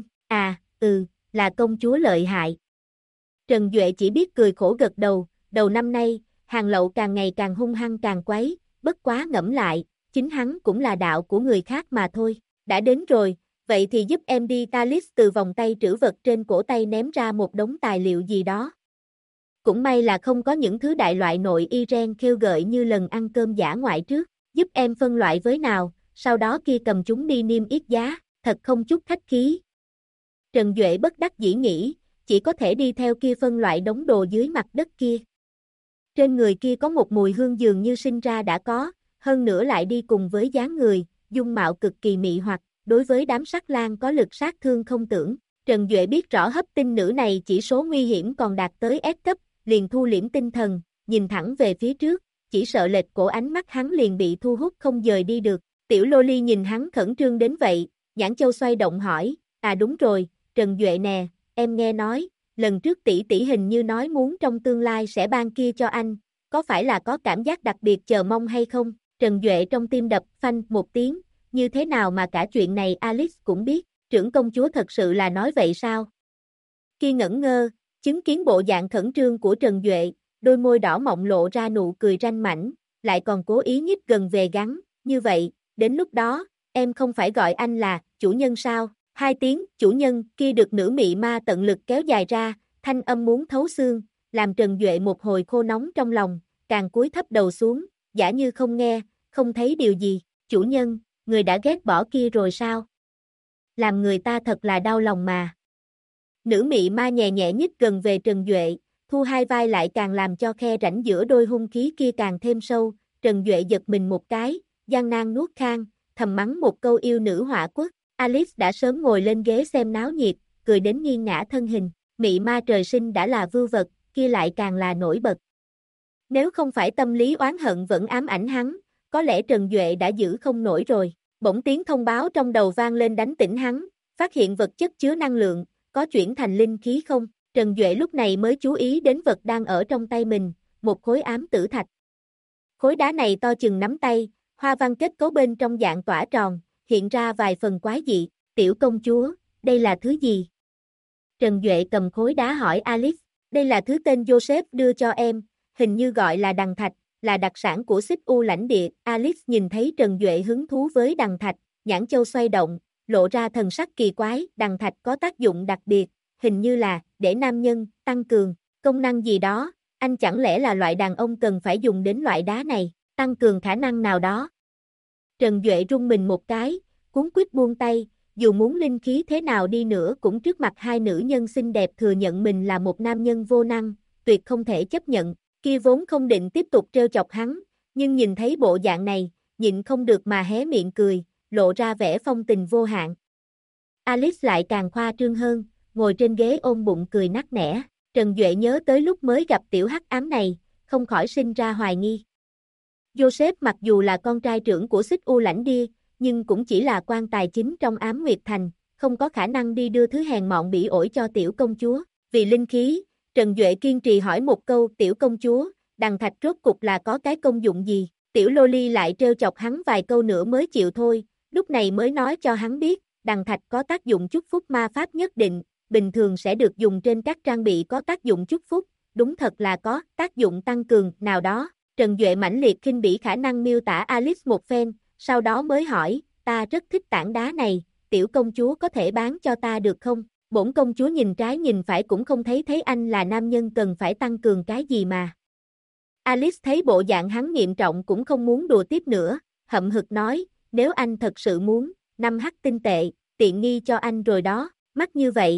là công chúa lợi hại. Trần Duệ chỉ biết cười khổ gật đầu, đầu năm nay, hàng lậu càng ngày càng hung hăng càng quấy, bất quá ngẫm lại, chính hắn cũng là đạo của người khác mà thôi. Đã đến rồi, vậy thì giúp em đi. Alice từ vòng tay trữ vật trên cổ tay ném ra một đống tài liệu gì đó. Cũng may là không có những thứ đại loại nội Iren khêu gợi như lần ăn cơm dã ngoại trước, giúp em phân loại với nào, sau đó kia cầm chúng đi niêm yết giá, thật không chút khách khí. Trần Duệ bất đắc dĩ nghĩ, chỉ có thể đi theo kia phân loại đống đồ dưới mặt đất kia. Trên người kia có một mùi hương dường như sinh ra đã có, hơn nữa lại đi cùng với dáng người, dung mạo cực kỳ mị hoặc, đối với đám sắc lang có lực sát thương không tưởng. Trần Duệ biết rõ hấp tinh nữ này chỉ số nguy hiểm còn đạt tới S cấp, liền thu liễm tinh thần, nhìn thẳng về phía trước, chỉ sợ lệch cổ ánh mắt hắn liền bị thu hút không dời đi được. Tiểu Loli nhìn hắn khẩn trương đến vậy, nhãn châu xoay động hỏi, đúng rồi, Trần Duệ nè, em nghe nói, lần trước tỷ tỷ hình như nói muốn trong tương lai sẽ ban kia cho anh, có phải là có cảm giác đặc biệt chờ mong hay không? Trần Duệ trong tim đập phanh một tiếng, như thế nào mà cả chuyện này Alice cũng biết, trưởng công chúa thật sự là nói vậy sao? Kia ngẩn ngơ, Chứng kiến bộ dạng khẩn trương của Trần Duệ, đôi môi đỏ mọng lộ ra nụ cười ranh mãnh, lại còn cố ý nhích gần về gắn, như vậy, đến lúc đó, em không phải gọi anh là chủ nhân sao? Hai tiếng chủ nhân kia được nữ mị ma tận lực kéo dài ra, thanh âm muốn thấu xương, làm Trần Duệ một hồi khô nóng trong lòng, càng cúi thấp đầu xuống, giả như không nghe, không thấy điều gì, chủ nhân, người đã ghét bỏ kia rồi sao? Làm người ta thật là đau lòng mà. Nữ mị ma nhẹ nhẹ nhích gần về Trần Duệ, thu hai vai lại càng làm cho khe rãnh giữa đôi hung khí kia càng thêm sâu, Trần Duệ giật mình một cái, gian nan nuốt khang, thầm mắng một câu yêu nữ hỏa quốc. Alice đã sớm ngồi lên ghế xem náo nhiệt, cười đến nghiêng ngã thân hình, mị ma trời sinh đã là vưu vật, kia lại càng là nổi bật. Nếu không phải tâm lý oán hận vẫn ám ảnh hắn, có lẽ Trần Duệ đã giữ không nổi rồi. Bỗng tiếng thông báo trong đầu vang lên đánh tỉnh hắn, phát hiện vật chất chứa năng lượng, có chuyển thành linh khí không? Trần Duệ lúc này mới chú ý đến vật đang ở trong tay mình, một khối ám tử thạch. Khối đá này to chừng nắm tay, hoa văn kết cấu bên trong dạng tỏa tròn, hiện ra vài phần quái dị. Tiểu công chúa, đây là thứ gì? Trần Duệ cầm khối đá hỏi Alice, đây là thứ tên Joseph đưa cho em, hình như gọi là đằng thạch, là đặc sản của Xích U lãnh địa. Alice nhìn thấy Trần Duệ hứng thú với đằng thạch, nhãn châu xoay động, lộ ra thần sắc kỳ quái. Đằng thạch có tác dụng đặc biệt, hình như là để nam nhân tăng cường công năng gì đó, anh chẳng lẽ là loại đàn ông cần phải dùng đến loại đá này, tăng cường khả năng nào đó. Trần Duệ rung mình một cái, cuống quýt buông tay, dù muốn linh khí thế nào đi nữa cũng trước mặt hai nữ nhân xinh đẹp thừa nhận mình là một nam nhân vô năng, tuyệt không thể chấp nhận. Kia vốn không định tiếp tục trêu chọc hắn, nhưng nhìn thấy bộ dạng này, nhịn không được mà hé miệng cười, lộ ra vẻ phong tình vô hạn. Alice lại càng khoa trương hơn, ngồi trên ghế ôm bụng cười nắc nẻ. Trần Duệ nhớ tới lúc mới gặp tiểu hắc ám này, không khỏi sinh ra hoài nghi. Joseph mặc dù là con trai trưởng của Xích U lãnh địa, nhưng cũng chỉ là quan tài chính trong Ám Nguyệt Thành, không có khả năng đi đưa thứ hèn mọn bỉ ổi cho tiểu công chúa. Vì linh khí, Trần Duệ kiên trì hỏi một câu, tiểu công chúa, đằng thạch rốt cục là có cái công dụng gì? Tiểu Loli lại trêu chọc hắn vài câu nữa mới chịu thôi, lúc này mới nói cho hắn biết, đằng thạch có tác dụng chúc phúc ma pháp nhất định, bình thường sẽ được dùng trên các trang bị có tác dụng chúc phúc, đúng thật là có tác dụng tăng cường nào đó. Trần Duệ mãnh liệt khinh bỉ khả năng miêu tả Alice một phen, sau đó mới hỏi, ta rất thích tảng đá này, tiểu công chúa có thể bán cho ta được không? Bổn công chúa nhìn trái nhìn phải cũng không thấy anh là nam nhân cần phải tăng cường cái gì mà. Alice thấy bộ dạng hắn nghiêm trọng cũng không muốn đùa tiếp nữa, hậm hực nói, nếu anh thật sự muốn, 5 hắc tinh tệ, tiện nghi cho anh rồi đó, mắc như vậy.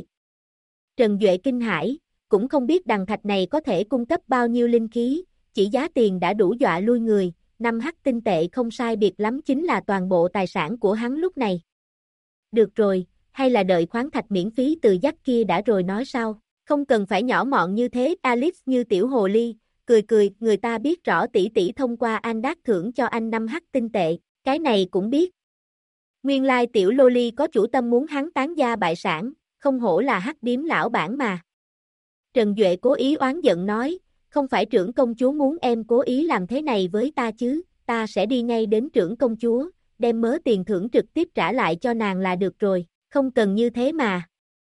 Trần Duệ kinh hãi, cũng không biết đằng thạch này có thể cung cấp bao nhiêu linh khí, chỉ giá tiền đã đủ dọa lui người, 5 hắc tinh tệ không sai biệt lắm chính là toàn bộ tài sản của hắn lúc này. Được rồi, hay là đợi khoáng thạch miễn phí từ dắt kia đã rồi nói sau, không cần phải nhỏ mọn như thế. Alice như tiểu hồ ly, cười, người ta biết rõ tỷ tỷ thông qua anh đát thưởng cho anh 5 hắc tinh tệ, cái này cũng biết. Nguyên lai tiểu loli có chủ tâm muốn hắn tán gia bại sản, không hổ là hắc điếm lão bản mà. Trần Duệ cố ý oán giận nói, không phải trưởng công chúa muốn em cố ý làm thế này với ta chứ, ta sẽ đi ngay đến trưởng công chúa, đem mớ tiền thưởng trực tiếp trả lại cho nàng là được rồi, không cần như thế mà.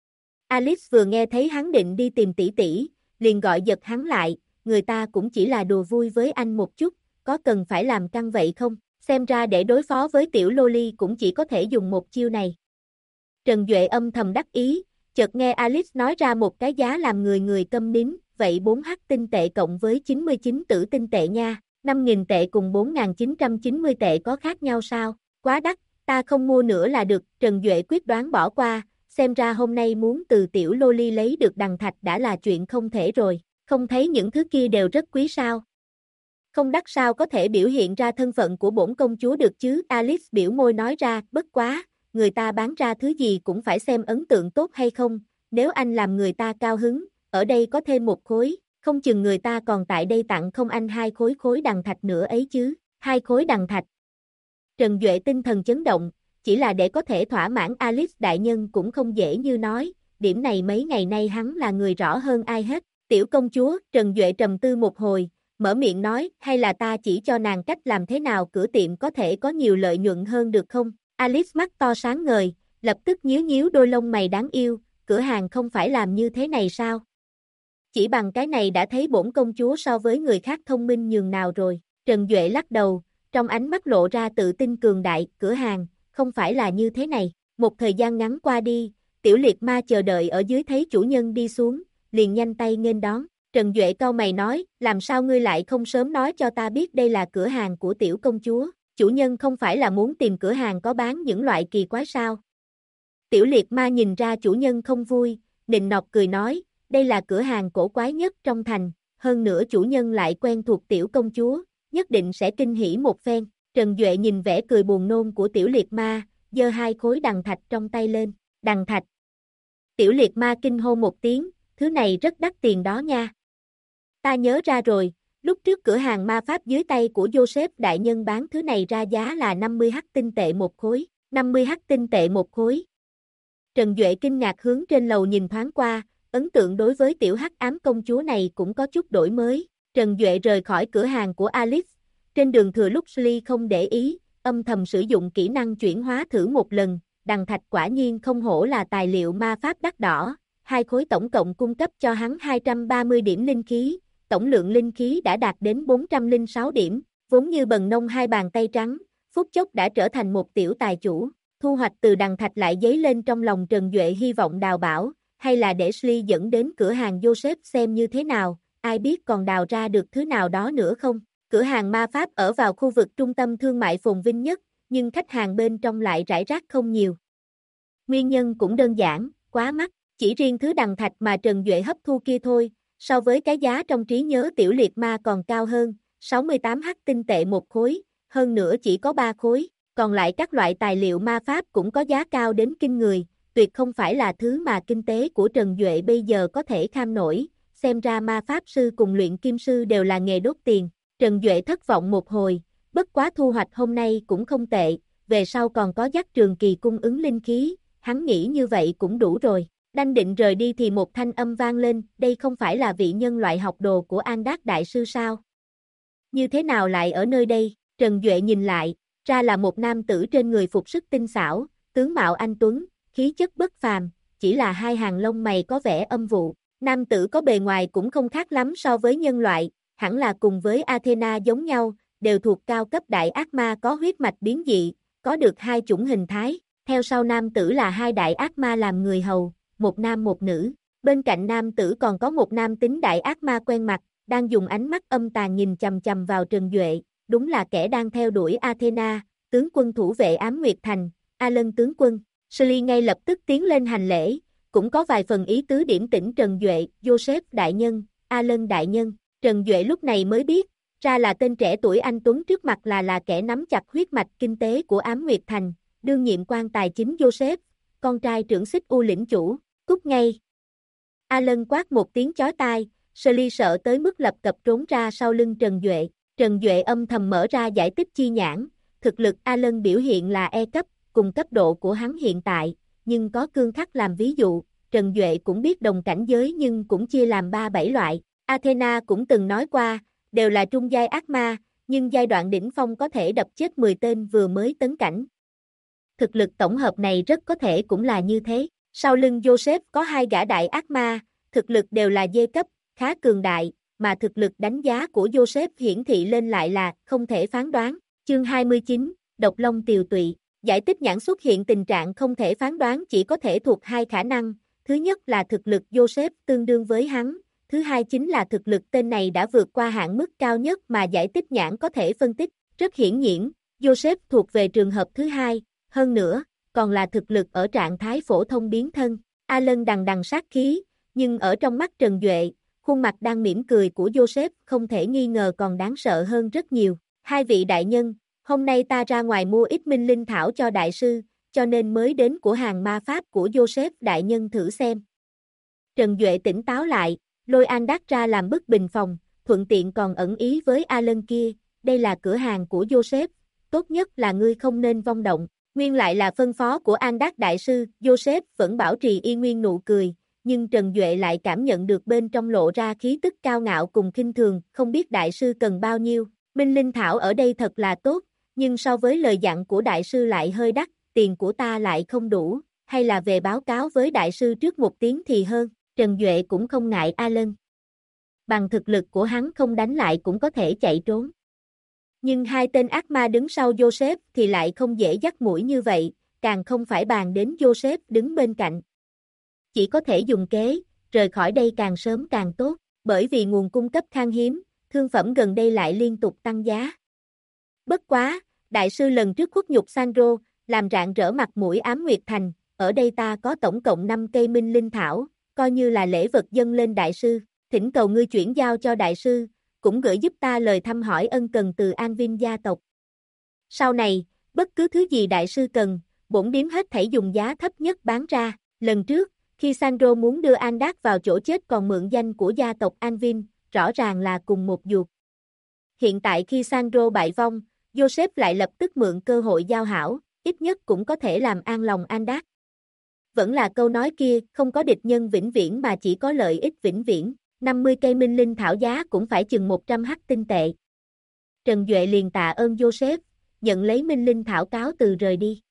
Alice vừa nghe thấy hắn định đi tìm tỷ tỷ, liền gọi giật hắn lại, người ta cũng chỉ là đùa vui với anh một chút, có cần phải làm căng vậy không, xem ra để đối phó với tiểu loli cũng chỉ có thể dùng một chiêu này. Trần Duệ âm thầm đắc ý, chợt nghe Alice nói ra một cái giá làm người câm nín, vậy 4 hắc tinh tệ cộng với 99 tử tinh tệ nha, 5.000 tệ cùng 4.990 tệ có khác nhau sao, quá đắt, ta không mua nữa là được. Trần Duệ quyết đoán bỏ qua, xem ra hôm nay muốn từ tiểu loli lấy được đằng thạch đã là chuyện không thể rồi, không thấy những thứ kia đều rất quý sao. Không đắt sao có thể biểu hiện ra thân phận của bổn công chúa được chứ. Alice biểu môi nói ra, bất quá, người ta bán ra thứ gì cũng phải xem ấn tượng tốt hay không, nếu anh làm người ta cao hứng, ở đây có thêm một khối, không chừng người ta còn tại đây tặng không anh 2 khối đằng thạch nữa ấy chứ, 2 khối đằng thạch. Trần Duệ tinh thần chấn động, chỉ là để có thể thỏa mãn Alice đại nhân cũng không dễ như nói, điểm này mấy ngày nay hắn là người rõ hơn ai hết. Tiểu công chúa, Trần Duệ trầm tư một hồi, mở miệng nói, hay là ta chỉ cho nàng cách làm thế nào cửa tiệm có thể có nhiều lợi nhuận hơn được không? Alice mắt to sáng ngời, lập tức nhíu nhíu đôi lông mày đáng yêu, cửa hàng không phải làm như thế này sao? chỉ bằng cái này đã thấy bổn công chúa so với người khác thông minh nhường nào rồi. Trần Duệ lắc đầu, trong ánh mắt lộ ra tự tin cường đại, cửa hàng, không phải là như thế này. Một thời gian ngắn qua đi, Tiểu Liệt Ma chờ đợi ở dưới thấy chủ nhân đi xuống, liền nhanh tay nghênh đón. Trần Duệ cau mày nói, làm sao ngươi lại không sớm nói cho ta biết đây là cửa hàng của tiểu công chúa, chủ nhân không phải là muốn tìm cửa hàng có bán những loại kỳ quái sao? Tiểu Liệt Ma nhìn ra chủ nhân không vui, nịnh nọt cười nói, đây là cửa hàng cổ quái nhất trong thành, hơn nữa chủ nhân lại quen thuộc tiểu công chúa, nhất định sẽ kinh hỉ một phen. Trần Duệ nhìn vẻ cười buồn nôn của Tiểu Liệt Ma, giơ hai khối đằng thạch trong tay lên, đằng thạch. Tiểu Liệt Ma kinh hô một tiếng, thứ này rất đắt tiền đó nha. Ta nhớ ra rồi, lúc trước cửa hàng ma pháp dưới tay của Joseph đại nhân bán thứ này ra giá là 50 hắc tinh tệ một khối, 50 hắc tinh tệ một khối. Trần Duệ kinh ngạc hướng trên lầu nhìn thoáng qua, ấn tượng đối với tiểu hắc ám công chúa này cũng có chút đổi mới. Trần Duệ rời khỏi cửa hàng của Alice, trên đường thừa lúc Lee không để ý, âm thầm sử dụng kỹ năng chuyển hóa thử một lần, đằng thạch quả nhiên không hổ là tài liệu ma pháp đắt đỏ, hai khối tổng cộng cung cấp cho hắn 230 điểm linh khí, tổng lượng linh khí đã đạt đến 406 điểm, vốn như bần nông hai bàn tay trắng, phút chốc đã trở thành một tiểu tài chủ. Thu hoạch từ đằng thạch lại dấy lên trong lòng Trần Duệ hy vọng đào bảo, hay là để Lee dẫn đến cửa hàng Joseph xem như thế nào, ai biết còn đào ra được thứ nào đó nữa không. Cửa hàng ma pháp ở vào khu vực trung tâm thương mại phồn vinh nhất, nhưng khách hàng bên trong lại rải rác không nhiều. Nguyên nhân cũng đơn giản, quá mắc, chỉ riêng thứ đằng thạch mà Trần Duệ hấp thu kia thôi, so với cái giá trong trí nhớ Tiểu Liệt Ma còn cao hơn, 68 hắc tinh tệ một khối, hơn nữa chỉ có 3 khối, còn lại các loại tài liệu ma pháp cũng có giá cao đến kinh người, tuyệt không phải là thứ mà kinh tế của Trần Duệ bây giờ có thể kham nổi, xem ra ma pháp sư cùng luyện kim sư đều là nghề đốt tiền. Trần Duệ thất vọng một hồi, bất quá thu hoạch hôm nay cũng không tệ, về sau còn có dắt trường kỳ cung ứng linh khí, hắn nghĩ như vậy cũng đủ rồi. Đang định rời đi thì một thanh âm vang lên, đây không phải là vị nhân loại học đồ của An Đát Đại Sư sao? Như thế nào lại ở nơi đây? Trần Duệ nhìn lại, ra là một nam tử trên người phục sức tinh xảo, tướng mạo anh tuấn, khí chất bất phàm, chỉ là hai hàng lông mày có vẻ âm vụ. Nam tử có bề ngoài cũng không khác lắm so với nhân loại, hẳn là cùng với Athena giống nhau, đều thuộc cao cấp đại ác ma có huyết mạch biến dị, có được hai chủng hình thái. Theo sau nam tử là hai đại ác ma làm người hầu, một nam một nữ. Bên cạnh nam tử còn có một nam tính đại ác ma quen mặt, đang dùng ánh mắt âm tàn nhìn chằm chằm vào Trần Duệ, đúng là kẻ đang theo đuổi Athena, tướng quân thủ vệ Ám Nguyệt Thành, Alan tướng quân. Sully ngay lập tức tiến lên hành lễ, cũng có vài phần ý tứ điểm tỉnh Trần Duệ, Joseph đại nhân, Alan đại nhân. Trần Duệ lúc này mới biết, ra là tên trẻ tuổi anh tuấn trước mặt là kẻ nắm chặt huyết mạch kinh tế của Ám Nguyệt Thành, đương nhiệm quan tài chính Joseph, con trai trưởng Xích U lĩnh chủ, cút ngay. Alan quát một tiếng chói tai, Sully sợ tới mức lập cập trốn ra sau lưng Trần Duệ. Trần Duệ âm thầm mở ra giải tích chi nhãn, thực lực Alan biểu hiện là E cấp, cùng cấp độ của hắn hiện tại, nhưng có cương khắc làm ví dụ, Trần Duệ cũng biết đồng cảnh giới nhưng cũng chia làm 3-7 loại. Athena cũng từng nói qua, đều là trung giai ác ma, nhưng giai đoạn đỉnh phong có thể đập chết 10 tên vừa mới tấn cảnh. Thực lực tổng hợp này rất có thể cũng là như thế. Sau lưng Joseph có hai gã đại ác ma, thực lực đều là D cấp, khá cường đại, mà thực lực đánh giá của Joseph hiển thị lên lại là không thể phán đoán. Chương 29, Độc Long Tiều Tụy. Giải tích nhãn xuất hiện tình trạng không thể phán đoán chỉ có thể thuộc hai khả năng, thứ nhất là thực lực Joseph tương đương với hắn, thứ hai chính là thực lực tên này đã vượt qua hạn mức cao nhất mà giải tích nhãn có thể phân tích. Rất hiển nhiên, Joseph thuộc về trường hợp thứ hai, hơn nữa, còn là thực lực ở trạng thái phổ thông biến thân. Alan đằng đằng sát khí, nhưng ở trong mắt Trần Duệ, khuôn mặt đang mỉm cười của Joseph không thể nghi ngờ còn đáng sợ hơn rất nhiều. Hai vị đại nhân, hôm nay ta ra ngoài mua ít minh linh thảo cho đại sư, cho nên mới đến cửa hàng ma pháp của Joseph đại nhân thử xem. Trần Duệ tỉnh táo lại, lôi An Đát ra làm bức bình phòng, thuận tiện còn ẩn ý với Alan kia, đây là cửa hàng của Joseph, tốt nhất là ngươi không nên vong động. Nguyên lại là phân phó của An Đát đại sư, Joseph vẫn bảo trì y nguyên nụ cười, nhưng Trần Duệ lại cảm nhận được bên trong lộ ra khí tức cao ngạo cùng khinh thường, không biết đại sư cần bao nhiêu. Minh linh thảo ở đây thật là tốt, nhưng so với lời dặn của đại sư lại hơi đắt, tiền của ta lại không đủ, hay là về báo cáo với đại sư trước một tiếng thì hơn. Trần Duệ cũng không ngại Alan. bằng thực lực của hắn không đánh lại cũng có thể chạy trốn. Nhưng hai tên ác ma đứng sau Joseph thì lại không dễ dắt mũi như vậy, càng không phải bàn đến Joseph đứng bên cạnh. Chỉ có thể dùng kế, rời khỏi đây càng sớm càng tốt, bởi vì nguồn cung cấp khan hiếm, thương phẩm gần đây lại liên tục tăng giá. Bất quá, đại sư lần trước khuất nhục Sandro, làm rạng rỡ mặt mũi Ám Nguyệt Thành, ở đây ta có tổng cộng 5 cây minh linh thảo, coi như là lễ vật dâng lên đại sư, thỉnh cầu ngươi chuyển giao cho đại sư, cũng gửi giúp ta lời thăm hỏi ân cần từ An Vinh gia tộc. Sau này, bất cứ thứ gì đại sư cần, bổn điếm hết thảy dùng giá thấp nhất bán ra. Lần trước, khi Sandro muốn đưa Andak vào chỗ chết còn mượn danh của gia tộc An Vinh, rõ ràng là cùng một ruột. Hiện tại khi Sandro bại vong, Joseph lại lập tức mượn cơ hội giao hảo, ít nhất cũng có thể làm an lòng Andak. Vẫn là câu nói kia, không có địch nhân vĩnh viễn mà chỉ có lợi ích vĩnh viễn. 50 cây minh linh thảo giá cũng phải chừng 100 hắc tinh tệ. Trần Duệ liền tạ ơn Joseph, nhận lấy minh linh thảo cáo từ rời đi.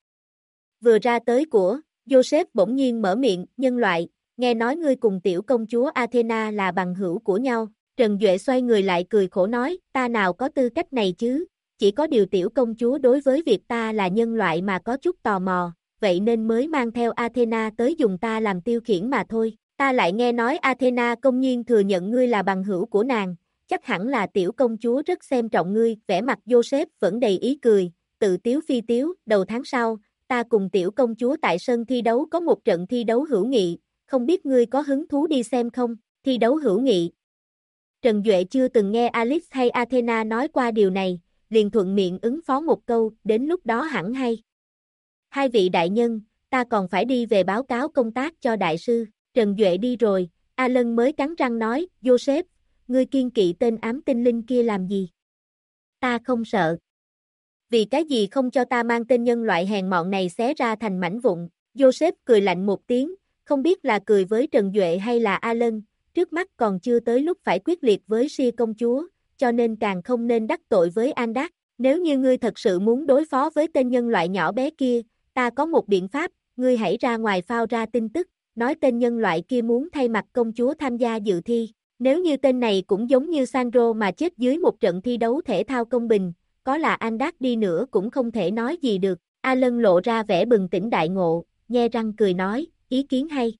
Vừa ra tới của, Joseph bỗng nhiên mở miệng, nhân loại, nghe nói ngươi cùng tiểu công chúa Athena là bằng hữu của nhau. Trần Duệ xoay người lại cười khổ nói, ta nào có tư cách này chứ, chỉ có điều tiểu công chúa đối với việc ta là nhân loại mà có chút tò mò, vậy nên mới mang theo Athena tới dùng ta làm tiêu khiển mà thôi. Ta lại nghe nói Athena công nhiên thừa nhận ngươi là bằng hữu của nàng, chắc hẳn là tiểu công chúa rất xem trọng ngươi, vẻ mặt Joseph vẫn đầy ý cười, tự tiếu phi tiếu, đầu tháng sau, ta cùng tiểu công chúa tại sân thi đấu có một trận thi đấu hữu nghị, không biết ngươi có hứng thú đi xem không, thi đấu hữu nghị. Trần Duệ chưa từng nghe Alice hay Athena nói qua điều này, liền thuận miệng ứng phó một câu, đến lúc đó hẳn hay. Hai vị đại nhân, ta còn phải đi về báo cáo công tác cho đại sư. Trần Duệ đi rồi, Alan mới cắn răng nói, Joseph, ngươi kiên kỵ tên ám tinh linh kia làm gì? Ta không sợ. Vì cái gì không cho ta mang tên nhân loại hèn mọn này xé ra thành mảnh vụn? Joseph cười lạnh một tiếng, không biết là cười với Trần Duệ hay là Alan, trước mắt còn chưa tới lúc phải quyết liệt với Si công chúa, cho nên càng không nên đắc tội với Andak. Nếu như ngươi thật sự muốn đối phó với tên nhân loại nhỏ bé kia, ta có một biện pháp, ngươi hãy ra ngoài phao ra tin tức, nói tên nhân loại kia muốn thay mặt công chúa tham gia dự thi. Nếu như tên này cũng giống như Sandro mà chết dưới một trận thi đấu thể thao công bình, có là Andak đi nữa cũng không thể nói gì được. Alan lộ ra vẻ bừng tỉnh đại ngộ, nhe răng cười nói, ý kiến hay.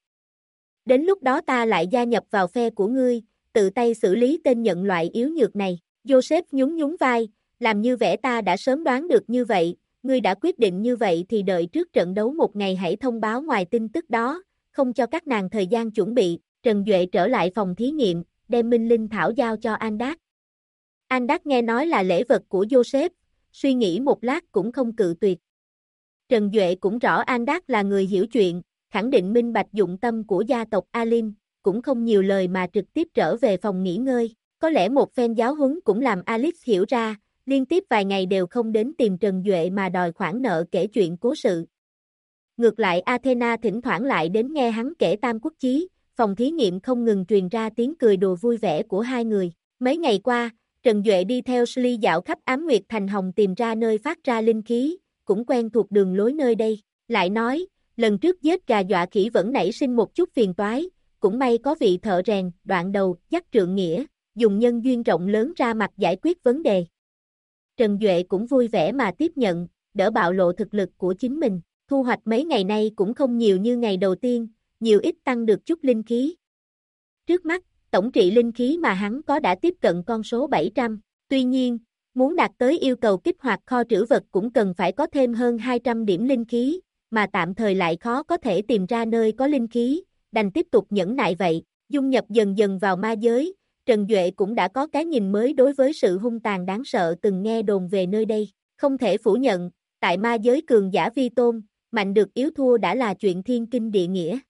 Đến lúc đó ta lại gia nhập vào phe của ngươi, tự tay xử lý tên nhận loại yếu nhược này. Joseph nhún nhún vai, làm như vẻ ta đã sớm đoán được như vậy, ngươi đã quyết định như vậy thì đợi trước trận đấu một ngày hãy thông báo ngoài tin tức đó, không cho các nàng thời gian chuẩn bị. Trần Duệ trở lại phòng thí nghiệm, đem minh linh thảo giao cho Andak. Andak nghe nói là lễ vật của Joseph, suy nghĩ một lát cũng không cự tuyệt. Trần Duệ cũng rõ Andak là người hiểu chuyện, khẳng định minh bạch dụng tâm của gia tộc Alin, cũng không nhiều lời mà trực tiếp trở về phòng nghỉ ngơi. Có lẽ một phen giáo huấn cũng làm Alice hiểu ra, liên tiếp vài ngày đều không đến tìm Trần Duệ mà đòi khoản nợ kể chuyện cố sự. Ngược lại Athena thỉnh thoảng lại đến nghe hắn kể Tam Quốc Chí, phòng thí nghiệm không ngừng truyền ra tiếng cười đùa vui vẻ của hai người. Mấy ngày qua, Trần Duệ đi theo Sly dạo khắp Ám Nguyệt Thành Hồng tìm ra nơi phát ra linh khí, cũng quen thuộc đường lối nơi đây. Lại nói, lần trước giết gà dọa khỉ vẫn nảy sinh một chút phiền toái, cũng may có vị thợ rèn, đoạn đầu, dắt trượng nghĩa, dùng nhân duyên rộng lớn ra mặt giải quyết vấn đề. Trần Duệ cũng vui vẻ mà tiếp nhận, đỡ bạo lộ thực lực của chính mình. Thu hoạch mấy ngày nay cũng không nhiều như ngày đầu tiên, nhiều ít tăng được chút linh khí. Trước mắt, tổng trị linh khí mà hắn có đã tiếp cận con số 700. Tuy nhiên, muốn đạt tới yêu cầu kích hoạt kho trữ vật cũng cần phải có thêm hơn 200 điểm linh khí, mà tạm thời lại khó có thể tìm ra nơi có linh khí, đành tiếp tục nhẫn nại vậy. Dung nhập dần dần vào ma giới, Trần Duệ cũng đã có cái nhìn mới đối với sự hung tàn đáng sợ từng nghe đồn về nơi đây. Không thể phủ nhận, tại ma giới cường giả vi tôn, mạnh được yếu thua đã là chuyện thiên kinh địa nghĩa.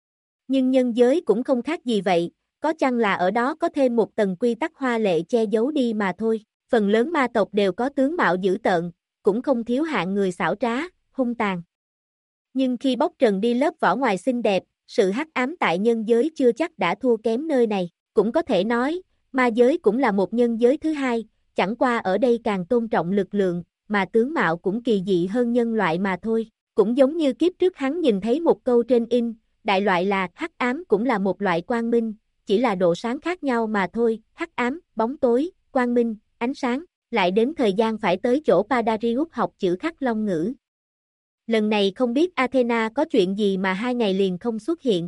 Nhưng nhân giới cũng không khác gì vậy, có chăng là ở đó có thêm một tầng quy tắc hoa lệ che giấu đi mà thôi. Phần lớn ma tộc đều có tướng mạo dữ tợn, cũng không thiếu hạng người xảo trá, hung tàn. Nhưng khi bóc trần đi lớp vỏ ngoài xinh đẹp, sự hắc ám tại nhân giới chưa chắc đã thua kém nơi này. Cũng có thể nói, ma giới cũng là một nhân giới thứ hai, chẳng qua ở đây càng tôn trọng lực lượng, mà tướng mạo cũng kỳ dị hơn nhân loại mà thôi. Cũng giống như kiếp trước hắn nhìn thấy một câu trên in, đại loại là hắc ám cũng là một loại quang minh, chỉ là độ sáng khác nhau mà thôi, hắc ám, bóng tối, quang minh, ánh sáng, lại đến thời gian phải tới chỗ Padarius học chữ khắc long ngữ. Lần này không biết Athena có chuyện gì mà 2 ngày liền không xuất hiện.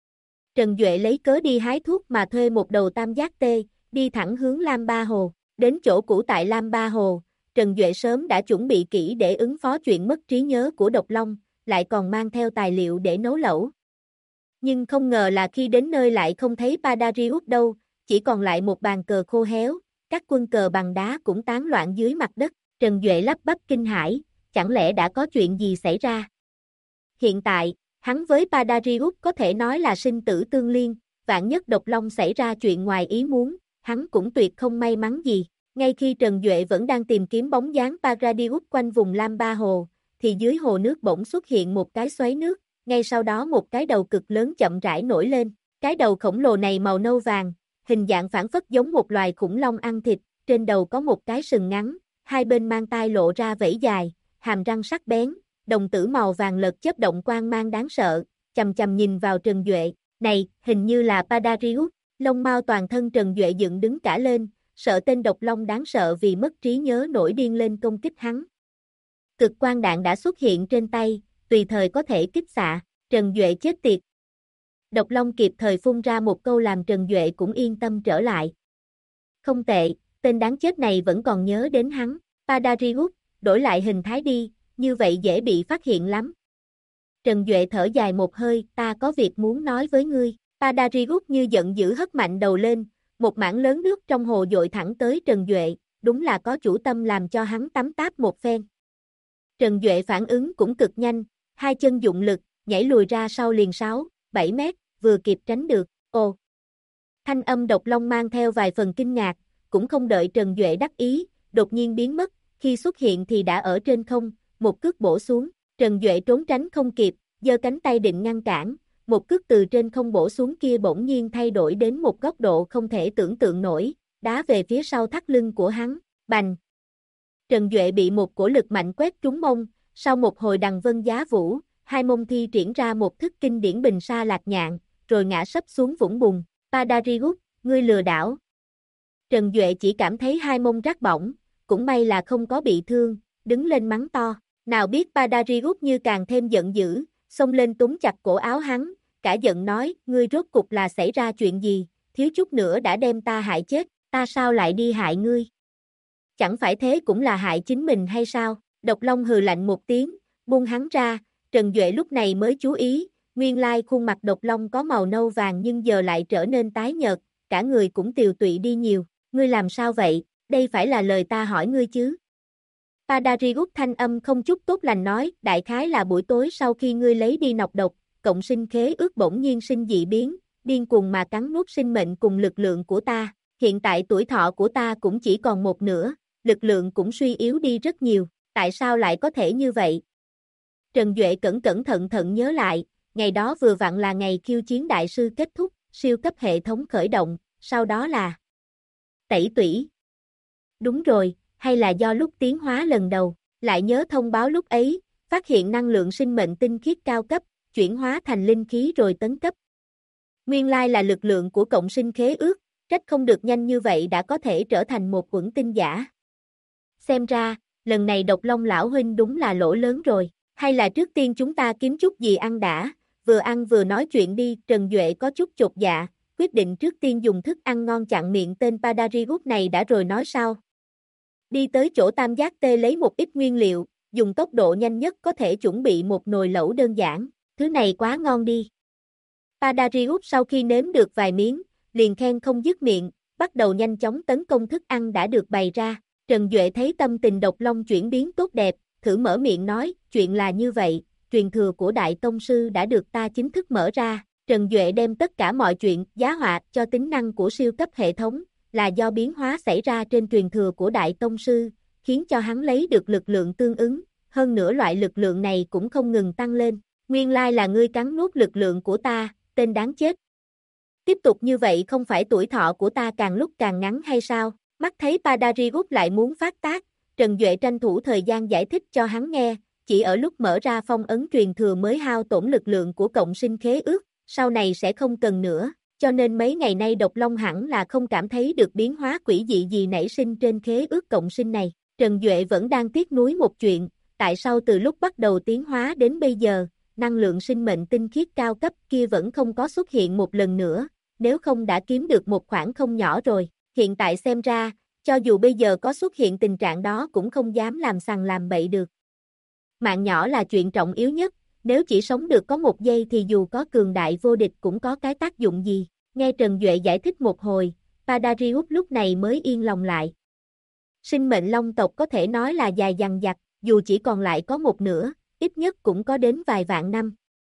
Trần Duệ lấy cớ đi hái thuốc mà thuê một đầu tam giác tê, đi thẳng hướng Lam Ba Hồ. Đến chỗ cũ tại Lam Ba Hồ, Trần Duệ sớm đã chuẩn bị kỹ để ứng phó chuyện mất trí nhớ của Độc Long, lại còn mang theo tài liệu để nấu lẩu. Nhưng không ngờ là khi đến nơi lại không thấy Padarius đâu, chỉ còn lại một bàn cờ khô héo, các quân cờ bằng đá cũng tán loạn dưới mặt đất. Trần Duệ lắp bắp kinh hãi, chẳng lẽ đã có chuyện gì xảy ra? Hiện tại, hắn với Padarius có thể nói là sinh tử tương liên, vạn nhất Độc Long xảy ra chuyện ngoài ý muốn, hắn cũng tuyệt không may mắn gì. Ngay khi Trần Duệ vẫn đang tìm kiếm bóng dáng Padarius quanh vùng Lam Ba Hồ, thì dưới hồ nước bỗng xuất hiện một cái xoáy nước, ngay sau đó một cái đầu cực lớn chậm rãi nổi lên. Cái đầu khổng lồ này màu nâu vàng, hình dạng phảng phất giống một loài khủng long ăn thịt, trên đầu có một cái sừng ngắn, hai bên mang tai lộ ra vảy dài, hàm răng sắc bén, đồng tử màu vàng lợt chớp động quang mang đáng sợ, chầm chầm nhìn vào Trần Duệ. Này, hình như là Padarius. Lông mao toàn thân Trần Duệ dựng đứng cả lên, sợ tên độc long đáng sợ vì mất trí nhớ nổi điên lên công kích hắn. Cực quang đạn đã xuất hiện trên tay, tùy thời có thể kích xạ. Trần Duệ chết tiệt. Độc long kịp thời phun ra một câu làm Trần Duệ cũng yên tâm trở lại. Không tệ, tên đáng chết này vẫn còn nhớ đến hắn. Padarius, đổi lại hình thái đi, như vậy dễ bị phát hiện lắm. Trần Duệ thở dài một hơi, ta có việc muốn nói với ngươi. Padarius như giận dữ hất mạnh đầu lên, một mảng lớn nước trong hồ dội thẳng tới Trần Duệ, đúng là có chủ tâm làm cho hắn tắm táp một phen. Trần Duệ phản ứng cũng cực nhanh, hai chân dụng lực, nhảy lùi ra sau liền 6-7 mét, vừa kịp tránh được. Ồ! Thanh âm độc long mang theo vài phần kinh ngạc, cũng không đợi Trần Duệ đắc ý, đột nhiên biến mất, khi xuất hiện thì đã ở trên không, một cước bổ xuống. Trần Duệ trốn tránh không kịp, giơ cánh tay định ngăn cản, một cước từ trên không bổ xuống kia bỗng nhiên thay đổi đến một góc độ không thể tưởng tượng nổi, đá về phía sau thắt lưng của hắn, bành. Trần Duệ bị một cổ lực mạnh quét trúng mông, sau một hồi đằng vân giá vũ, hai mông thi triển ra một thức kinh điển bình sa lạc nhạn, rồi ngã sấp xuống vũng bùn. Padarius, ngươi lừa đảo. Trần Duệ chỉ cảm thấy hai mông rát bỏng, cũng may là không có bị thương, đứng lên mắng to. Nào biết Padarius như càng thêm giận dữ, xông lên túm chặt cổ áo hắn, cả giận nói, ngươi rốt cục là xảy ra chuyện gì, thiếu chút nữa đã đem ta hại chết, ta sao lại đi hại ngươi? Chẳng phải thế cũng là hại chính mình hay sao? Độc Long hừ lạnh một tiếng, buông hắn ra, Trần Duệ lúc này mới chú ý, nguyên lai khuôn mặt Độc Long có màu nâu vàng nhưng giờ lại trở nên tái nhợt, cả người cũng tiều tụy đi nhiều, ngươi làm sao vậy, đây phải là lời ta hỏi ngươi chứ? Padarius thanh âm không chút tốt lành nói, đại khái là buổi tối sau khi ngươi lấy đi nọc độc, cộng sinh khế ước bỗng nhiên sinh dị biến, điên cuồng mà cắn nuốt sinh mệnh cùng lực lượng của ta, hiện tại tuổi thọ của ta cũng chỉ còn một nửa, lực lượng cũng suy yếu đi rất nhiều, tại sao lại có thể như vậy? Trần Duệ cẩn cẩn thận thận nhớ lại, ngày đó vừa vặn là ngày khiêu chiến đại sư kết thúc, siêu cấp hệ thống khởi động, sau đó là tẩy tủy. Đúng rồi, hay là do lúc tiến hóa lần đầu, lại nhớ thông báo lúc ấy, phát hiện năng lượng sinh mệnh tinh khiết cao cấp, chuyển hóa thành linh khí rồi tấn cấp. Nguyên lai là lực lượng của cộng sinh khế ước, trách không được nhanh như vậy đã có thể trở thành một uẩn tinh giả. Xem ra, lần này Độc Long lão huynh đúng là lỗ lớn rồi, hay là trước tiên chúng ta kiếm chút gì ăn đã, vừa ăn vừa nói chuyện đi. Trần Duệ có chút chột dạ, quyết định trước tiên dùng thức ăn ngon chặn miệng tên Padarius này đã rồi nói sau. Đi tới chỗ tam giác tê lấy một ít nguyên liệu, dùng tốc độ nhanh nhất có thể chuẩn bị một nồi lẩu đơn giản, thứ này quá ngon đi. Padarius sau khi nếm được vài miếng, liền khen không dứt miệng, bắt đầu nhanh chóng tấn công thức ăn đã được bày ra. Trần Duệ thấy tâm tình Độc Long chuyển biến tốt đẹp, thử mở miệng nói, chuyện là như vậy, truyền thừa của Đại Tông Sư đã được ta chính thức mở ra. Trần Duệ đem tất cả mọi chuyện giá họa cho tính năng của siêu cấp hệ thống, là do biến hóa xảy ra trên truyền thừa của Đại Tông Sư, khiến cho hắn lấy được lực lượng tương ứng, hơn nữa loại lực lượng này cũng không ngừng tăng lên. Nguyên lai là ngươi cắn nuốt lực lượng của ta, tên đáng chết. Tiếp tục như vậy không phải tuổi thọ của ta càng lúc càng ngắn hay sao? Mắt thấy Padarius lại muốn phát tác, Trần Duệ tranh thủ thời gian giải thích cho hắn nghe, chỉ ở lúc mở ra phong ấn truyền thừa mới hao tổn lực lượng của cộng sinh khế ước, sau này sẽ không cần nữa. cho nên mấy ngày nay Độc Long hẳn là không cảm thấy được biến hóa quỷ dị gì nảy sinh trên khế ước cộng sinh này. Trần Duệ vẫn đang tiếc nuối một chuyện, tại sao từ lúc bắt đầu tiến hóa đến bây giờ, năng lượng sinh mệnh tinh khiết cao cấp kia vẫn không có xuất hiện một lần nữa, nếu không đã kiếm được một khoản không nhỏ rồi. Hiện tại xem ra, cho dù bây giờ có xuất hiện tình trạng đó cũng không dám làm sằng làm bậy được. Mạng nhỏ là chuyện trọng yếu nhất, nếu chỉ sống được có một giây thì dù có cường đại vô địch cũng có cái tác dụng gì. Nghe Trần Duệ giải thích một hồi, Padarius lúc này mới yên lòng lại. Sinh mệnh long tộc có thể nói là dài dằng dặc, dù chỉ còn lại có một nửa, ít nhất cũng có đến vài vạn năm.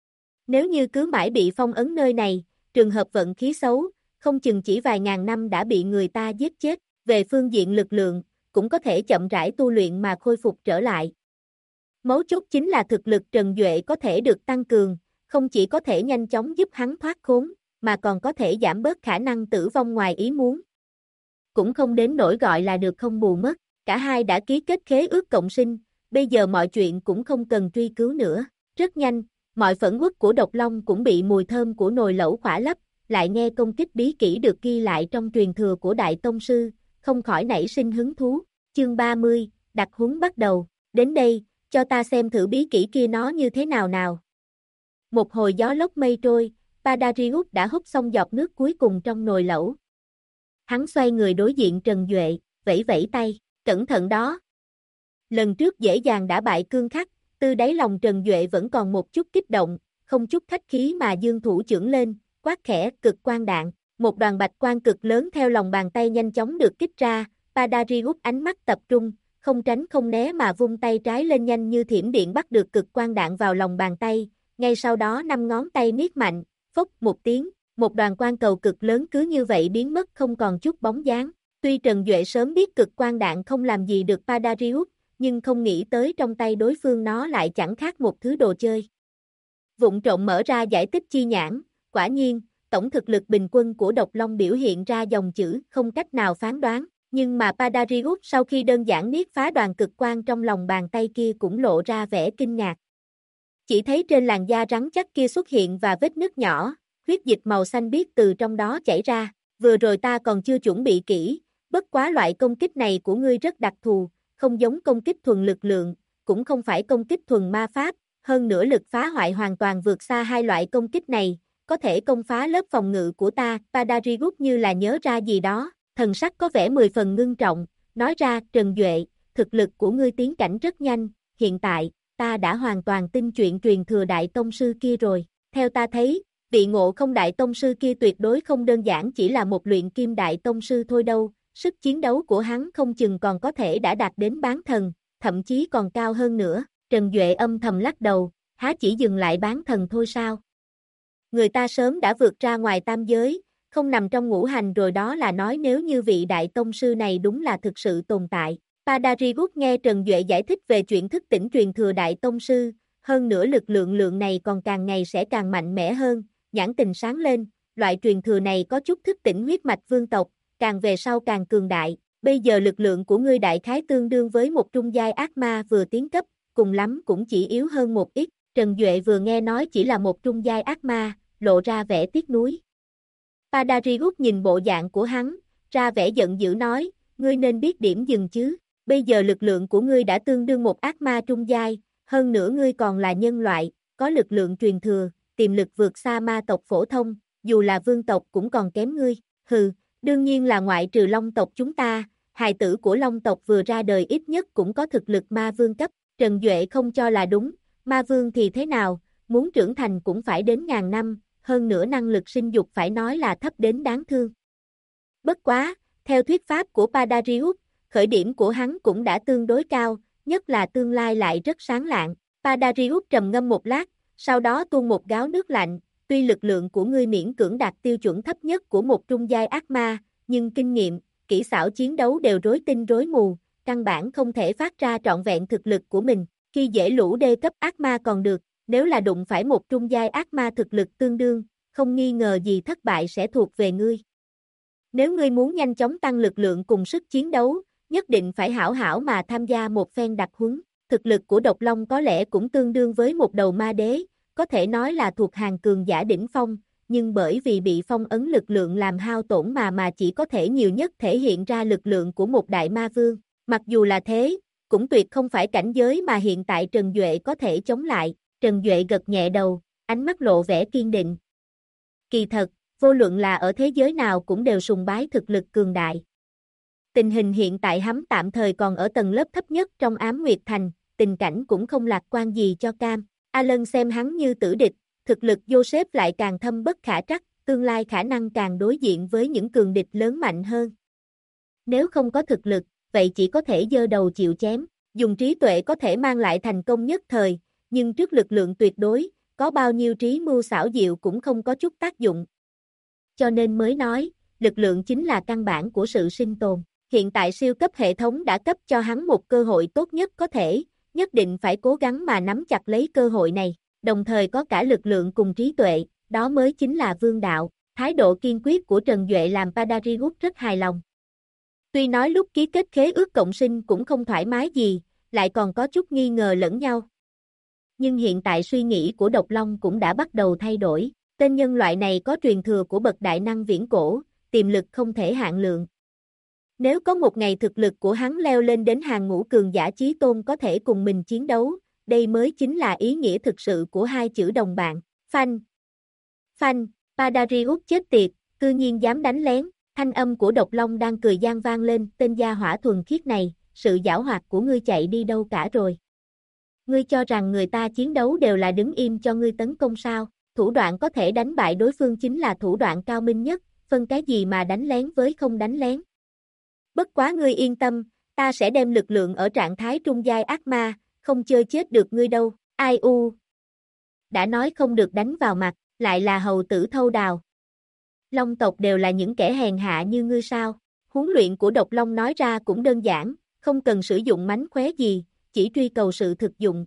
Nếu như cứ mãi bị phong ấn nơi này, trường hợp vận khí xấu, không chừng chỉ vài ngàn năm đã bị người ta giết chết. Về phương diện lực lượng, cũng có thể chậm rãi tu luyện mà khôi phục trở lại. Mấu chốt chính là thực lực Trần Duệ có thể được tăng cường, không chỉ có thể nhanh chóng giúp hắn thoát khốn, mà còn có thể giảm bớt khả năng tử vong ngoài ý muốn. Cũng không đến nỗi gọi là được không bù mất, cả hai đã ký kết khế ước cộng sinh, bây giờ mọi chuyện cũng không cần truy cứu nữa. Rất nhanh, mọi phẫn uất của Độc Long cũng bị mùi thơm của nồi lẩu khỏa lấp, lại nghe công kích bí kỹ được ghi lại trong truyền thừa của Đại Tông Sư, không khỏi nảy sinh hứng thú. Chương 30, đặc huấn bắt đầu, đến đây, cho ta xem thử bí kỹ kia nó như thế nào nào. Một hồi gió lốc mây trôi, Padarius đã hút xong giọt nước cuối cùng trong nồi lẩu. Hắn xoay người đối diện Trần Duệ, vẫy vẫy tay, cẩn thận đó. Lần trước dễ dàng đã bại cương khắc, từ đáy lòng Trần Duệ vẫn còn một chút kích động, không chút khách khí mà dương thủ chưởng lên, quát khẽ cực quang đạn. Một đoàn bạch quang cực lớn theo lòng bàn tay nhanh chóng được kích ra, Padarius ánh mắt tập trung, không tránh không né mà vung tay trái lên nhanh như thiểm điện bắt được cực quang đạn vào lòng bàn tay, ngay sau đó 5 ngón tay niết mạnh, phốc một tiếng, một đoàn quang cầu cực lớn cứ như vậy biến mất không còn chút bóng dáng. Tuy Trần Duệ sớm biết cực quang đạn không làm gì được Padarius, nhưng không nghĩ tới trong tay đối phương nó lại chẳng khác một thứ đồ chơi. Vụng trộm mở ra giải tích chi nhãn, quả nhiên, tổng thực lực bình quân của Độc Long biểu hiện ra dòng chữ không cách nào phán đoán, nhưng mà Padarius sau khi đơn giản niết phá đoàn cực quang trong lòng bàn tay kia cũng lộ ra vẻ kinh ngạc. Chỉ thấy trên làn da rắn chắc kia xuất hiện và vết nứt nhỏ, huyết dịch màu xanh biếc từ trong đó chảy ra, vừa rồi ta còn chưa chuẩn bị kỹ, bất quá loại công kích này của ngươi rất đặc thù, không giống công kích thuần lực lượng, cũng không phải công kích thuần ma pháp, hơn nữa lực phá hoại hoàn toàn vượt xa hai loại công kích này, có thể công phá lớp phòng ngự của ta. Padarius như là nhớ ra gì đó, thần sắc có vẻ 10 phần ngưng trọng, nói ra Trần Duệ, thực lực của ngươi tiến cảnh rất nhanh, hiện tại, ta đã hoàn toàn tin chuyện truyền thừa Đại Tông Sư kia rồi, theo ta thấy, vị Ngộ Không Đại Tông Sư kia tuyệt đối không đơn giản chỉ là một luyện kim Đại Tông Sư thôi đâu, sức chiến đấu của hắn không chừng còn có thể đã đạt đến bán thần, thậm chí còn cao hơn nữa. Trần Duệ âm thầm lắc đầu, há chỉ dừng lại bán thần thôi sao? Người ta sớm đã vượt ra ngoài tam giới, không nằm trong ngũ hành rồi, đó là nói nếu như vị Đại Tông Sư này đúng là thực sự tồn tại. Padarius nghe Trần Duệ giải thích về chuyện thức tỉnh truyền thừa Đại Tông Sư, hơn nữa lực lượng này còn càng ngày sẽ càng mạnh mẽ hơn, nhãn tình sáng lên, loại truyền thừa này có chút thức tỉnh huyết mạch vương tộc, càng về sau càng cường đại, bây giờ lực lượng của ngươi đại khái tương đương với một trung giai ác ma vừa tiến cấp, cùng lắm cũng chỉ yếu hơn một ít. Trần Duệ vừa nghe nói chỉ là một trung giai ác ma, lộ ra vẻ tiếc nuối. Padarius nhìn bộ dạng của hắn, ra vẻ giận dữ nói, ngươi nên biết điểm dừng chứ, bây giờ lực lượng của ngươi đã tương đương một ác ma trung giai, hơn nữa ngươi còn là nhân loại, có lực lượng truyền thừa, tiềm lực vượt xa ma tộc phổ thông, dù là vương tộc cũng còn kém ngươi, hừ, đương nhiên là ngoại trừ Long tộc chúng ta, hài tử của Long tộc vừa ra đời ít nhất cũng có thực lực ma vương cấp. Trần Duệ không cho là đúng, ma vương thì thế nào, muốn trưởng thành cũng phải đến ngàn năm, hơn nữa năng lực sinh dục phải nói là thấp đến đáng thương. Bất quá, theo thuyết pháp của Padarius, khởi điểm của hắn cũng đã tương đối cao, nhất là tương lai lại rất sáng lạng. Padarius trầm ngâm một lát, sau đó tuôn một gáo nước lạnh, tuy lực lượng của ngươi miễn cưỡng đạt tiêu chuẩn thấp nhất của một trung giai ác ma, nhưng kinh nghiệm, kỹ xảo chiến đấu đều rối tinh rối mù, căn bản không thể phát ra trọn vẹn thực lực của mình. Khi dễ lũ đê cấp ác ma còn được, nếu là đụng phải một trung giai ác ma thực lực tương đương, không nghi ngờ gì thất bại sẽ thuộc về ngươi. Nếu ngươi muốn nhanh chóng tăng lực lượng cùng sức chiến đấu, nhất định phải hảo hảo mà tham gia một phen đặc huấn. Thực lực của Độc Long có lẽ cũng tương đương với một đầu ma đế, có thể nói là thuộc hàng cường giả đỉnh phong, nhưng bởi vì bị phong ấn lực lượng làm hao tổn mà chỉ có thể nhiều nhất thể hiện ra lực lượng của một đại ma vương. Mặc dù là thế, cũng tuyệt không phải cảnh giới mà hiện tại Trần Duệ có thể chống lại. Trần Duệ gật nhẹ đầu, ánh mắt lộ vẻ kiên định. Kỳ thật, vô luận là ở thế giới nào cũng đều sùng bái thực lực cường đại. Tình hình hiện tại hắn tạm thời còn ở tầng lớp thấp nhất trong Ám Nguyệt Thành, tình cảnh cũng không lạc quan gì cho Cam. Alan xem hắn như tử địch, thực lực Joseph lại càng thâm bất khả trắc, tương lai khả năng càng đối diện với những cường địch lớn mạnh hơn. Nếu không có thực lực, vậy chỉ có thể giơ đầu chịu chém, dùng trí tuệ có thể mang lại thành công nhất thời, nhưng trước lực lượng tuyệt đối, có bao nhiêu trí mưu xảo diệu cũng không có chút tác dụng. Cho nên mới nói, lực lượng chính là căn bản của sự sinh tồn. Hiện tại siêu cấp hệ thống đã cấp cho hắn một cơ hội tốt nhất có thể, nhất định phải cố gắng mà nắm chặt lấy cơ hội này, đồng thời có cả lực lượng cùng trí tuệ, đó mới chính là vương đạo. Thái độ kiên quyết của Trần Duệ làm Padariyus rất hài lòng. Tuy nói lúc ký kết khế ước cộng sinh cũng không thoải mái gì, lại còn có chút nghi ngờ lẫn nhau. Nhưng hiện tại suy nghĩ của Độc Long cũng đã bắt đầu thay đổi, tên nhân loại này có truyền thừa của bậc đại năng viễn cổ, tiềm lực không thể hạn lượng. Nếu có một ngày thực lực của hắn leo lên đến hàng ngũ cường giả chí tôn có thể cùng mình chiến đấu, đây mới chính là ý nghĩa thực sự của hai chữ đồng bạn. Phanh! Phanh! Padariyus chết tiệt, cư nhiên dám đánh lén, thanh âm của Độc Long đang cười gian vang lên, tên gia hỏa thuần khiết này, sự giảo hoạt của ngươi chạy đi đâu cả rồi? Ngươi cho rằng người ta chiến đấu đều là đứng im cho ngươi tấn công sao? Thủ đoạn có thể đánh bại đối phương chính là thủ đoạn cao minh nhất, phân cái gì mà đánh lén với không đánh lén. Bất quá ngươi yên tâm, ta sẽ đem lực lượng ở trạng thái trung giai ác ma, không chơi chết được ngươi đâu. Ai u? Đã nói không được đánh vào mặt, lại là hầu tử thâu đào. Long tộc đều là những kẻ hèn hạ như ngươi sao? Huấn luyện của Độc Long nói ra cũng đơn giản, không cần sử dụng mánh khóe gì, chỉ truy cầu sự thực dụng.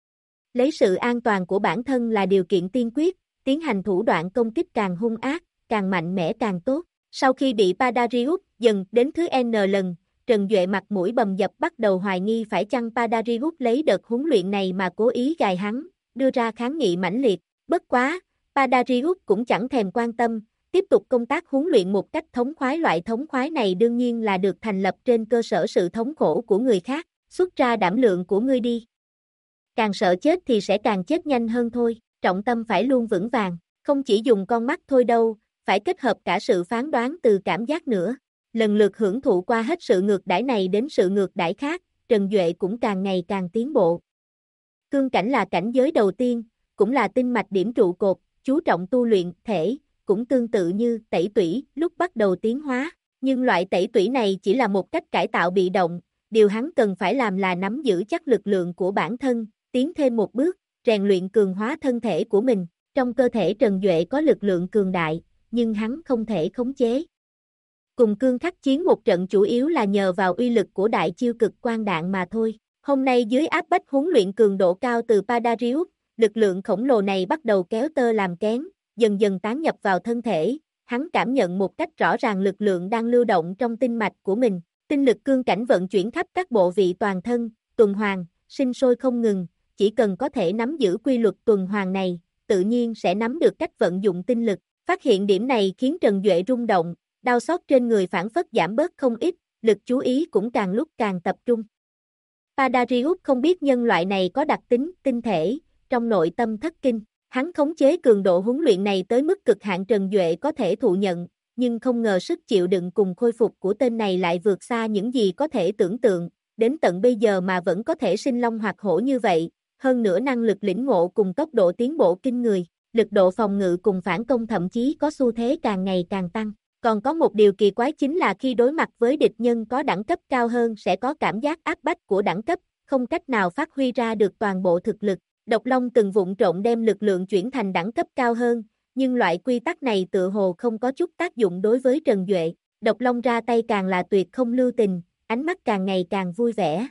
Lấy sự an toàn của bản thân là điều kiện tiên quyết, tiến hành thủ đoạn công kích càng hung ác, càng mạnh mẽ càng tốt. Sau khi bị Padariyus dần đến thứ N lần, Trần Duệ mặt mũi bầm dập bắt đầu hoài nghi phải chăng Padariyus lấy đợt huấn luyện này mà cố ý gài hắn, đưa ra kháng nghị mãnh liệt. Bất quá, Padariyus cũng chẳng thèm quan tâm, tiếp tục công tác huấn luyện một cách thống khoái. Loại thống khoái này đương nhiên là được thành lập trên cơ sở sự thống khổ của người khác, xuất ra đảm lượng của ngươi đi. Càng sợ chết thì sẽ càng chết nhanh hơn thôi, trọng tâm phải luôn vững vàng, không chỉ dùng con mắt thôi đâu, phải kết hợp cả sự phán đoán từ cảm giác nữa. Lần lượt hưởng thụ qua hết sự ngược đãi này đến sự ngược đãi khác, Trần Duệ cũng càng ngày càng tiến bộ. Cương cảnh là cảnh giới đầu tiên, cũng là tinh mạch điểm trụ cột, chú trọng tu luyện thể, cũng tương tự như tẩy tủy lúc bắt đầu tiến hóa, nhưng loại tẩy tủy này chỉ là một cách cải tạo bị động, điều hắn cần phải làm là nắm giữ chắc lực lượng của bản thân, tiến thêm một bước, rèn luyện cường hóa thân thể của mình. Trong cơ thể Trần Duệ có lực lượng cường đại, nhưng hắn không thể khống chế. Cùng cương khắc chiến một trận chủ yếu là nhờ vào uy lực của đại chiêu cực quang đạn mà thôi. Hôm nay dưới áp bách huấn luyện cường độ cao từ Padariyus, lực lượng khổng lồ này bắt đầu kéo tơ làm kén, dần dần tán nhập vào thân thể, hắn cảm nhận một cách rõ ràng lực lượng đang lưu động trong tinh mạch của mình. Tinh lực cương cảnh vận chuyển khắp các bộ vị toàn thân, tuần hoàn, sinh sôi không ngừng, chỉ cần có thể nắm giữ quy luật tuần hoàn này, tự nhiên sẽ nắm được cách vận dụng tinh lực. Phát hiện điểm này khiến Trần Duệ rung động, đau xót trên người phản phất giảm bớt không ít, lực chú ý cũng càng lúc càng tập trung. Padariyus không biết nhân loại này có đặc tính tinh thể, trong nội tâm thất kinh, hắn khống chế cường độ huấn luyện này tới mức cực hạn Trần Duệ có thể thụ nhận, nhưng không ngờ sức chịu đựng cùng khôi phục của tên này lại vượt xa những gì có thể tưởng tượng, đến tận bây giờ mà vẫn có thể sinh long hoạt hổ như vậy, hơn nữa năng lực lĩnh ngộ cùng tốc độ tiến bộ kinh người, lực độ phòng ngự cùng phản công thậm chí có xu thế càng ngày càng tăng. Còn có một điều kỳ quái chính là khi đối mặt với địch nhân có đẳng cấp cao hơn sẽ có cảm giác áp bách của đẳng cấp, không cách nào phát huy ra được toàn bộ thực lực. Độc Long từng vụng trộn đem lực lượng chuyển thành đẳng cấp cao hơn, nhưng loại quy tắc này tựa hồ không có chút tác dụng đối với Trần Duệ. Độc Long ra tay càng là tuyệt không lưu tình, ánh mắt càng ngày càng vui vẻ.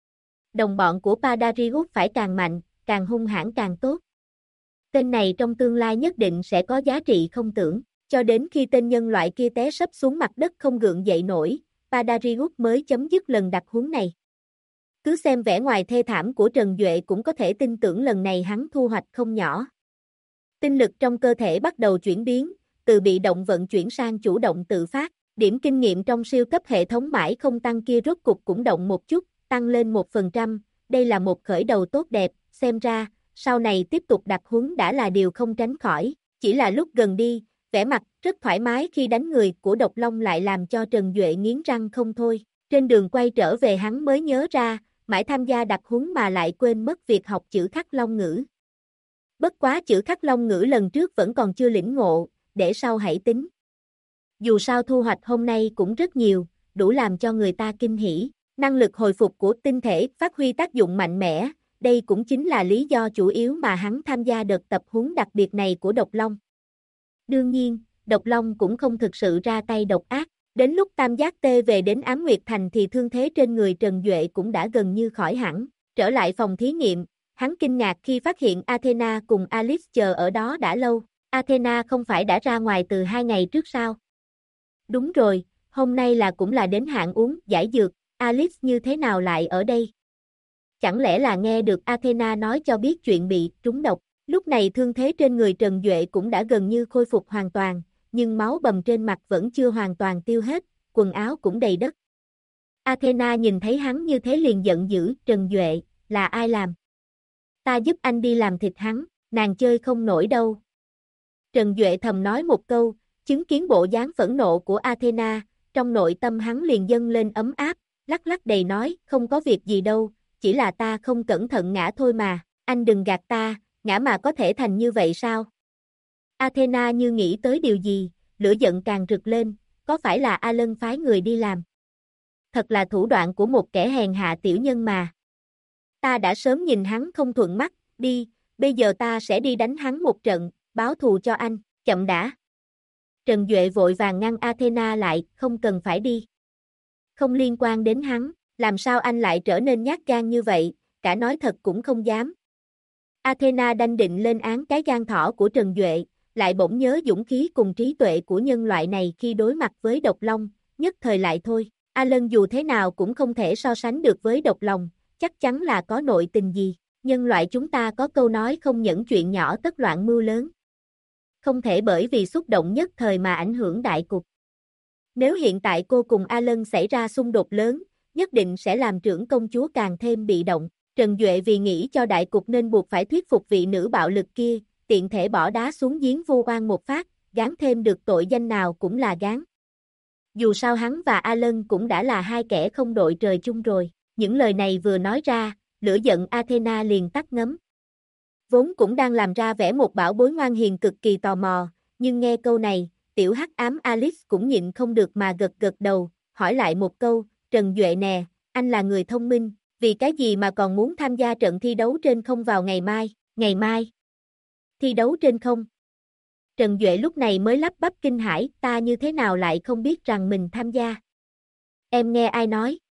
Đồng bọn của Padariyus phải càng mạnh, càng hung hãn càng tốt. Tên này trong tương lai nhất định sẽ có giá trị không tưởng. Cho đến khi tên nhân loại kia té sấp xuống mặt đất không gượng dậy nổi, Padariyus mới chấm dứt lần đặc huấn này. Cứ xem vẻ ngoài thê thảm của Trần Duệ cũng có thể tin tưởng lần này hắn thu hoạch không nhỏ. Tinh lực trong cơ thể bắt đầu chuyển biến, từ bị động vận chuyển sang chủ động tự phát. Điểm kinh nghiệm trong siêu cấp hệ thống mãi không tăng kia rốt cục cũng động một chút, tăng lên 1%, đây là một khởi đầu tốt đẹp, xem ra, sau này tiếp tục đặt huấn đã là điều không tránh khỏi, chỉ là lúc gần đi, vẻ mặt rất thoải mái khi đánh người của Độc Long lại làm cho Trần Duệ nghiến răng không thôi, trên đường quay trở về hắn mới nhớ ra, mãi tham gia đặt huấn mà lại quên mất việc học chữ khắc long ngữ. Bất quá chữ khắc long ngữ lần trước vẫn còn chưa lĩnh ngộ, để sau hãy tính. Dù sao thu hoạch hôm nay cũng rất nhiều, đủ làm cho người ta kinh hỉ. Năng lực hồi phục của tinh thể phát huy tác dụng mạnh mẽ, đây cũng chính là lý do chủ yếu mà hắn tham gia đợt tập huấn đặc biệt này của Độc Long. Đương nhiên, Độc Long cũng không thực sự ra tay độc ác, đến lúc Tam Giác Tê về đến Ám Nguyệt Thành thì thương thế trên người Trần Duệ cũng đã gần như khỏi hẳn. Trở lại phòng thí nghiệm, hắn kinh ngạc khi phát hiện Athena cùng Alice chờ ở đó đã lâu. Athena không phải đã ra ngoài từ 2 ngày trước sao? Đúng rồi, hôm nay cũng là đến hạn uống giải dược, Alice như thế nào lại ở đây? Chẳng lẽ là nghe được Athena nói cho biết chuyện bị trúng độc? Lúc này thương thế trên người Trần Duệ cũng đã gần như khôi phục hoàn toàn, nhưng máu bầm trên mặt vẫn chưa hoàn toàn tiêu hết, quần áo cũng đầy đất. Athena nhìn thấy hắn như thế liền giận dữ, Trần Duệ, là ai làm? Ta giúp anh đi làm thịt hắn, nàng chơi không nổi đâu. Trần Duệ thầm nói một câu, chứng kiến bộ dáng phẫn nộ của Athena, trong nội tâm hắn liền dâng lên ấm áp, lắc lắc đầy nói, không có việc gì đâu, chỉ là ta không cẩn thận ngã thôi mà, anh đừng gạt ta, ngã mà có thể thành như vậy sao? Athena như nghĩ tới điều gì, lửa giận càng rực lên, có phải là A Lân phái người đi làm? Thật là thủ đoạn của một kẻ hèn hạ tiểu nhân mà. Ta đã sớm nhìn hắn không thuận mắt, đi, bây giờ ta sẽ đi đánh hắn một trận, báo thù cho anh, chậm đã. Trần Duệ vội vàng ngăn Athena lại, không cần phải đi. Không liên quan đến hắn, làm sao anh lại trở nên nhát gan như vậy, cả nói thật cũng không dám. Athena đanh định lên án cái gan thỏ của Trần Duệ, lại bỗng nhớ dũng khí cùng trí tuệ của nhân loại này khi đối mặt với Độc Long, nhất thời lại thôi. A Lân dù thế nào cũng không thể so sánh được với Độc Long, chắc chắn là có nội tình gì. Nhân loại chúng ta có câu nói không nhẫn chuyện nhỏ tất loạn mưu lớn. Không thể bởi vì xúc động nhất thời mà ảnh hưởng đại cục. Nếu hiện tại cô cùng A Lân xảy ra xung đột lớn, nhất định sẽ làm trưởng công chúa càng thêm bị động. Trần Duệ vì nghĩ cho đại cục nên buộc phải thuyết phục vị nữ bạo lực kia, tiện thể bỏ đá xuống giếng vu oan một phát, gán thêm được tội danh nào cũng là gán. Dù sao hắn và A Lân cũng đã là hai kẻ không đội trời chung rồi. Những lời này vừa nói ra, lửa giận Athena liền tắt ngấm. Vốn cũng đang làm ra vẻ một bảo bối ngoan hiền cực kỳ tò mò, nhưng nghe câu này, tiểu hắc ám Alice cũng nhịn không được mà gật gật đầu, hỏi lại một câu, Trần Duệ nè, anh là người thông minh, vì cái gì mà còn muốn tham gia trận thi đấu trên không vào ngày mai? Thi đấu trên không? Trần Duệ lúc này mới lắp bắp kinh hãi, ta như thế nào lại không biết rằng mình tham gia? Em nghe ai nói?